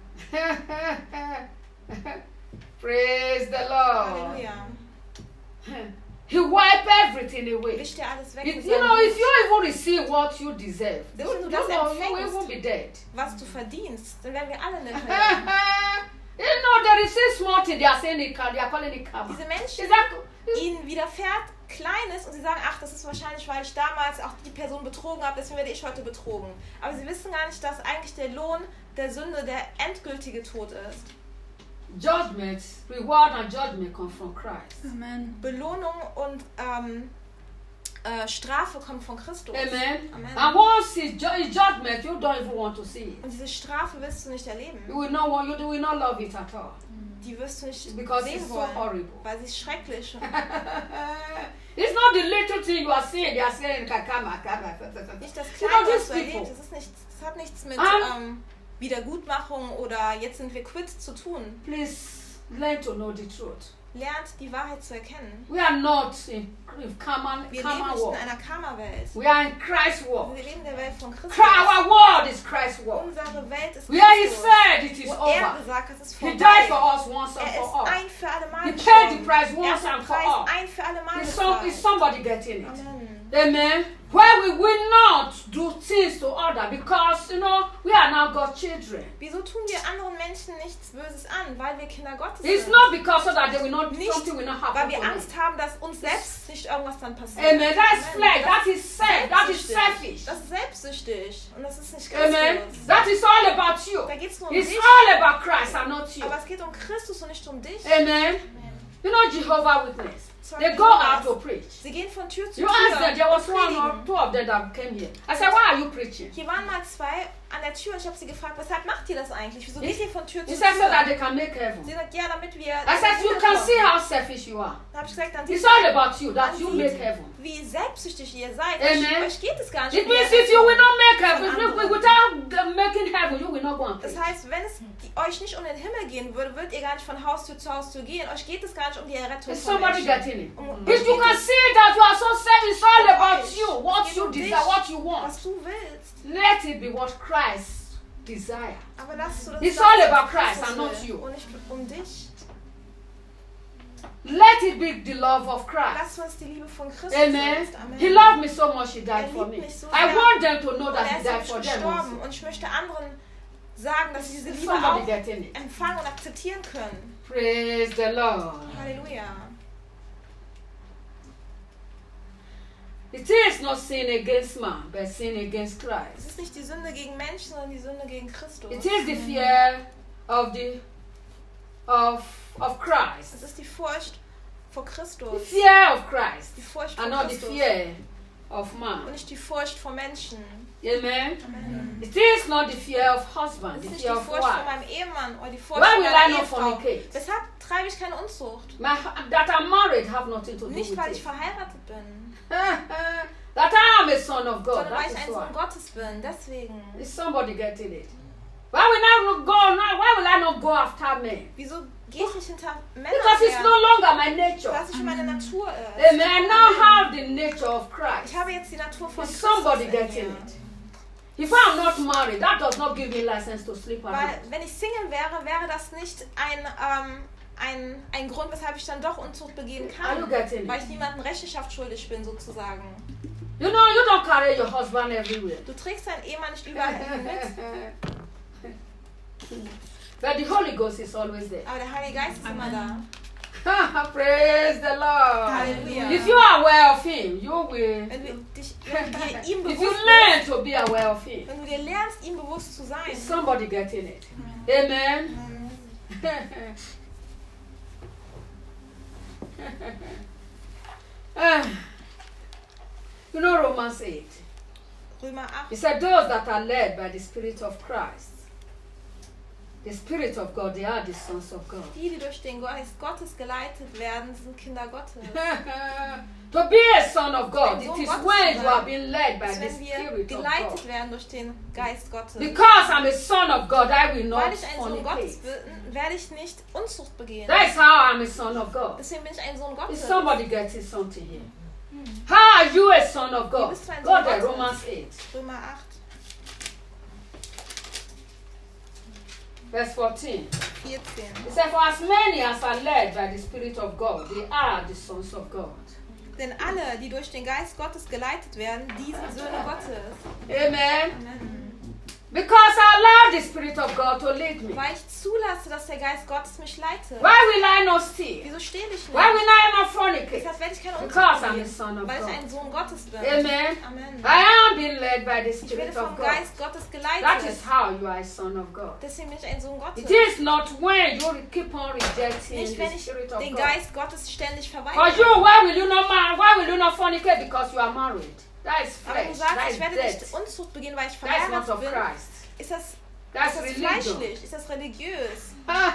Praise the Lord. Halleluja, He wiped everything away. wischt dir alles weg. You mit know, seinem if Blut. you even receive what you deserve, you, Wenn du you das know, you empfängst. will be dead. Was du verdienst, dann werden wir alle in der You Hölle. know, there is a small thing they are saying they are calling it karma. Diese Menschen, Is that ihnen widerfährt Kleines und sie sagen, ach, das ist wahrscheinlich, weil ich damals auch die Person betrogen habe, deswegen werde ich heute betrogen. Aber sie wissen gar nicht, dass eigentlich der Lohn der Sünde der endgültige Tod ist. judgment, reward and judgment come from Christ. Amen. Belohnung und Strafe kommt von Christus. Amen. Amen. And once his judgment, you don't even want to see it. Und diese Strafe willst du nicht erleben. You will not want, you will not love it at all. Die wirst du nicht Because it's sehen so wollen, horrible. weil sie ist schrecklich. It's not the little thing you are saying, they are saying karma. Nicht das You know, Kleine, was these du erlebst. people. Das hat nichts mit Um, Wiedergutmachung oder jetzt sind wir quitt zu tun. Please learn to know the truth. Lernt die Wahrheit zu erkennen. We are not in karma Wir leben nicht world. in einer Karma-Welt. We are in Christ's world. Wir leben in der Welt von Christus. Our world is Christ's world. Unsere Welt ist Where he Christus. said it is Wo er over. gesagt hat, es ist He vorbei. died for us once and Er for ist all. ein für alle Mal He paid the gestorben. price Er once hat den and for Preis all. ein für alle Mal Is gezahlt. somebody getting it? Amen. Amen. where we will not do things to others because, we are now God's children. Wieso tun wir anderen Menschen nichts Böses an? Weil wir Kinder Gottes It's sind. not because so that they will not, Nicht, something will not weil happen wir to them. Angst haben, dass uns selbst nicht irgendwas dann passiert. Amen. That is Amen. flesh. That is self. That is Selbstsüchtig. selfish. Das ist selbstsüchtig. Und das ist nicht Amen. Christus. That is all about you. Da geht es nur um It's dich. all about Christ and not you. Aber es geht um Christus und nicht um dich. Amen. You know Jehovah Witness. Sorry, They go out to preach. Sie gehen von Tür zu You Tür ask them, there was und one or predigen. two of them that came here. I said, why are you preaching? Hier waren mal zwei an der Tür und ich habe sie gefragt, weshalb macht ihr das eigentlich? Wieso geht ihr von Tür He zu said, so that Tür? they can make heaven. Sie sagt, ja, damit wir... I said, you can see how selfish you are. Dann habe ich gesagt, dann It's sieht all about you, that man you sieht, make heaven. wie selbstsüchtig ihr seid. Amen. Euch geht es gar nicht It um die means if you will Errettung. not make heaven, without making heaven, you will not go and Das preach. heißt, wenn es euch nicht um den Himmel gehen würde, würdet ihr gar nicht von Haustür zu Haustür gehen. Euch geht es gar nicht um die Errettung Is von somebody Menschen. getting it? Um If you can see that you are so selfish, it's all about you, what Es geht you um dich, desire, what you want. was du willst. Let it be what Christ desire. Aber lass du das It's das, all was about Christus Christ and not will you. Und nicht um dich. Let it be the love of Christ. Lass uns die Liebe von Christus Amen. selbst. Amen. He loved me so much, he died for me. liebt mich so I sehr. want them to know Und that er he ist died für for mich them gestorben. also. Und ich möchte anderen sagen, dass sie diese Is Liebe somebody auch getting it? empfangen und akzeptieren können. Praise the Lord. Halleluja. It is not sin against man, but sin against Es Christ. ist nicht die Sünde gegen Menschen, sondern die Sünde gegen Christus. It is the fear of of Christ. Es ist die Furcht vor The Christus. fear of Christ Die Furcht vor and not the Christus. fear of Und man. nicht die Furcht vor Menschen. Amen. Amen. It is not the fear of husband, Es the ist nicht fear die of Furcht vor wife. meinem Ehemann oder die Furcht Why vor will I meiner not Ehefrau. fornicate? Weshalb treibe ich keine Unzucht? That I'm married have nothing to do Nicht, with weil ich it. verheiratet bin, That I am a son of God. sondern weil That ich is ein Sohn why. Gottes bin. Deswegen. Is somebody getting it? Why will I not go after men? Wieso gehe ich nicht hinter Männern Because it's no her? longer my nature. Weil es nicht meine Natur ist. Amen. I now have the nature of Christ. Ich habe jetzt die Natur von Is Christus somebody in getting mir. it? If I'm not married, that does not give me license to sleep Weil, around. wenn ich Single wäre, wäre das nicht ein Grund, weshalb ich dann doch Unzucht begehen Are you kann. getting Weil it? ich niemandem Rechenschaft schuldig bin, sozusagen. You know, you don't carry your husband everywhere. Du trägst deinen Ehemann nicht überall hin mit, But the Holy Ghost is always there. aber der Heilige Geist ist immer da. Praise the Lord. Halleluja. If you are aware of Him, you will. Wenn du dir ihm If you bewusst learn bist, to be aware of Him, wenn du dir lernst, ihm bewusst zu sein. is somebody getting it? Amen. You know Romans 8. Römer 8. He said, those that are led by the Spirit of Christ, the Spirit of God, they are the sons of God. Die, die durch den Geist Gottes geleitet werden, sind Kinder Gottes. To be a son of God, it Sohn is Gottes when zu you are sein, being led by Dass the wenn wir Spirit of geleitet God. werden durch den Geist Gottes. Because I'm a son of God, I will Weil not ich ein Sohn Gottes fornicate. bin, werde ich nicht Unzucht begehen. That is how I'm a son of God. Deswegen bin ich ein Sohn Is Gottes. somebody getting something here? How are you a son of Wie God? bist du ein Go Sohn there, Gottes? Romans 8, Römer 8, verse 14. 14. It says, for as many as are led by the Spirit of God, they are the sons of God. Denn alle, die durch den Geist Gottes geleitet werden, die sind Söhne Gottes. Amen. Amen. Because I allow the Spirit of God to lead me. Weil ich zulasse, dass der Geist Gottes mich leitet. Why will I not steal? Wieso stehle ich Why will nicht? I not fornicate? Deshalb werde ich keine Because I'm a Unzucht son begehen, of weil ich God. ein Sohn Gottes bin. Amen. Amen. I am being led by the Ich werde Spirit vom of God. Geist Gottes That geleitet. is how you are a son of God. Deswegen bin ich ein Sohn Gottes. It is not when you keep on rejecting Nicht, the wenn ich Spirit of den God. Geist Gottes ständig For verweigere. you, why will you not marry? Why will you not fornicate? Because you are married. That is Aber du flesh. sagst, That ich is werde death. nicht Unzucht begehen, weil ich That is not verheiratet of bin. Christ. Ist das That's religion. fleischlich? Ist das religiös?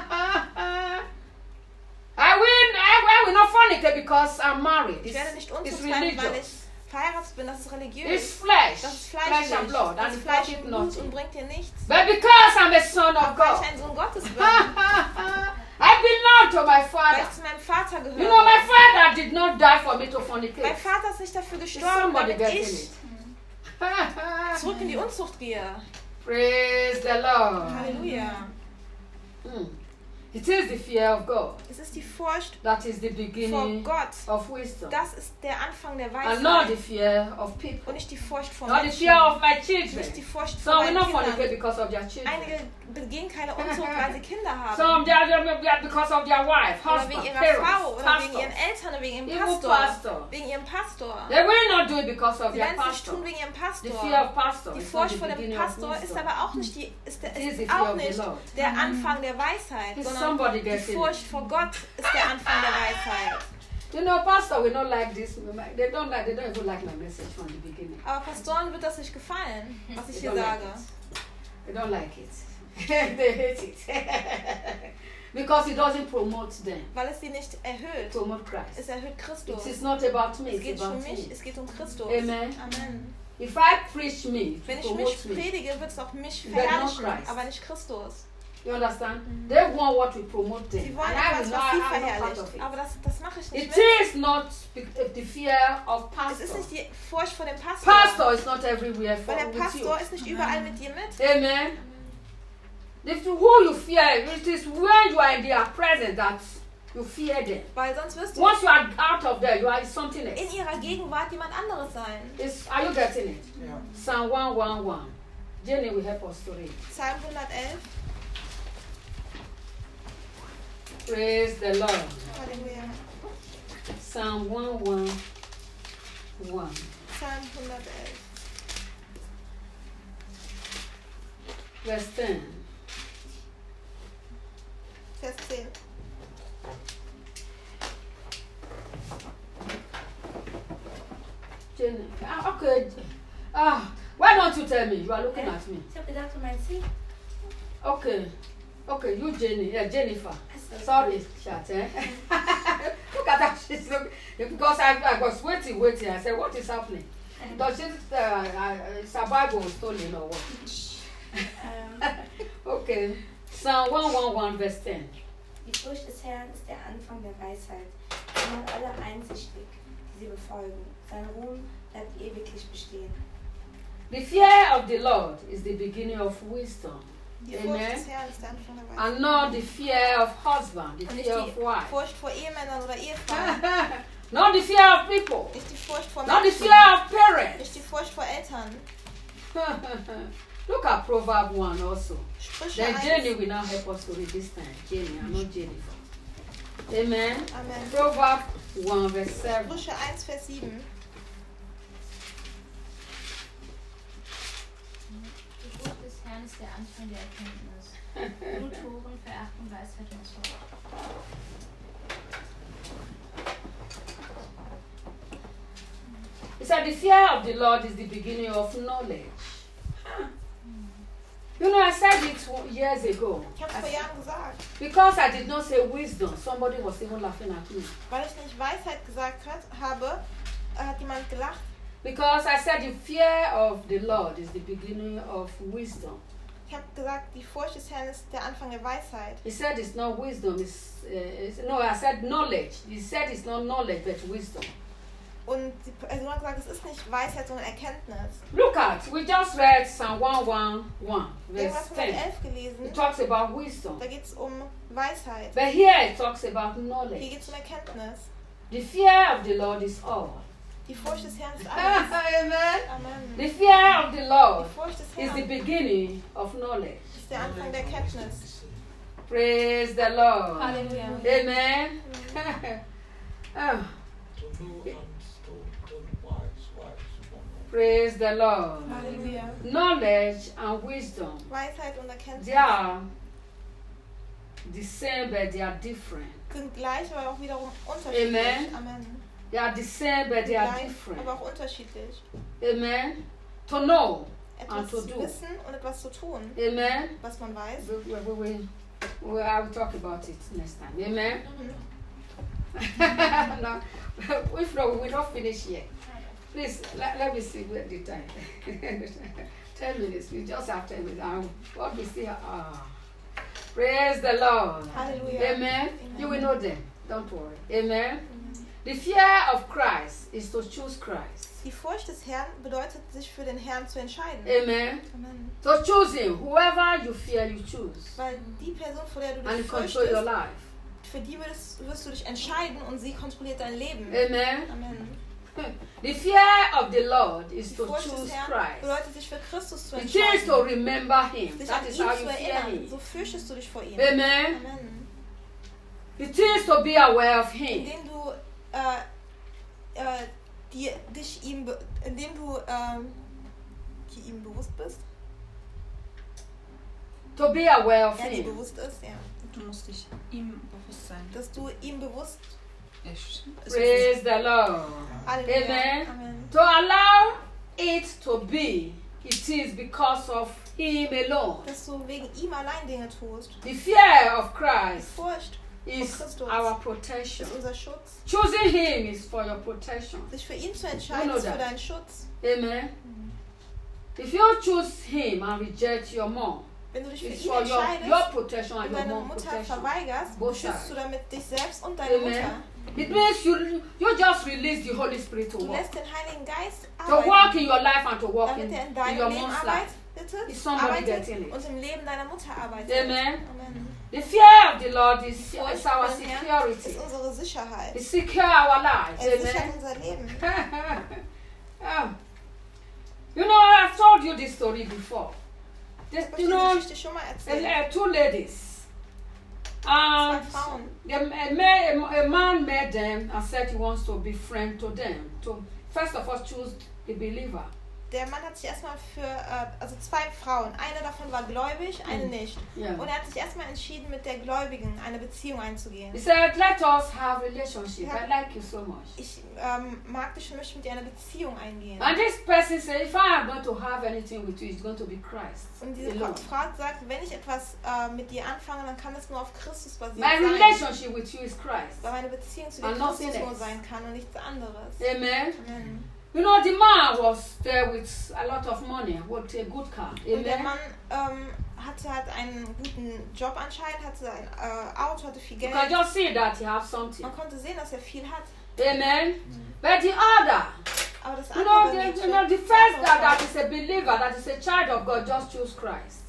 I will not fornicate because I'm married. Ich werde nicht It's Unzucht treiben, weil religious. ich verheiratet bin. Das ist religiös. It's flesh. Das ist Flesh fleischlich. and blood. Das And ist it Fleisch profit und Blut und nothing. bringt dir nichts. But because I'm a son of Aber weil God, ich ein Sohn Gottes bin, I belong to my weil father. ich zu meinem Vater You know, my gehöre. father did not die for me to Mein fornicate. Vater ist nicht dafür Is gestorben, somebody damit getting ich it? zurück in die Unzucht gehe. Praise the Lord. Halleluja. Mm. It is the fear of God Es ist die Furcht that is the vor beginning Gott. of wisdom. Das ist der Anfang der And not the Weisheit. fear of people. Und nicht die Furcht vor Not the Menschen. fear of my Nicht children. die Furcht vor Some will meinen not fornicate Kindern. because of their children. Einige begehen keine Unzucht, weil sie Kinder haben. Some they are because of their wife, Oder husband, wegen ihrer parents, Frau, oder wegen ihren pastors. Eltern, oder wegen ihrem Even Pastor. pastor. Wegen ihrem Pastor. They will not do it because of Sie their werden es nicht pastor. tun wegen ihrem The Pastor. fear of pastor Die is not Furcht the vor dem beginning of Pastor ist wisdom. aber auch nicht, It is the ist fear auch of the nicht Lord. der Anfang der Weisheit, If sondern somebody die gets in Furcht vor Gott ist der Anfang der Weisheit. You know, pastor will not like this. They don't even like my message from the beginning. Aber Pastoren wird das nicht gefallen, was ich They hier don't like sage. it. They don't like it. They hate it. Because it doesn't promote them. Weil es sie nicht erhöht. Promote Christ. Es erhöht Christus. It is not about me, Es it's geht about um mich, me. es geht um Christus. Amen. Amen. If I preach me, Wenn it ich mich promotes me. predige, wird es auch mich But not verherrlichen, Christ. aber nicht Christus. You understand? They want what we promote them. Sie wollen And I will etwas, not, was sie I'm not part verherrlicht. of it. Aber das mache ich nicht It mit. is not the fear of Es pastor. ist nicht die Furcht vor dem Pastor. Pastor is not everywhere for Weil der with Pastor you. ist nicht überall mit dir mit. Amen. Who you fear, it is when you are in their presence that you fear them. Weil sonst wirst du Once you are out of there, you are something in else. ihrer Gegenwart jemand anderes sein. Are you getting it? Ja. Psalm 111. Jenny will help us to read. Psalm 111. Praise the Lord. Halleluja. Psalm 111. Psalm 111. Verse 10. Vers 10. Jenny. Okay. Why don't you tell me? You are looking at me. Ich habe gedacht, du meinst sie? Okay. Okay, you Jenny. Yeah, Jennifer. Achso. Sorry, chat. Eh? Look at that. She's looking. Because I was waiting. I said, what is happening? Does Sabago stolen or what? Okay. Psalm 111, verse 10. Die Furcht des Herrn ist der Anfang der Weisheit. Er macht alle einsichtig, die sie befolgen. Sein Ruhm bleibt ewiglich bestehen. The fear of the Lord is the beginning of wisdom. Die Furcht Amen. des Herrn ist der Anfang der Weisheit. And not the fear of husband, the Und nicht fear of die wife. Furcht vor Ehemännern oder Ehefrauen. Not the fear of people. Nicht die Furcht vor Not the Menschen. fear of parents. Nicht die Furcht vor Eltern. Look at Proverb 1 also. Sprüche Then 1. Jenny will now help us to read this time. Jenny, and not Jennifer. Amen. Amen. Proverb 1 verse 7. Sprüche 1, Vers 7. Die Furcht des Herrn ist der Anfang der Erkenntnis. Nur Toren verachten Weisheit und Zucht. He said the fear of the Lord is the beginning of knowledge. You know, I said it years ago. Ich habe es vor Jahren gesagt. Because I did not say wisdom, somebody was even laughing at me. Weil ich nicht Weisheit gesagt habe, hat jemand gelacht. Because I said the fear of the Lord is the beginning of wisdom. Ich habe gesagt, die Furcht des Herrn ist der Anfang der Weisheit. He said it's not wisdom, no, I said knowledge. He said it's not knowledge, but wisdom. Und die Person hat gesagt, es ist nicht Weisheit, sondern Erkenntnis. Look at, we just read Psalm 111, Wir haben verse das 10. 111 gelesen. It talks about wisdom. Da geht es um Weisheit. But here it talks about Hier knowledge. geht es um Erkenntnis. The fear of the Lord is all. Die Furcht des Herrn ist alles. Amen. Amen. The fear of the Lord Die Furcht des is the Herrn beginning of knowledge. ist der Anfang der Erkenntnis. Praise the Lord. Halleluja. Amen. Oh, praise the Lord. Halleluja. Knowledge and wisdom, Weisheit und Erkenntnis they are the same, but they are different. sind gleich, aber auch wiederum unterschiedlich. Amen. Amen. They are the same, but they are Gleich, different. aber auch unterschiedlich. Amen. To know Etwas and to zu do. wissen und etwas zu tun, Amen. was man weiß. I will talk about it next time. Amen. No, if not, we will not finish here. Please, let me see where the time. 10 minutes. We just have 10 minutes. What we see? Praise the Lord. Halleluja. Amen. You will know them. Don't worry. Amen. The fear of Christ is to choose Christ. Die Furcht des Herrn bedeutet, sich für den Herrn zu entscheiden. Amen. Amen. To choose him. Whoever you fear, you choose. Weil die Person, vor der du And dich you control your fürchtest, life. für die wirst du dich entscheiden und sie kontrolliert dein Leben. Amen. Amen. The fear of the Lord is Die to Furcht choose des Herrn Christ. bedeutet, sich für Christus zu It is to entscheiden. remember him. Sich That an is ihn how zu you fear erinnern. him. So fürchtest du dich vor ihm. Amen. Amen. It is to be aware of him. Indem du indem du ihm bewusst bist. To be aware of Er dir him. bewusst ist, ja. Du musst dich ihm bewusst sein. Dass du ihm bewusst Ich. Praise the Lord. Halleluja. Amen. Amen. To allow it to be, it is because of him alone. Dass du wegen ihm allein Dinge tust. The fear of Die Christ Furcht is Christus. our protection. ist unser Schutz. Choosing him is for your protection. Sich für ihn zu entscheiden, You know ist für that. deinen Schutz. Amen. If you choose him and reject your mom, Wenn du dich für it's ihn for your entscheidest protection and und your deine mom's Mutter protection. verweigerst, Both schützt sides. du damit dich selbst und deine Amen. Mutter. It means you just release the Holy Spirit to Du work. lässt den Heiligen Geist To work arbeiten, in your life and to work damit er in in deinem your Leben mom's life. Is somebody arbeitet getting it? und im Leben deiner Mutter arbeitet. Amen. Amen. The fear of the Lord is Furcht our vor dem Herrn security. ist unsere Sicherheit. It secure our lives. Er sichert Amen. unser Leben. You know, I've told you this story before. Ich habe You diese know, Geschichte schon mal erzählt. two ladies. Zwei Frauen. A man met them and said he wants to be friend to them. To first of all choose a believer. Der Mann hat sich erstmal also zwei Frauen. Eine davon war gläubig, eine nicht. Yeah. Und er hat sich erstmal entschieden, mit der Gläubigen eine Beziehung einzugehen. He said, let us have a relationship. I like you so much. Ich mag dich und möchte mit dir eine Beziehung eingehen. And this person said, if I am going to have anything with you, it's going to be Christ Und diese alone. Frau sagt, wenn ich etwas mit dir anfange, dann kann es nur auf Christus basiert My sein. relationship with you is Christ. Weil meine Beziehung zu dir And nothing Christus nur else. sein kann und nichts anderes. Amen. Amen. You know, the man was there with a lot of money, with a good car. Und der Amen. Mann hatte halt einen guten Job anscheinend, hatte ein Auto, hatte viel You Geld. can just see that he has something. Man konnte sehen, dass er viel hat. Amen. But the other, Aber das you know, andere Mädchen, the die first andere Frau, that is a believer, that is a child of God, just choose Christ.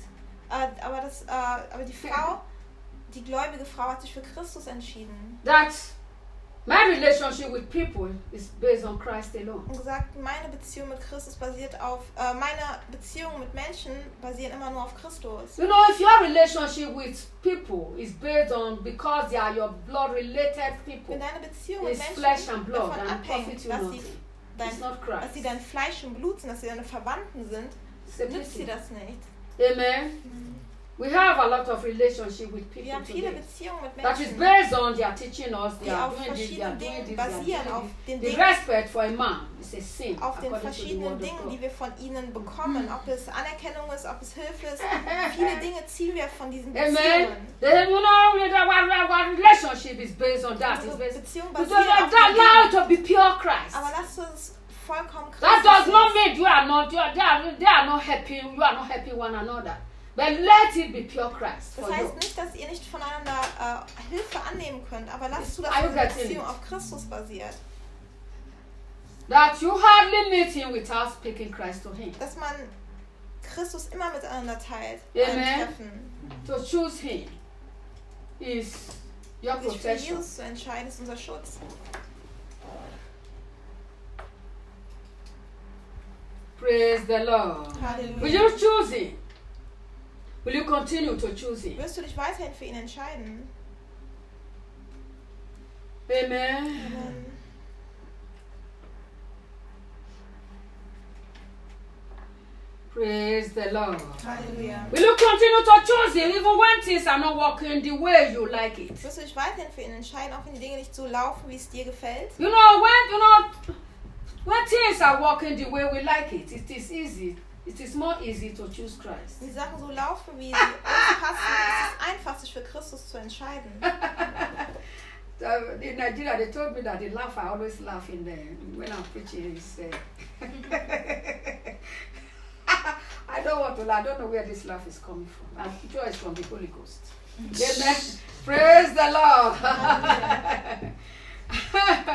aber die Frau, die gläubige Frau hat sich für Christus entschieden. That my relationship with people is based on Christ alone. Und gesagt, meine Beziehung mit Christus basiert auf, meine Beziehungen mit Menschen basieren immer nur auf Christus. You know, if your relationship with people is based on because they are your blood-related people, Wenn deine Beziehung mit it's Menschen flesh and blood davon and profit abhängt, you dass nothing. It's not dass sie Christ. dein Fleisch und Blut sind, dass sie deine Verwandten sind, It's a nützt sie pity. das nicht. Amen. We have a lot of relationship with Wir people haben viele today. Beziehungen mit That is Menschen, based on they are teaching us, they die are auf doing this, they are verschiedenen doing Dingen this, they are basieren, doing auf this. den The Dingen, respect for a man is a sin auf den according to the verschiedenen word of Dingen, die God. wir von ihnen bekommen, ob es Anerkennung ist, ob es Hilfe ist. Viele Dinge ziehen wir von diesen Amen. Beziehungen. Then, you know, our relationship is based on that. It's Unsere based Beziehung you basiert auf don't den allow Dingen. it to be pure Christ. Aber lasst uns vollkommen That does Christus not sein. mean they are not helping, you are not helping one another. But let it be pure Christ for Das heißt you. nicht, dass ihr nicht voneinander Hilfe annehmen könnt, aber lasst zu, dass Are you eure getting Beziehung it? auf Christus basiert. That you hardly meet him without speaking Christ to him. Dass man Christus immer miteinander teilt. Amen. Beim Treffen. To choose him is your Sich für protection. Jesus zu entscheiden, ist unser Schutz. Praise the Lord. Halleluja. Will you choose him? Will you continue to choose him? Wirst du dich weiterhin für ihn entscheiden? Amen. Amen. Praise the Lord. Halleluja. Will you continue to choose him even when things are not working the way you like it? Wirst du dich weiterhin für ihn entscheiden, auch wenn die Dinge nicht so laufen, wie es dir gefällt? When things are working the way we like it, it is easy. It is more easy to choose Christ. Wenn die Sachen so laufen, wie sie uns passen, ist es einfach, sich für Christus zu entscheiden. In Nigeria, they told me that they laugh. I always laugh in there when I'm preaching. I don't want to laugh. I don't know where this laugh is coming from. I'm sure it's from the Holy Ghost. Amen. Praise the Lord.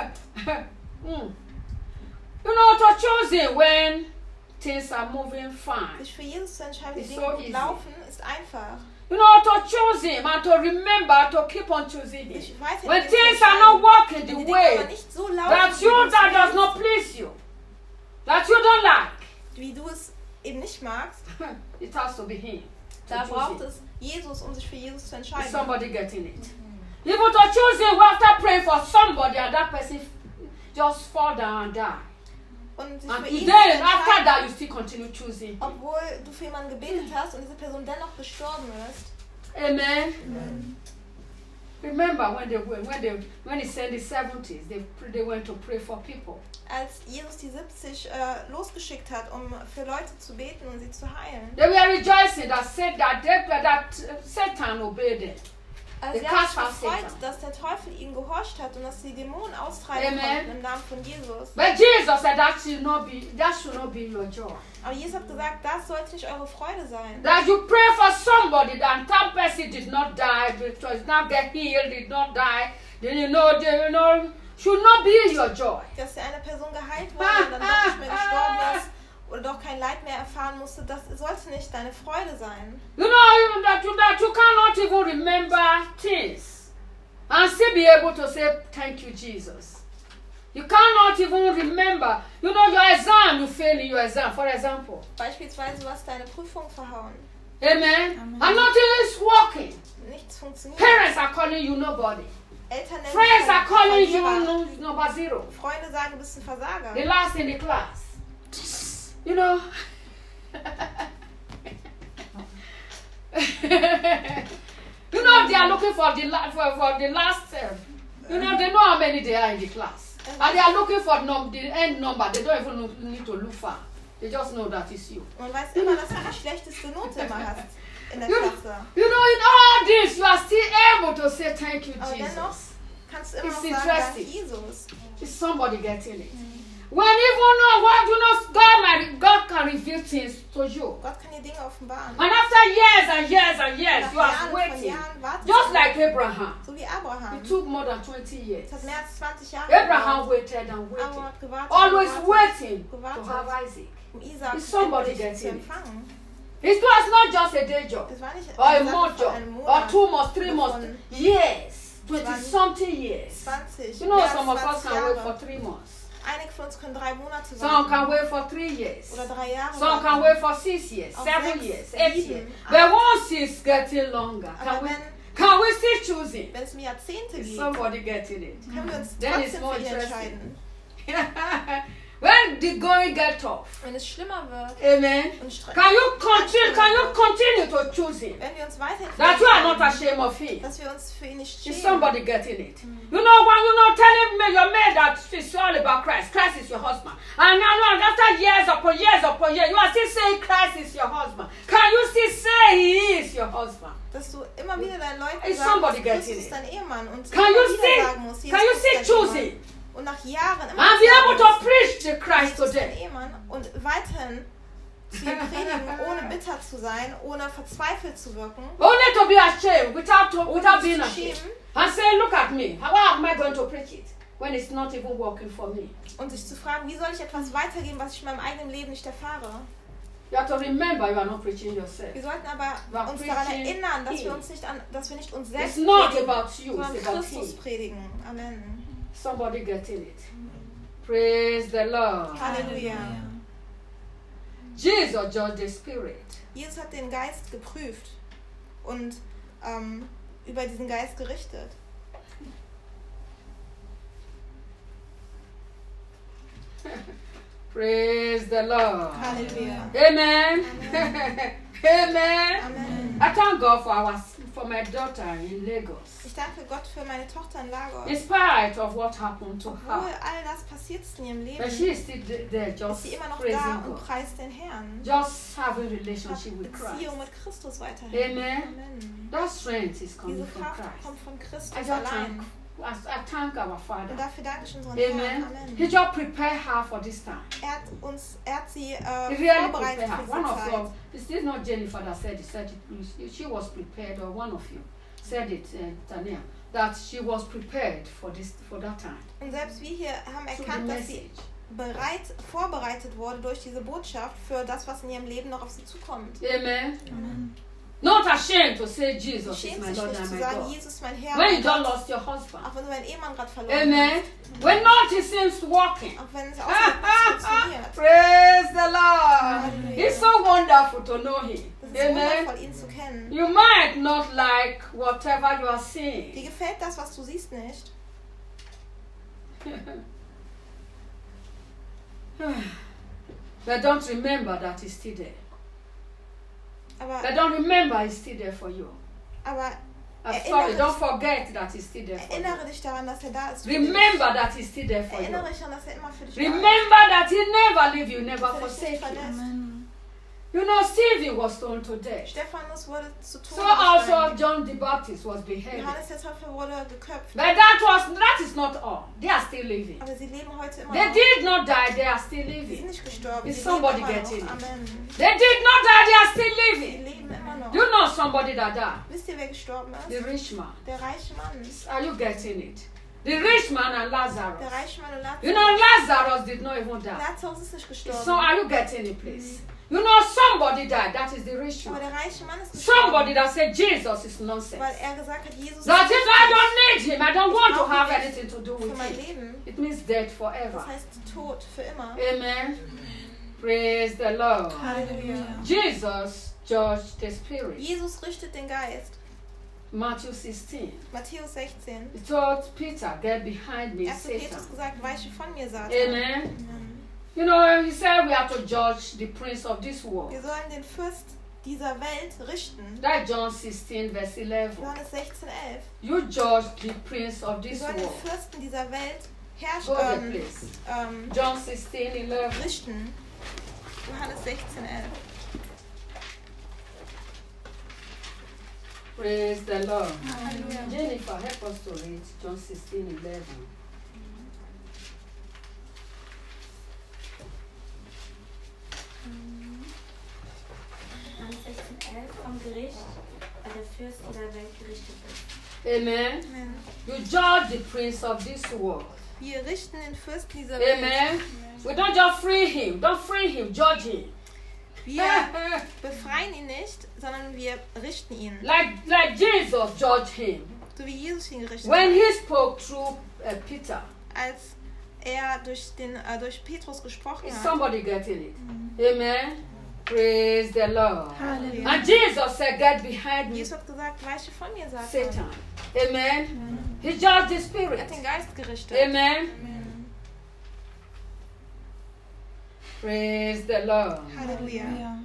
You know, to choose it when things are moving fine. Sich für Jesus zu entscheiden, It's die so Dinge gut easy. laufen, ist einfach. You know, to choose him and to remember to keep on choosing him. Sich weiterhin When zu things are entscheiden, not working wenn the die Dinge aber way nicht so laufen, that wie you du es that does willst, not please you, that you don't like, wie du es eben nicht magst, it has to be him. da To braucht choose him. es Jesus, um sich für Jesus zu Is entscheiden. somebody getting it? Even to choose him after praying for somebody and that person just fall down and die. Und sich And für ihn zu then after entscheiden, that you still continue choosing him. obwohl du für jemanden gebetet hast und diese Person dennoch gestorben ist. Amen. Remember when he said the 70s, they went to pray for people. Als Jesus die 70 losgeschickt hat, um für Leute zu beten und sie zu heilen. They were rejoicing that said that Satan obeyed them. Also The sie haben sich cast out gefreut, Satan. dass der Teufel ihnen gehorcht hat und dass sie Dämonen austreiben Amen. konnten im Namen von Jesus. But Jesus said that should not be your joy. Aber Jesus hat gesagt, das sollte nicht eure Freude sein. That you pray for somebody that person did not die, does not get healed, did not die, then you know should not be your joy. Dass eine Person geheilt wurde und dann doch nicht mehr gestorben ist oder doch kein Leid mehr erfahren musste, das sollte nicht deine Freude sein. You know that you cannot even remember things and still be able to say thank you, Jesus. You cannot even remember. You know your exam, you fail in your exam, for example. Beispielsweise, du hast deine Prüfung verhauen. Amen. And nothing is working. Nichts funktioniert. Parents are calling you nobody. Eltern nennen Friends dich are ein calling you Verlierer. number zero. Freunde sagen, du bist ein Versager. The last in the class. You know. You know they are looking for the last term. You know they know how many there are in the class, and they are looking for the end number. They don't even need to look far. They just know that it's you. Man weiß immer, dass du die schlechteste Note immer hast in der You Klasse. know in all this you are still able to say thank you, Aber dennoch Jesus. kannst du immer It's noch sagen, Dank interesting. Jesus. Is somebody getting it? When even know what you know, God can reveal things to you. Gott kann dir Dinge offenbaren. And after years and years and years, Nach you are Jahren von waiting. Jahren wartest Just du. like Abraham. So wie Abraham. It took more than 20 years. Es hat mehr als 20 Jahre Abraham gedauert. waited and Abraham waited. hat gewartet. Always gewartet, waiting to gewartet, have Isaac. um Isaac Is somebody endlich zu getting it? empfangen. It was not just a day job, Es war nicht or a eine Sache month von job, einem or Monat, 2 months, 3 sondern months, von years, waren 20-something years. 20, You know, mehr als some of us 20 can wait Jahre. for 3 months. Einige von uns können 3 Monate Some can warten. wait for 3 years. Oder 3 Jahre Some can warten. wait for 6 years, Auch 7 6, years, 8 7, years. 8. But once it's getting longer, Aber can we still choose it? wenn es um Jahrzehnte Is geht, somebody getting it? können wir uns Then it's trotzdem more für ihn interesting. entscheiden. When the going get tough, Wenn es schlimmer wird amen. und streng, Can you continue to choose him? wenn wir uns weiterhin That you are not entscheiden, ashamed of him. dass wir uns für ihn nicht Is schämen. somebody getting it? You know when you know telling me your man that it's all about Christ. Christ is your husband. And now after years upon years upon years, you are still saying Christ is your husband. Can you still say he is your husband? Dass du immer wieder deinen Leuten Is sagst, somebody Christus getting ist it? dein Ehemann und Can immer you wieder still sagen musst, can you Jesus still ist choose dein him? Ehemann. Und nach Jahren immer And be sagen able to musst, preach the Christ Jesus ist dein today. Ehemann und weiterhin zu ihm predigen, ohne bitter zu sein, ohne verzweifelt zu wirken, Only to be ashamed without ohne being sich zu ashamed. schämen And say, look at me. How am I going to preach it when it's not even working for me? und sich zu fragen, wie soll ich etwas weitergeben, was ich in meinem eigenen Leben nicht erfahre. You have to remember you are not preaching yourself. Wir sollten aber are uns daran preaching erinnern, dass him. wir nicht uns It's selbst not predigen, about you, sondern it's about Christus him. predigen. Amen. Somebody getting it. Praise the Lord. Halleluja. Jesus judged the spirit. Jesus hat den Geist geprüft und über diesen Geist gerichtet. Praise the Lord. Halleluja. Amen. Amen. Amen. I thank God for my daughter in Lagos. Ich danke Gott für meine Tochter in Lagos. In spite of what happened to Obwohl her, all das passiert ist in ihrem Leben, but she is still there, ist just sie immer noch praising da und God, preist den Herrn. just having Hat relationship with Christ. Beziehung mit Christus weiterhin. Amen. Amen. That strength is coming Diese from Kraft Christ. kommt von I Christus just allein. I thank our Und Father. dafür danke ich unseren Herrn. Amen. Amen. He just prepared her for this time. Er hat sie He really vorbereitet prepared her. für One diese of Zeit. you, it's still not Jennifer that said it. She was prepared, or one of you said it, Tania, that she was prepared for that time. Und selbst wir hier haben Through the erkannt, dass sie message. vorbereitet wurde durch diese Botschaft für das, was in ihrem Leben noch auf sie zukommt. Amen. Not ashamed to say Sie Jesus is schämt my sich Lord nicht and zu my sagen, God. Jesus ist mein Herr, When you mein don't Gott. lost your husband. Auch wenn du deinen Ehemann gerade verloren Amen. hast. When nothing seems working. Auch wenn es nicht funktioniert. Praise the Lord. Hallelujah. It's so wonderful to know Him. Es ist Amen. wundervoll, ihn zu kennen. You might not like whatever you are Dir seeing. gefällt das, was du siehst, nicht. But don't remember that He's still there. Aber, But don't remember He's still there for you. aber Sorry, don't forget that He's still there for you. erinnere dich daran, dass er da ist. für dich. Remember that He's still there for you. Erinnere dich daran, dass er immer für dich da ist. Remember that He never leave you, never Dass er dich nicht forsake you. verlässt. You know, Stephen was stoned to death. Stephanus wurde zu Tode So also gesteinigt. John the Baptist was beheaded. Johannes der Täufer wurde geköpft. But that is not all. They are still living. Aber sie leben heute immer They noch. did not die, they are still Sie sind living. nicht gestorben. Is Sie somebody leben immer getting noch. it? Amen. They did not die, they are still Sie living. leben immer noch. Do you know somebody that died? Wisst ihr, wer gestorben The ist? rich man. Der reiche Mann. Are you getting it? The rich man and Der Lazarus. reiche Mann und You know, Lazarus. Lazarus did not even die. Lazarus ist nicht gestorben. So are you getting it, please? You know, somebody died. That is the rich Aber man. der reiche Mann ist gestorben. Somebody that said Jesus is nonsense. Weil er gesagt hat, Jesus That is, ist I don't need him. I don't want to brauche have ihn anything to do für with mein him. Leben. It means death forever. Das heißt Tod für immer. Amen. Praise the Lord. Halleluja. Jesus judged the spirit. Jesus richtet den Geist. Matthew 16. Matthäus 16. He told Peter, get behind me, Er hat zu Satan. Petrus gesagt, weiche von mir, Satan. Amen. You know, he said we have to judge the prince of this world. Wir sollen den Fürst dieser Welt richten. That's John 16, verse 11. Johannes 16, 11. You judge the prince of Wir this sollen den world. Fürsten dieser Welt Go there, please. herrschen, John 16, 11. richten. Johannes 16, 11. Praise the Lord. Halleluja. Jennifer, help us to read John 16, 11. Johannes 16,11 vom Gericht, weil der Fürst dieser Welt gerichtet ist. Amen. Amen. You judge the prince of this world. Wir richten den Fürsten dieser Welt. Amen. We don't just free him. Don't free him. Judge him. Wir befreien ihn nicht, sondern wir richten ihn. like Jesus judged him So wie Jesus ihn gerichtet when hat. he spoke through Peter. Als er durch Petrus gesprochen Is hat. somebody getting it? Amen. Praise the Lord. Halleluja. And Jesus said, "Get behind me, Jesus hat gesagt, weiche von mir, Satan. Satan." Amen. He judged the Er spirit. hat den Geist gerichtet. Amen. Praise the Lord. Halleluja. Ja.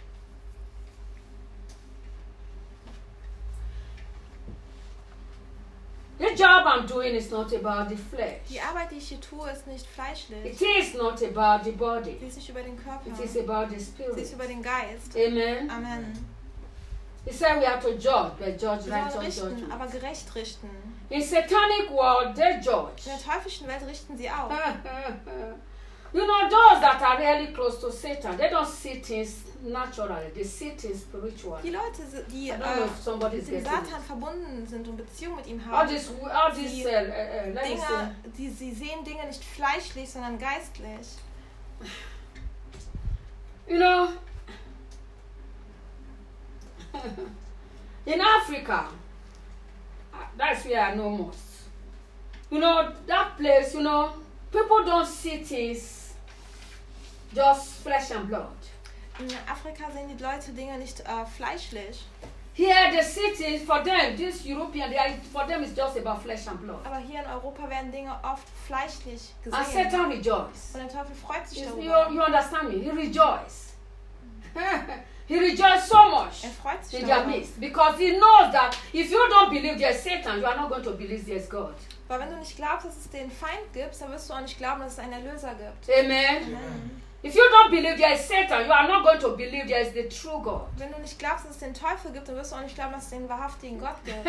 The job I'm doing is not about the flesh. Die Arbeit, die ich hier tue, ist nicht fleischlich. It is not about the body. Sie ist nicht über den Körper. It is about the Sie spirit. ist über den Geist. Amen. Amen. He said we have to judge, but judge Wir sollen righteous richten, judgment. aber gerecht richten. In satanic world, they judge. In der teuflischen Welt richten sie auch. You know, those that are really close to Satan, they don't see things naturally. They see things spiritually. Die Leute, die I don't know if somebody mit is dem getting Satan it. verbunden sind und Beziehung mit ihm All haben, this, Die let me Dinge, say, sie sehen Dinge nicht fleischlich, sondern geistlich. you know, in Africa, that's where I know most. You know, that place, you know, people don't see things just flesh and blood. In Afrika sehen die Leute Dinge nicht fleischlich. Here, the cities, for them, this European, for them it's just about flesh and blood. Aber hier in Europa werden Dinge oft fleischlich And gesehen. Satan rejoices. Und der Teufel freut sich You, darüber. you understand me? He rejoices. He rejoices so much Er freut sich in their darüber. midst because he knows that if you don't believe there's Satan, you are not going to believe there's God. Weil wenn du nicht glaubst, dass es den Feind gibt, dann wirst du auch nicht glauben, dass es einen Erlöser gibt. Amen. Amen. If you don't believe there is Satan, you are not going to believe there is the true God. Wenn du nicht glaubst, dass es den Teufel gibt, dann wirst du auch nicht glauben, dass es den wahrhaftigen Gott gibt.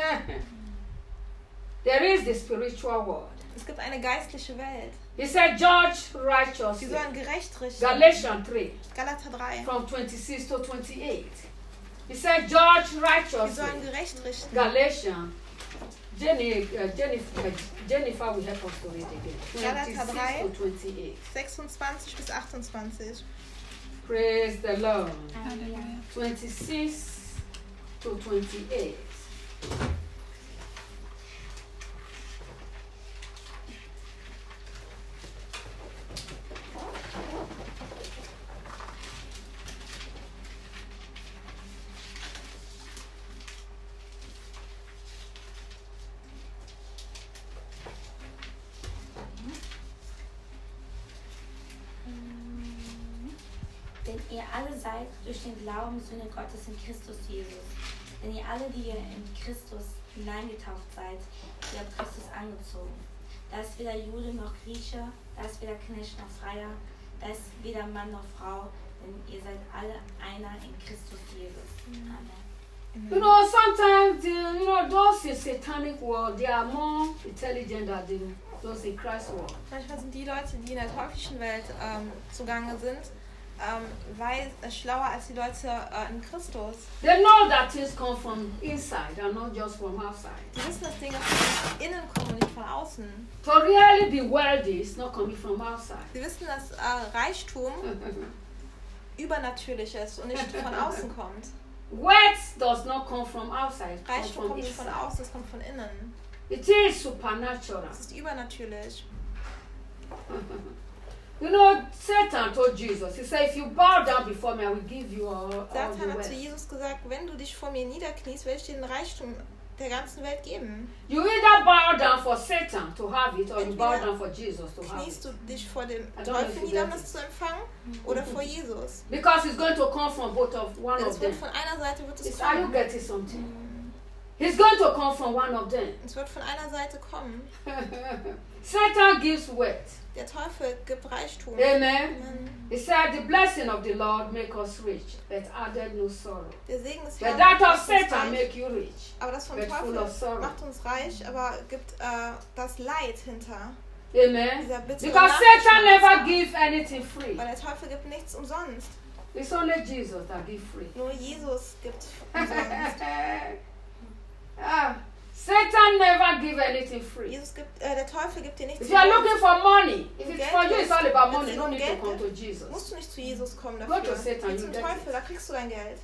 There is the spiritual world. Es gibt eine geistliche Welt. He said, judge Sie righteously. sollen gerecht richten. Galatians 3, Galater 3. from 26 to 28. He said, judge Sie righteously. sollen gerecht richten. Galatians Jennifer will help us to read again. Galater 26 3. to 28. 26 bis 28. Praise the Lord. Halleluja. 26 to 28. Denn ihr alle seid durch den Glauben Söhne Gottes in Christus Jesus. Denn ihr alle, die ihr in Christus hineingetaucht seid, ihr habt Christus angezogen. Da ist weder Jude noch Grieche, da ist weder Knecht noch Freier, da ist weder Mann noch Frau, denn ihr seid alle einer in Christus Jesus. Amen. You know, sometimes, those in satanic world, they are more intelligent than those in Christ's world. Manchmal sind die Leute, die in der teuflischen Welt zugange sind, schlauer als die Leute in Christus. They know that things come from inside and not just from outside. Die wissen, dass Dinge von innen kommen und nicht von außen. To really be wealthy is not coming from outside. Sie wissen, dass Reichtum übernatürlich ist und nicht von außen kommt. Wealth does not come from outside, it comes Reichtum from kommt nicht von inside. außen, es kommt von innen. It is supernatural. Es ist übernatürlich. You know, Satan told Jesus, he said, if you bow down before me, I will give you all the Satan hat zu wealth. Jesus gesagt, wenn du dich vor mir niederkniest, werde ich dir den Reichtum der ganzen Welt geben. You either bow down for Satan to have it, or you bow down for Jesus to have Kniest it. du dich vor dem I don't know if Teufel you nieder, um get das it. zu empfangen, oder vor Jesus? Because it's going to come from both of one Denn of es wird them. von einer Seite wird es Are you kommen. getting something? He's going to come from one of them. Es wird von einer Seite kommen. Satan gives wealth. Der Teufel gibt Reichtum. Amen. Amen. He said, the blessing of the Lord make us rich, but added no sorrow. Der Segen des But Herrn that of macht uns Satan reich, make you rich. aber das vom but full Teufel of sorrow. macht uns reich, aber gibt das Leid hinter. Amen. Dieser bittere Because Satan never Nachgeschmack. gives anything free. Weil der Teufel gibt nichts umsonst. It's only Jesus that gives free. Nur Jesus gibt umsonst. Satan never gives anything free. Jesus gibt, der Teufel gibt dir nichts If you are looking umsonst. for money, if it's for you, it's all about money. No need to Geld come to gibt, Jesus. musst du nicht zu Jesus kommen Go dafür. to Satan, Geh you zum get Teufel, it. da kriegst du dein Geld.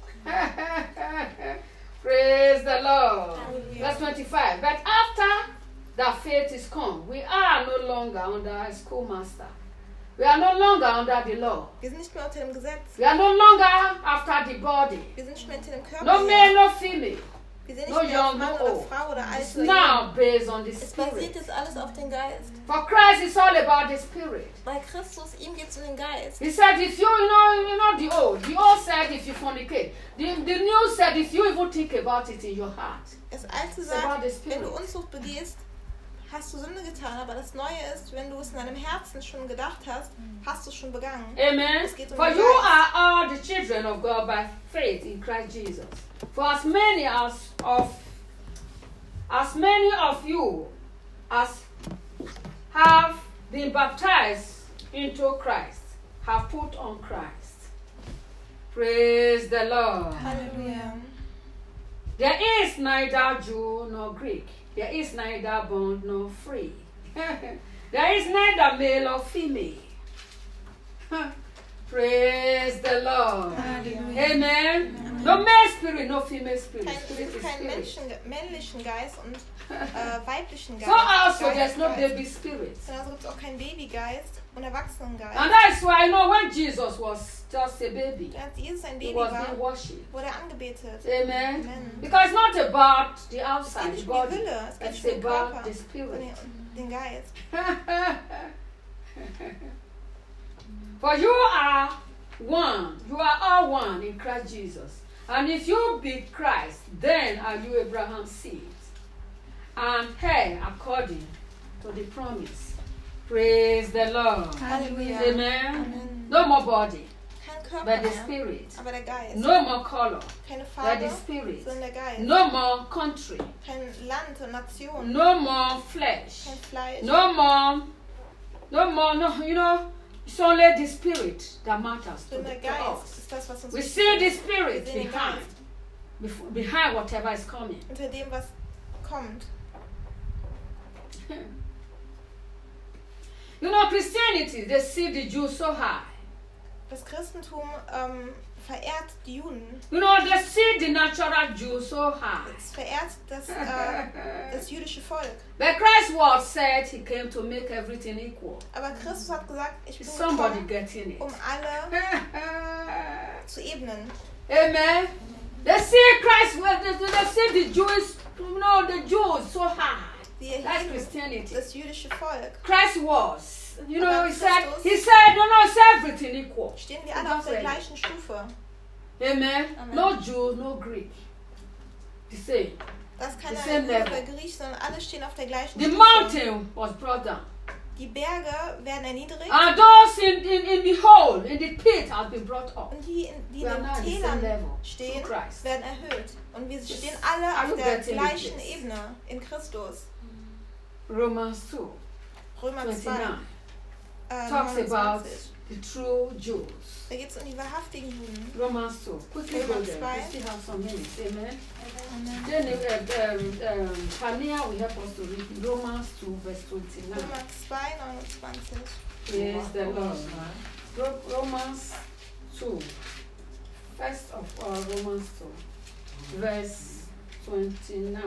Praise the Lord. Hallelujah. Verse 25. But after that faith is come, we are no longer under a schoolmaster. We are no longer under the law. Wir sind nicht mehr unter dem Gesetz. We are no longer after the body. Wir sind nicht mehr hinter dem Körper. No male, no female. Wir sind no nicht mehr auf young, Mann no oder old. Frau oder alt It's oder jung. now based on the Es basiert Spirit. jetzt alles auf den Geist. For Christ, it's all about the Spirit. Bei Christus, ihm geht es um den Geist. He said, if you know the old said, if you fornicate. The new said, if you even think about it in your heart. Das Alte It's about sagt, the Spirit. wenn du Unzucht begehst, hast du Sünde getan. Aber das Neue ist, wenn du es in deinem Herzen schon gedacht hast, hast du es schon begangen. Amen. Es geht um For den you Geist. are all the children of God by faith in Christ Jesus. For as many of you as have been baptized into Christ have put on Christ. Praise the Lord. Halleluja. There is neither Jew nor Greek. There is neither bond nor free. There is neither male or female. Praise the Lord. Halleluja. Amen. No male spirit, no female spirit. Es Spirit gibt is keinen spirit. männlichen Geist und weiblichen Geist. So also there's no Geistgeist. baby spirit. Genauso gibt es auch keinen Babygeist und Erwachsenengeist. And that is why, when Jesus was just a baby, Als Jesus ein he Baby was war, being worshipped. wurde er angebetet. Amen. Amen. Because it's not about the Es geht outside, nicht the um die body. Hülle, es geht It's nicht um den about Körper the und spirit. den Geist. For you are one. You are all one in Christ Jesus. And if you be Christ, then are you Abraham's seed, and heir according to the promise. Praise the Lord. Halleluja. Amen. Amen. No more body, Kein Körper but the mehr, Spirit. aber der Geist. No more color, Keine but Farbe, the Spirit. sondern der Geist. No more country. Kein Land und Nation. No more flesh. Kein Fleisch. No more, it's only the Spirit that matters to, Sondern der to Geist us. ist das, was uns We wichtig see the ist. Spirit Wir sehen den behind, Geist behind whatever is coming. unter dem, was kommt. You know, Christianity, they see the Jews so high. Das Christentum verehrt die Juden. You know, they see the natural Jews so high. Es verehrt das jüdische Volk. But Christ's word said he came to make everything equal. Aber Christus hat gesagt, ich bin Is somebody gekommen, getting it? alle zu ebnen. Amen. They see Christ, they see the Jews, you know, the Jews so high. Wir That's erheben Christianity. das jüdische Volk. Christ was, you know, Aber he said, Christus- no, it's everything equal. Stehen wir alle auf der gleichen Stufe. Amen. Amen. No Jew, no Greek. The same. Das ist keine The same Jude level. oder Griech, sondern alle stehen auf der gleichen The Stufe. mountain was brought down. Die Berge werden erniedrigt And those in the hole, in the pit, has been brought up. und die in We are den now at the same Tälern level stehen, through Christ. werden erhöht. Und wir stehen alle Are auf you der getting gleichen this? Ebene in Christus. Romans 2, Römer 2, 29 talks about 29. the true Jews. Da geht es um die wahrhaftigen Juden. Romans 2. Quickly go Romans there. 2. We still have some minutes. Amen. Amen. Then Tania will help us to read Romans 2, verse 29. Römer 2, 29. Praise the Lord. Romans 2. First of all, Romans 2, verse 29.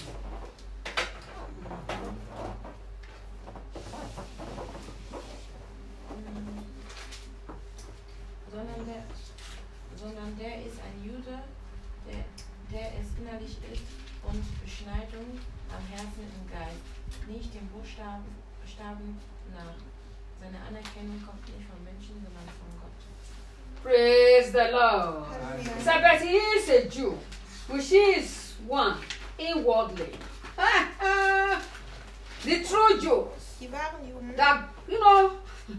Sondern der ist ein Jude, der es innerlich ist und Beschneidung am Herzen und im Geist, nicht dem Buchstaben nach. Seine Anerkennung kommt nicht von Menschen, sondern von Gott. Praise the Lord. Halleluja. So, but he is a Jew, which is one inwardly. The true Jews. Die wahren Juden. That, you know,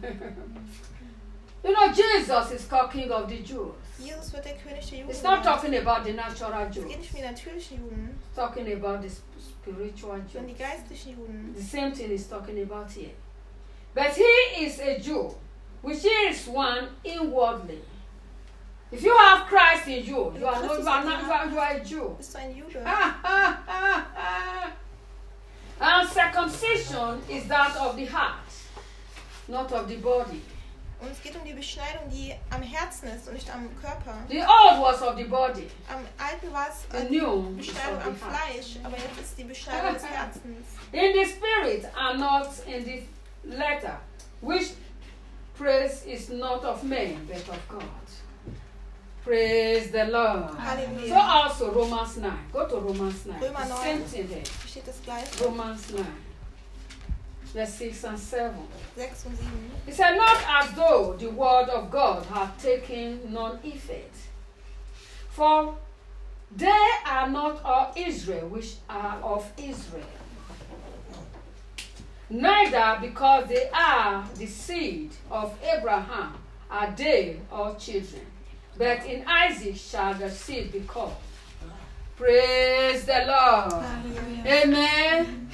Jesus is called King of the Jews. Jesus wird der König der Juden. It's not genannt. talking about the natural Es Jews. geht nicht um die natürlichen Juden, It's talking about the spiritual sondern die Jews. geistlichen Juden. The same thing is talking about here. But he is a Jew, which is one inwardly. If you have Christ in you, you are a Jew. Bist du ein Jude? And circumcision is that of the heart, not of the body. Und es geht um die Beschneidung, die am Herzen ist und nicht am Körper. The old was of the body, Am Alten war es the die new is Beschneidung of am the heart. Fleisch, aber jetzt ist die Beschneidung des Herzens. In the spirit and not in the letter, which praise is not of men but of God. Praise the Lord. So Halleluja. also Romans 9. Go to Romans 9. Römer The 9. same thing there. Hier steht das Gleiche. Romans 9. Verse 6 and 7. 6 und 7. It said, not as though the word of God had taken none effect. For they are not all Israel which are of Israel. Neither because they are the seed of Abraham are they all children. But in Isaac shall the seed be called. Praise the Lord. Halleluja. Amen.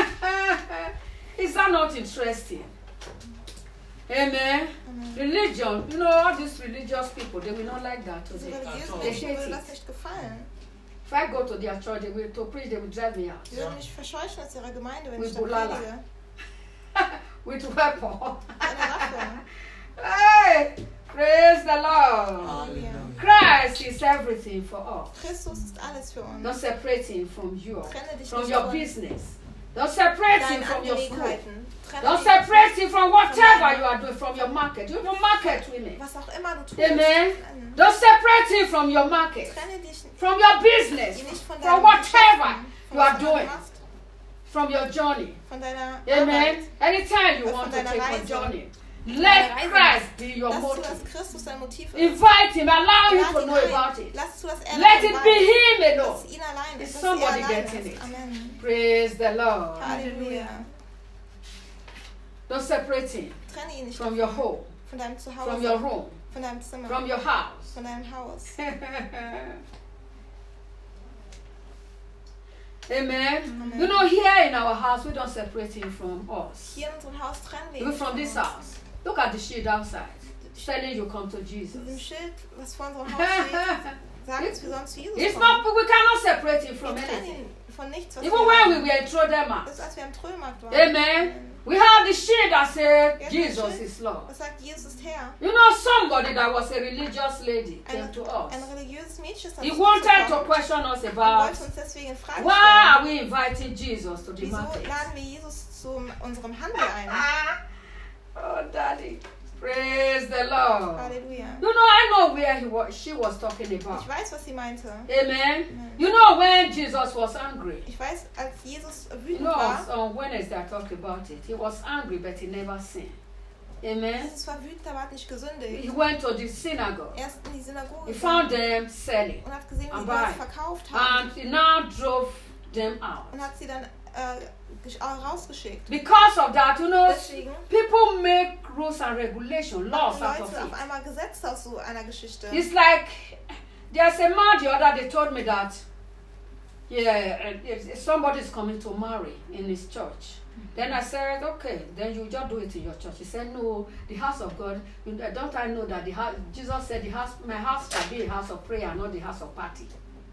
Is that not interesting? Amen. Religion, you know, all these religious people, they will not like that Diese today. religiösen They Menschen hate würde it. das nicht gefallen. If I go to their church, they will to preach, they will drive me out. Die würden mich verscheuchen aus ihrer Gemeinde, wenn Mit ich da Bulala. predige. With weapon. Eine Waffe. Hey, praise the Lord. Halleluja. Christ is everything for us. Christus ist alles für Don't uns. separate him from you, Trenne dich from nicht your von business. Don't separate him deinen from your school. Angelegenheiten. Trenne Don't dich separate him from whatever you are doing, from your market. You will market women. was auch immer du tust. Amen. Trennen. Don't separate him from your market, Trenne dich from your business, die nicht von from deinem whatever Geschäften, you are von was du doing, machst, from your journey. von deiner Amen. Arbeit. Anytime you Von want to deiner take a Reise. journey, deiner let Reise. Christ be your Lass zu, motive. dass Christus dein Motiv ist. Invite him, allow him Lad to ihn know ein. about it. Lass zu, dass er Let davon it be weiß. him Dass alone. ihn allein Is ist, dass somebody er allein getting ist. it? Amen. Praise the Lord. Halleluja. Don't separate him Trenne ihn nicht from your home, von deinem from Zuhause, your room, von deinem Zimmer, from your house. von deinem Haus. Amen. You know, here in our house, we don't separate him from us. Hier in unserem Haus trennen wir ihn Even nicht from von this uns. house. Look at the shield outside. Telling you come to Diesem Jesus. Schild, was vor unserem Haus steht, sagen, dass wir sonst zu Jesus It's kommen. not, we cannot separate him from Wir trennen anything. ihn von nichts, was Even wir when we haben. were in Trodemark. Das ist, als wir am Tröllmarkt waren. Amen. We have the shield that says Ja, Jesus das is Lord. Was sagt, Jesus ist Herr? You know, somebody that was a religious lady came to us. Ein religiöses Mädchen ist dann He zu uns wanted to gekommen question us und about wollte uns deswegen in Frage why stellen. are we inviting Jesus to the Wieso market. laden wir Jesus zu unserem Handel ein? Oh, Daddy. Praise the Lord. Halleluja. You know, I know where she was talking about. Ich weiß, was sie meinte. Amen. You know, when Jesus was angry. Ich weiß, als Jesus You wütend know, war, on Wednesday I talked about it. He was angry, but he never sinned. Amen. Jesus war wütend, aber hat nicht gesündigt. He went to the synagogue. Er ist in die Synagoge He gegangen found them selling. und hat gesehen, wie and sie das buying. verkauft haben. And he now drove them out. Und hat sie dann rausgeschickt. Because of that, you know, Deswegen people make rules and regulations, laws out of Leute auf it. einmal Gesetze aus so einer Geschichte. It's like there's a man the other day told me that if somebody's coming to marry in his church. Then I said, okay, then you just do it in your church. He said, no, the house of God, don't I know that the house, Jesus said, my house shall be a house of prayer, not the house of party.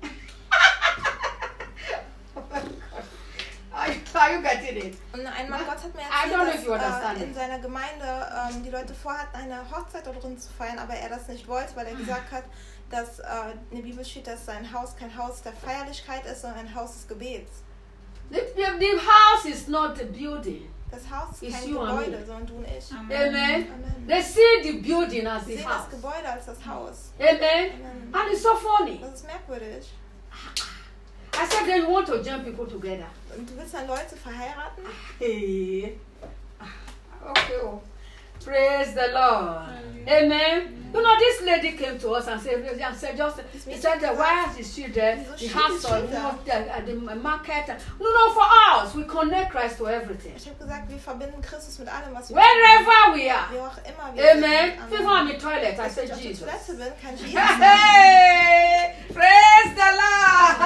Are you getting it? Und ein Mann Gott hat mir I don't know if you erzählt, understand dass it. in seiner Gemeinde die Leute vorhatten, eine Hochzeit da drin zu feiern, aber er das nicht wollte, weil er gesagt hat, dass in der Bibel steht, dass sein Haus kein Haus der Feierlichkeit ist, sondern ein Haus des Gebets. The house is not the building. Das Haus ist It's kein you and Gebäude, me. sondern du und ich. Amen. Amen. They see the building as Sie the sehen das house. Gebäude als das Haus. Amen. Amen. And it's so funny. Das ist merkwürdig. I said, then you want to join people together. Und du willst dann Leute verheiraten? Hey. Okay. Oh. Praise the Lord. Amen. You know, this lady came to us and said he said, why is she there? The house of the market. No, for us, we connect Christ to everything. Ich habe gesagt, wir verbinden Christus mit allem, was wir Wherever we are. Wie auch immer wir Amen. sind. Even on the toilet, I Als said ich auf der Jesus. Toilette bin, kann Jesus sein. Hey, praise the Lord.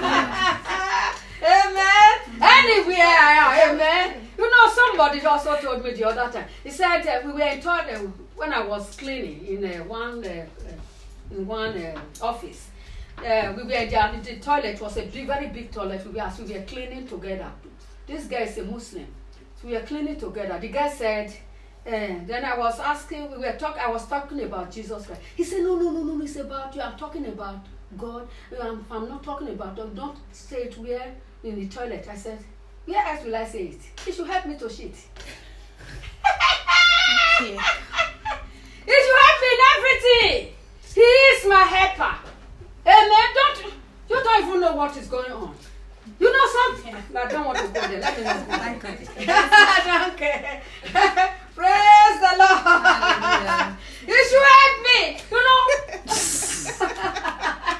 Amen. Anywhere I am, amen. You know, somebody also told me the other time. He said we were in toilet when I was cleaning in one office. We were there. The toilet was a very big toilet. We were cleaning together. This guy is a Muslim. So we were cleaning together. The guy said. Then I was asking. I was talking about Jesus Christ. He said, no. It's about you. I'm talking about God. I'm not talking about God. Don't say it where in the toilet. I said, where else will I say it? He should help me to shit. Okay. He should help me in everything. He is my helper. Amen. You don't even know what is going on. You know something? I don't want to go there. Let me not go there. Okay. Praise the Lord. Hallelujah. You should help me. You know.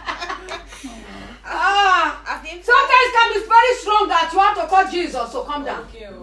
Auf jeden Fall. Sometimes it can be very strong that you want to call Jesus, so come down. Okay.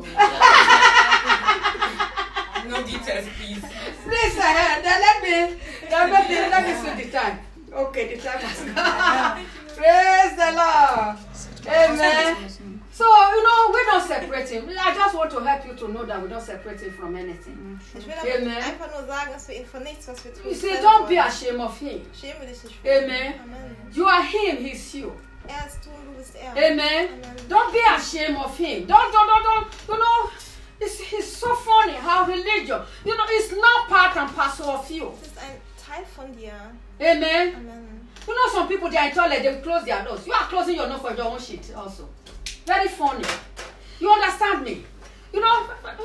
No details, please. Please, then let me see the time. Okay, the time has gone. Praise the Lord. Amen. So, you know, we don't separate him. I just want to help you to know that we don't separate him from anything. Ich will damit Amen. einfach nur sagen, dass wir ihn von nichts, was wir tun, You see, trennen don't be wollen. ashamed of him. Schäme dich nicht für ihn. Amen. Amen. You are him, he's you. Er ist du und du bist er. Amen. Amen. Don't be ashamed of him. Don't. You know, it's so funny how religion, you know, it's not part and parcel of you. Es ist ein Teil von dir. Amen. Amen. You know, some people, they are in toilet, they close their doors. You are closing your nose for your own shit also. Very funny. You understand me? You know,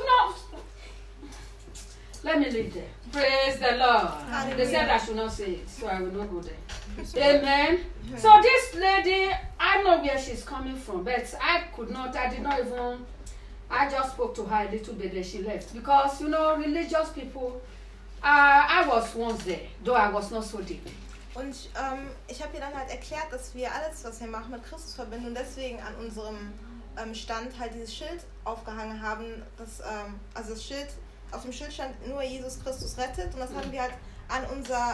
let me leave there. Praise the Lord. They said I should not say it, so I will not go there. Amen. So this lady, I know where she's coming from, but I just spoke to her a little bit and she left. Because, you know, religious people, I was once there, though I was not so deep. Und ich habe ihr dann halt erklärt, dass wir alles, was wir machen, mit Christus verbinden und deswegen an unserem Stand halt dieses Schild aufgehangen haben. Also das Schild, auf dem Schild stand nur Jesus Christus rettet und das haben wir halt an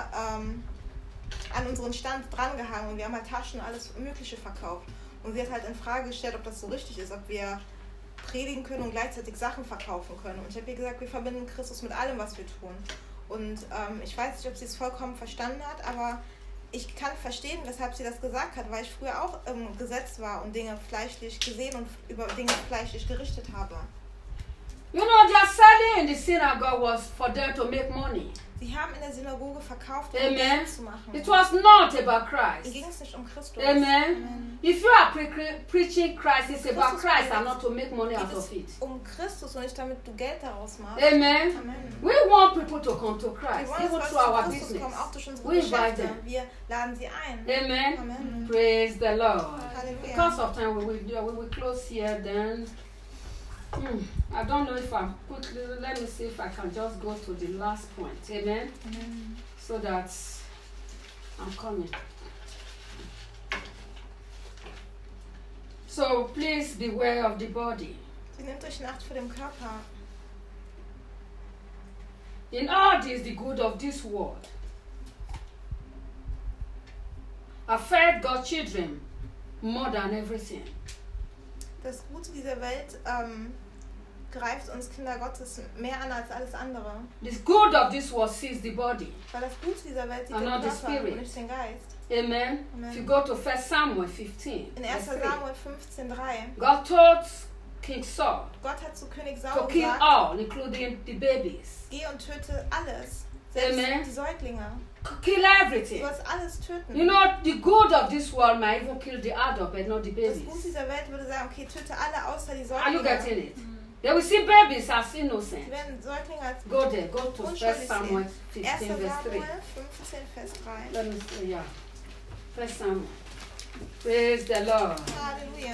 unseren Stand drangehangen und wir haben halt Taschen und alles Mögliche verkauft. Und sie hat halt in Frage gestellt, ob das so richtig ist, ob wir predigen können und gleichzeitig Sachen verkaufen können. Und ich habe ihr gesagt, wir verbinden Christus mit allem, was wir tun. Und ich weiß nicht, ob sie es vollkommen verstanden hat, aber ich kann verstehen, weshalb sie das gesagt hat, weil ich früher auch im Gesetz war und Dinge fleischlich gesehen und über Dinge fleischlich gerichtet habe. You know, their selling in the synagogue was for them to make money. Sie haben in der Synagoge verkauft, um Amen. Geld zu machen. It was not about Ihnen Christ. ging es nicht um Christus. Amen. Amen. If you are preaching Christ, it's about Christ and not to make money out Geht of it. es um Christus und nicht damit du Geld daraus machst. Amen. Amen. We want people to come to Wir Christ, wollen, even dass through our Leute zu Christus business. kommen, auch durch unsere We invite Geschäfte. them. Wir laden sie ein. Amen. Amen. Praise the Lord. Halleluja. Because of time, we will close here then. I don't know if I'm quickly, let me see if I can just go to the last point. Amen. Amen. So that I'm coming. So please beware of the body. Sie nehmt euch in Acht vor dem Körper. In all this, the good of this world affect God's children more than everything. Das Gute dieser Welt greift uns Kinder Gottes mehr an als alles andere. The good of this world sees the body. Weil das Gute dieser Welt sieht And den not the Körper spirit. und nicht den Geist. Amen. Amen. If you go to 1 Samuel 15, In 1. verse 3, Samuel 15,3 God told King Saul Gott hat zu König to Saul kill gesagt, all, including the babies. geh und töte alles, selbst Amen. die Säuglinge. Kill Du everything. sollst alles töten. You know, the good of this world might even kill the adult, but not the Das Gute babies. dieser Welt würde sagen, okay, töte alle außer die Are you Säuglinge. getting it? They will see babies as innocent. Sie werden Säuglinge als Go there, go to 1 unschuldig Samuel sehen. 15, 1. verse 3. Samuel 15, Vers 3. Let me see, yeah. 1 Samuel. Praise the Lord. Halleluja.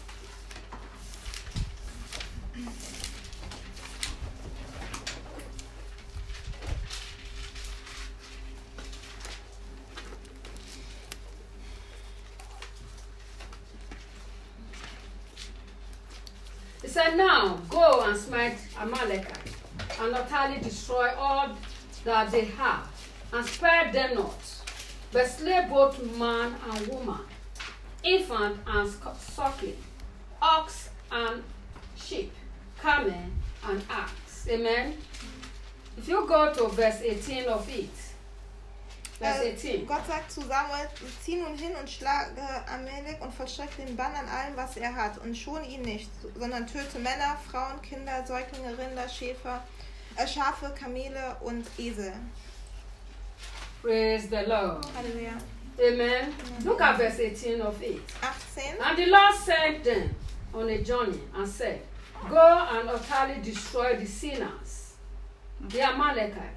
He said, now go and smite Amalekite, and utterly destroy all that they have, and spare them not, but slay both man and woman, infant and suckling, ox and sheep, camel and ass. Amen. If you go to verse 18 of it, verse 18. Gott sagt zu Samuel, zieh nun hin und schlage Amalek und vollstrecke den Bann an allem, was er hat, und schone ihn nicht, sondern töte Männer, Frauen, Kinder, Säuglinge, Rinder, Schafe, Kamele und Esel. Praise the Lord. Halleluja. Amen. Look at verse 18 of it. 18. And the Lord sent them on a journey and said, go and utterly destroy the sinners, the Amalekites,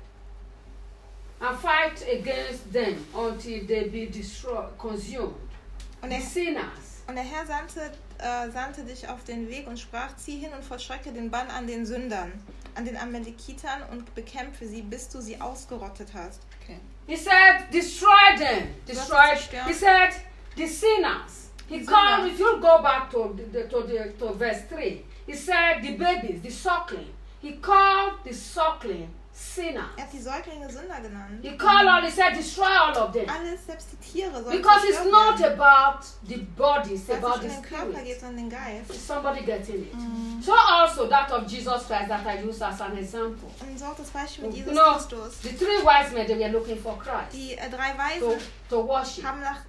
and fight against them until they be destroyed, consumed. Und The der, sinners. und der Herr sandte dich auf den Weg und sprach, zieh hin und vollstrecke den Bann an den Sündern, an den Amalekitern, und bekämpfe sie, bis du sie ausgerottet hast. Okay. He said, destroy them. Destroy. zerstören. He said, the sinners. He Die called, Sünder. if you go back to verse 3, he said, the babies, the suckling. He called the suckling sinners. Er hat die Säuglinge Sünder genannt. He called all, he said, destroy all of them. Alles, selbst die Tiere sollen Because it's zerstört not werden. about the body, it's Weil es about nicht the um den Körper spirit. geht, sondern den Geist. Is somebody getting it? So also that of Jesus Christ that I use as an example. Und so auch das Beispiel mit You Jesus know, Christus. the three wise men, they were looking for Christ Die 3 Weisen to worship. haben nach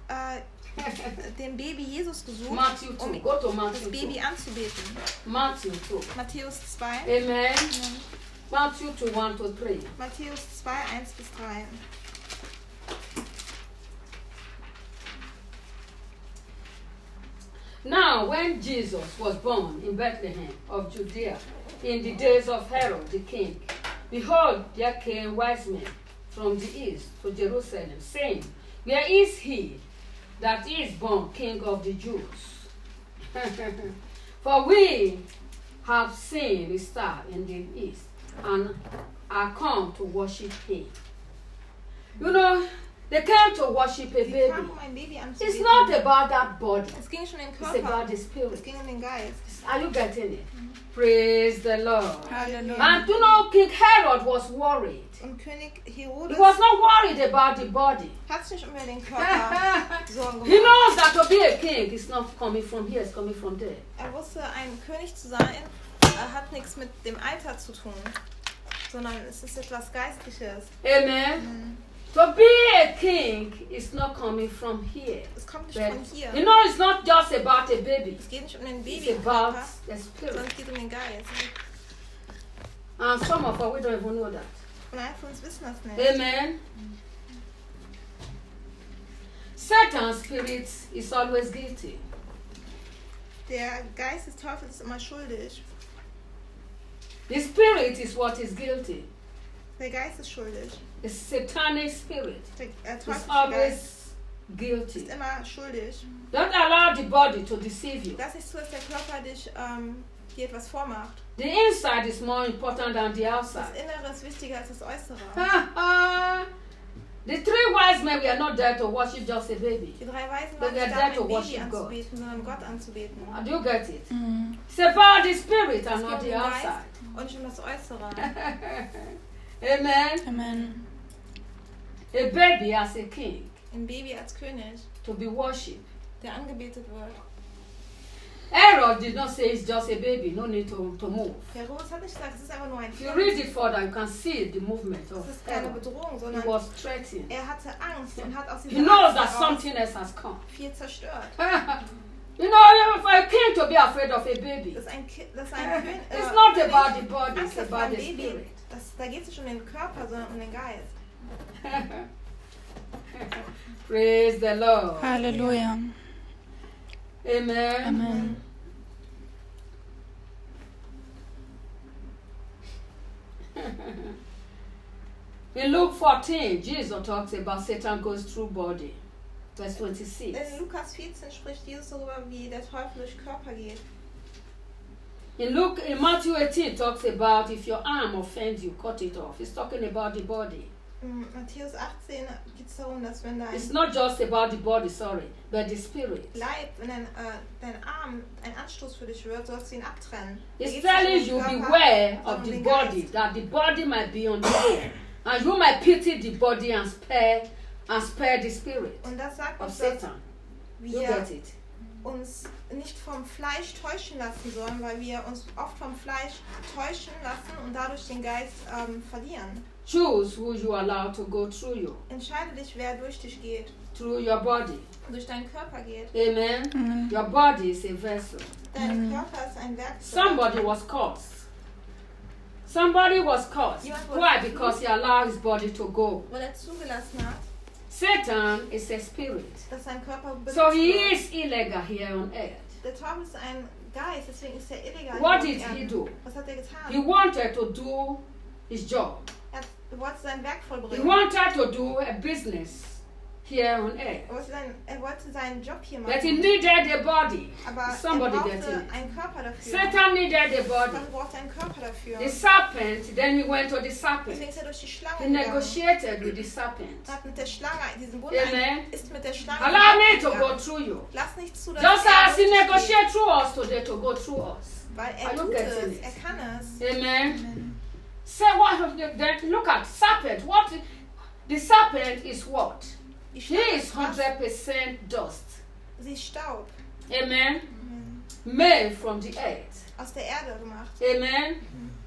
dem Baby Jesus gesucht, Matthew 2. um Go to das Matthew 2. Baby anzubeten. Matthew 2. Matthäus 2. Amen. Matthew 2, 1 to 3. Matthäus 2, 1 bis 3. Now, when Jesus was born in Bethlehem of Judea, in the days of Herod the king, behold, there came wise men from the east to Jerusalem, saying, where is he that is born King of the Jews? For we have seen a star in the east, and are come to worship him. You know, they came to worship a Sie baby. kamen, um ein Baby It's anzubeten. not about that body. Es ging schon um den It's Körper. about the Es spirit. ging um den Geist. Are you getting it? Praise the Lord. Halleluja. And you know, King Herod was worried. Und König He Herodes was not worried about the body. hat sich nicht über den Körper Sorgen He gemacht. knows that to be a king is not coming from here, it's coming from there. Er wusste, ein König zu sein, hat nichts mit dem Alter zu tun, sondern es ist etwas Geistliches. Amen. To be a king is not coming from here. Es kommt nicht But, von hier. you know, it's not just about a baby. Es geht nicht um den It's about Babykörper, the spirit. sondern es geht um den Geist. And some of us, we don't even know that. Und einige von uns wissen das nicht. Amen. Satan's spirit is always guilty. Der Geist des Teufels ist immer schuldig. The spirit is what is guilty. Der Geist ist schuldig. The satanic spirit Der is teuflische Geist always guilty. ist immer schuldig. Don't allow the body to deceive you. Lass nicht zu, dass der Körper dir etwas vormacht. The inside is more important than the Das outside. Innere ist wichtiger als das Äußere. The three wise men were not there to worship just a baby. Die 3 Weisen But waren we are nicht there da, to um ein Baby worship God. anzubeten, sondern Gott anzubeten. Do you get it? It's about the spirit Es and geht not um the den Geist outside. und nicht um das Äußere. Amen. Amen. A baby as a king Ein Baby als König, to be worshipped. der angebetet wird. Herod did not say it's just a baby, no need to move. Herodes hat nicht gesagt, es ist einfach nur ein If you Kind. read it further, you can see the movement Es of ist keine Herod. Bedrohung, He sondern was threatened. er hatte Angst und hat aus He dieser knows Angst that heraus something else has come. viel zerstört. You know, for a king to be afraid of a baby, Das ist ein König. it's not about the body, it's Angst hat vor about einem the Baby. spirit. Da geht es nicht um den Körper, sondern um den Geist. Praise the Lord. Halleluja. Amen. Amen. In Luke 14, Jesus talks about Satan goes through body. Verse 26. In Lukas 14 spricht Jesus darüber, wie der Teufel durch Körper geht. In Matthew 18 talks about if your arm offends you, cut it off. It's talking about the body. In Matthäus 18 geht es darum, dass wenn It's dein not just about the body, sorry, but the spirit. Leib, wenn dein Arm ein Anstoß für dich wird, sollst du ihn abtrennen. Da It's geht's nicht um telling den you Körper, beware sondern of um the den body, Geist. that the body might be on the way. And you might pity the body and spare the spirit Und das sagt of uns, dass Satan. You wir get it? uns nicht vom Fleisch täuschen lassen sollen, weil wir uns oft vom Fleisch täuschen lassen und dadurch den Geist verlieren. Choose who you allow to go through you, Entscheide dich, wer durch dich geht, through your body. durch deinen Körper geht. Amen. Your body is a vessel. Dein Körper ist ein Werkzeug. Somebody was cursed. Somebody was cursed. Jemand wurde Why? verflucht. Because he allowed his body to go. Weil er zugelassen hat, Satan is a spirit. dass sein Körper benutzt So he wird. is illegal here on earth. Der Teufel ist ein Geist, deswegen ist er illegal. What hier did auf he Erden. do? Was hat er getan? He wanted to do his job. Er wollte sein Werk He vollbringen. wanted to do a business here on earth. Er wollte seinen Job hier But he machen. needed a body. Aber Somebody er get brauchte it. einen Körper dafür. Satan needed a body. Satan brauchte einen Körper dafür. The serpent, then he went to the serpent. Deswegen ist er durch die Schlange He gegangen. negotiated with the serpent. Hat mit der Schlange diesen Bund Amen. ist mit der Schlange Allow me to go eingegangen. through you. Lass nicht zu, dass Just er as he durch dich geht, negotiated through us today to go through us. weil Are er you tut getting es, it? er kann es. Amen. Say what? Then look at serpent. What? The serpent is what? Die He Schlange is ist was? 100% dust. Sie ist Staub. Amen. Made from the earth. Aus der Erde gemacht. Amen.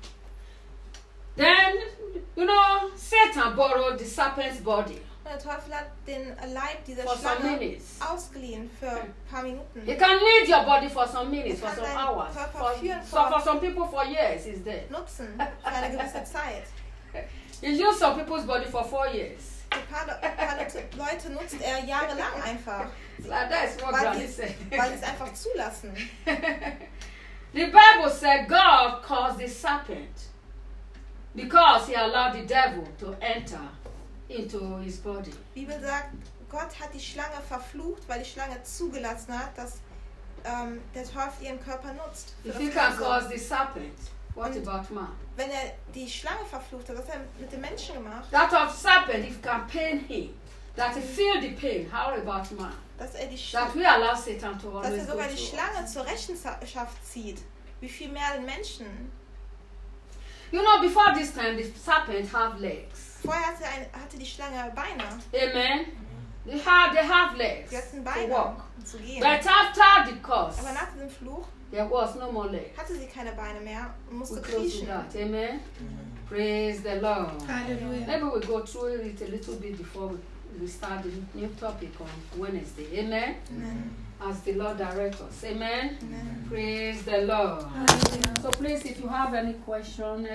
Then, you know, Satan borrowed the serpent's body Und der Teufel hat den Leib dieser for some Schlange minutes. ausgeliehen für ein paar Minuten. He can lead your body for some minutes, for Kann some deinen hours. Körper führen So for vor- some people, for years, he's dead. Nutzen für eine gewisse Zeit. He used some people's body for 4 years. Ein paar Leute nutzt er jahrelang einfach, Like that is what weil Granny die said. es einfach zulassen. The Bible said God caused the serpent because he allowed the devil to enter into his body. Die Bibel sagt, Gott hat die Schlange verflucht, weil die Schlange zugelassen hat, dass der Teufel ihren Körper nutzt. Für If das he can Böse. cause the serpent, what Und- about man? Wenn er die Schlange verflucht hat, was hat er mit dem Menschen gemacht? That of serpent, if can pain him, that he feel the pain, how about man? Dass er, That we allow Satan to dass always er go sogar die through Schlange us. zur Rechenschaft zieht. Wie viel mehr den Menschen? You know, before this time, the serpent have legs. Vorher hatte die Schlange Beine. Amen. They have legs Sie hatten to Beine, walk. um zu gehen. But after the curse, Aber nach diesem Fluch There was no more leg. hatte sie keine Beine mehr und We musste close with kriechen. that. Amen. Praise the Lord. Halleluja. Maybe we go through it a little bit before we start the new topic on Wednesday. Amen. Amen. As the Lord directs us. Amen. Amen. Praise the Lord. Halleluja. So please, if you have any question,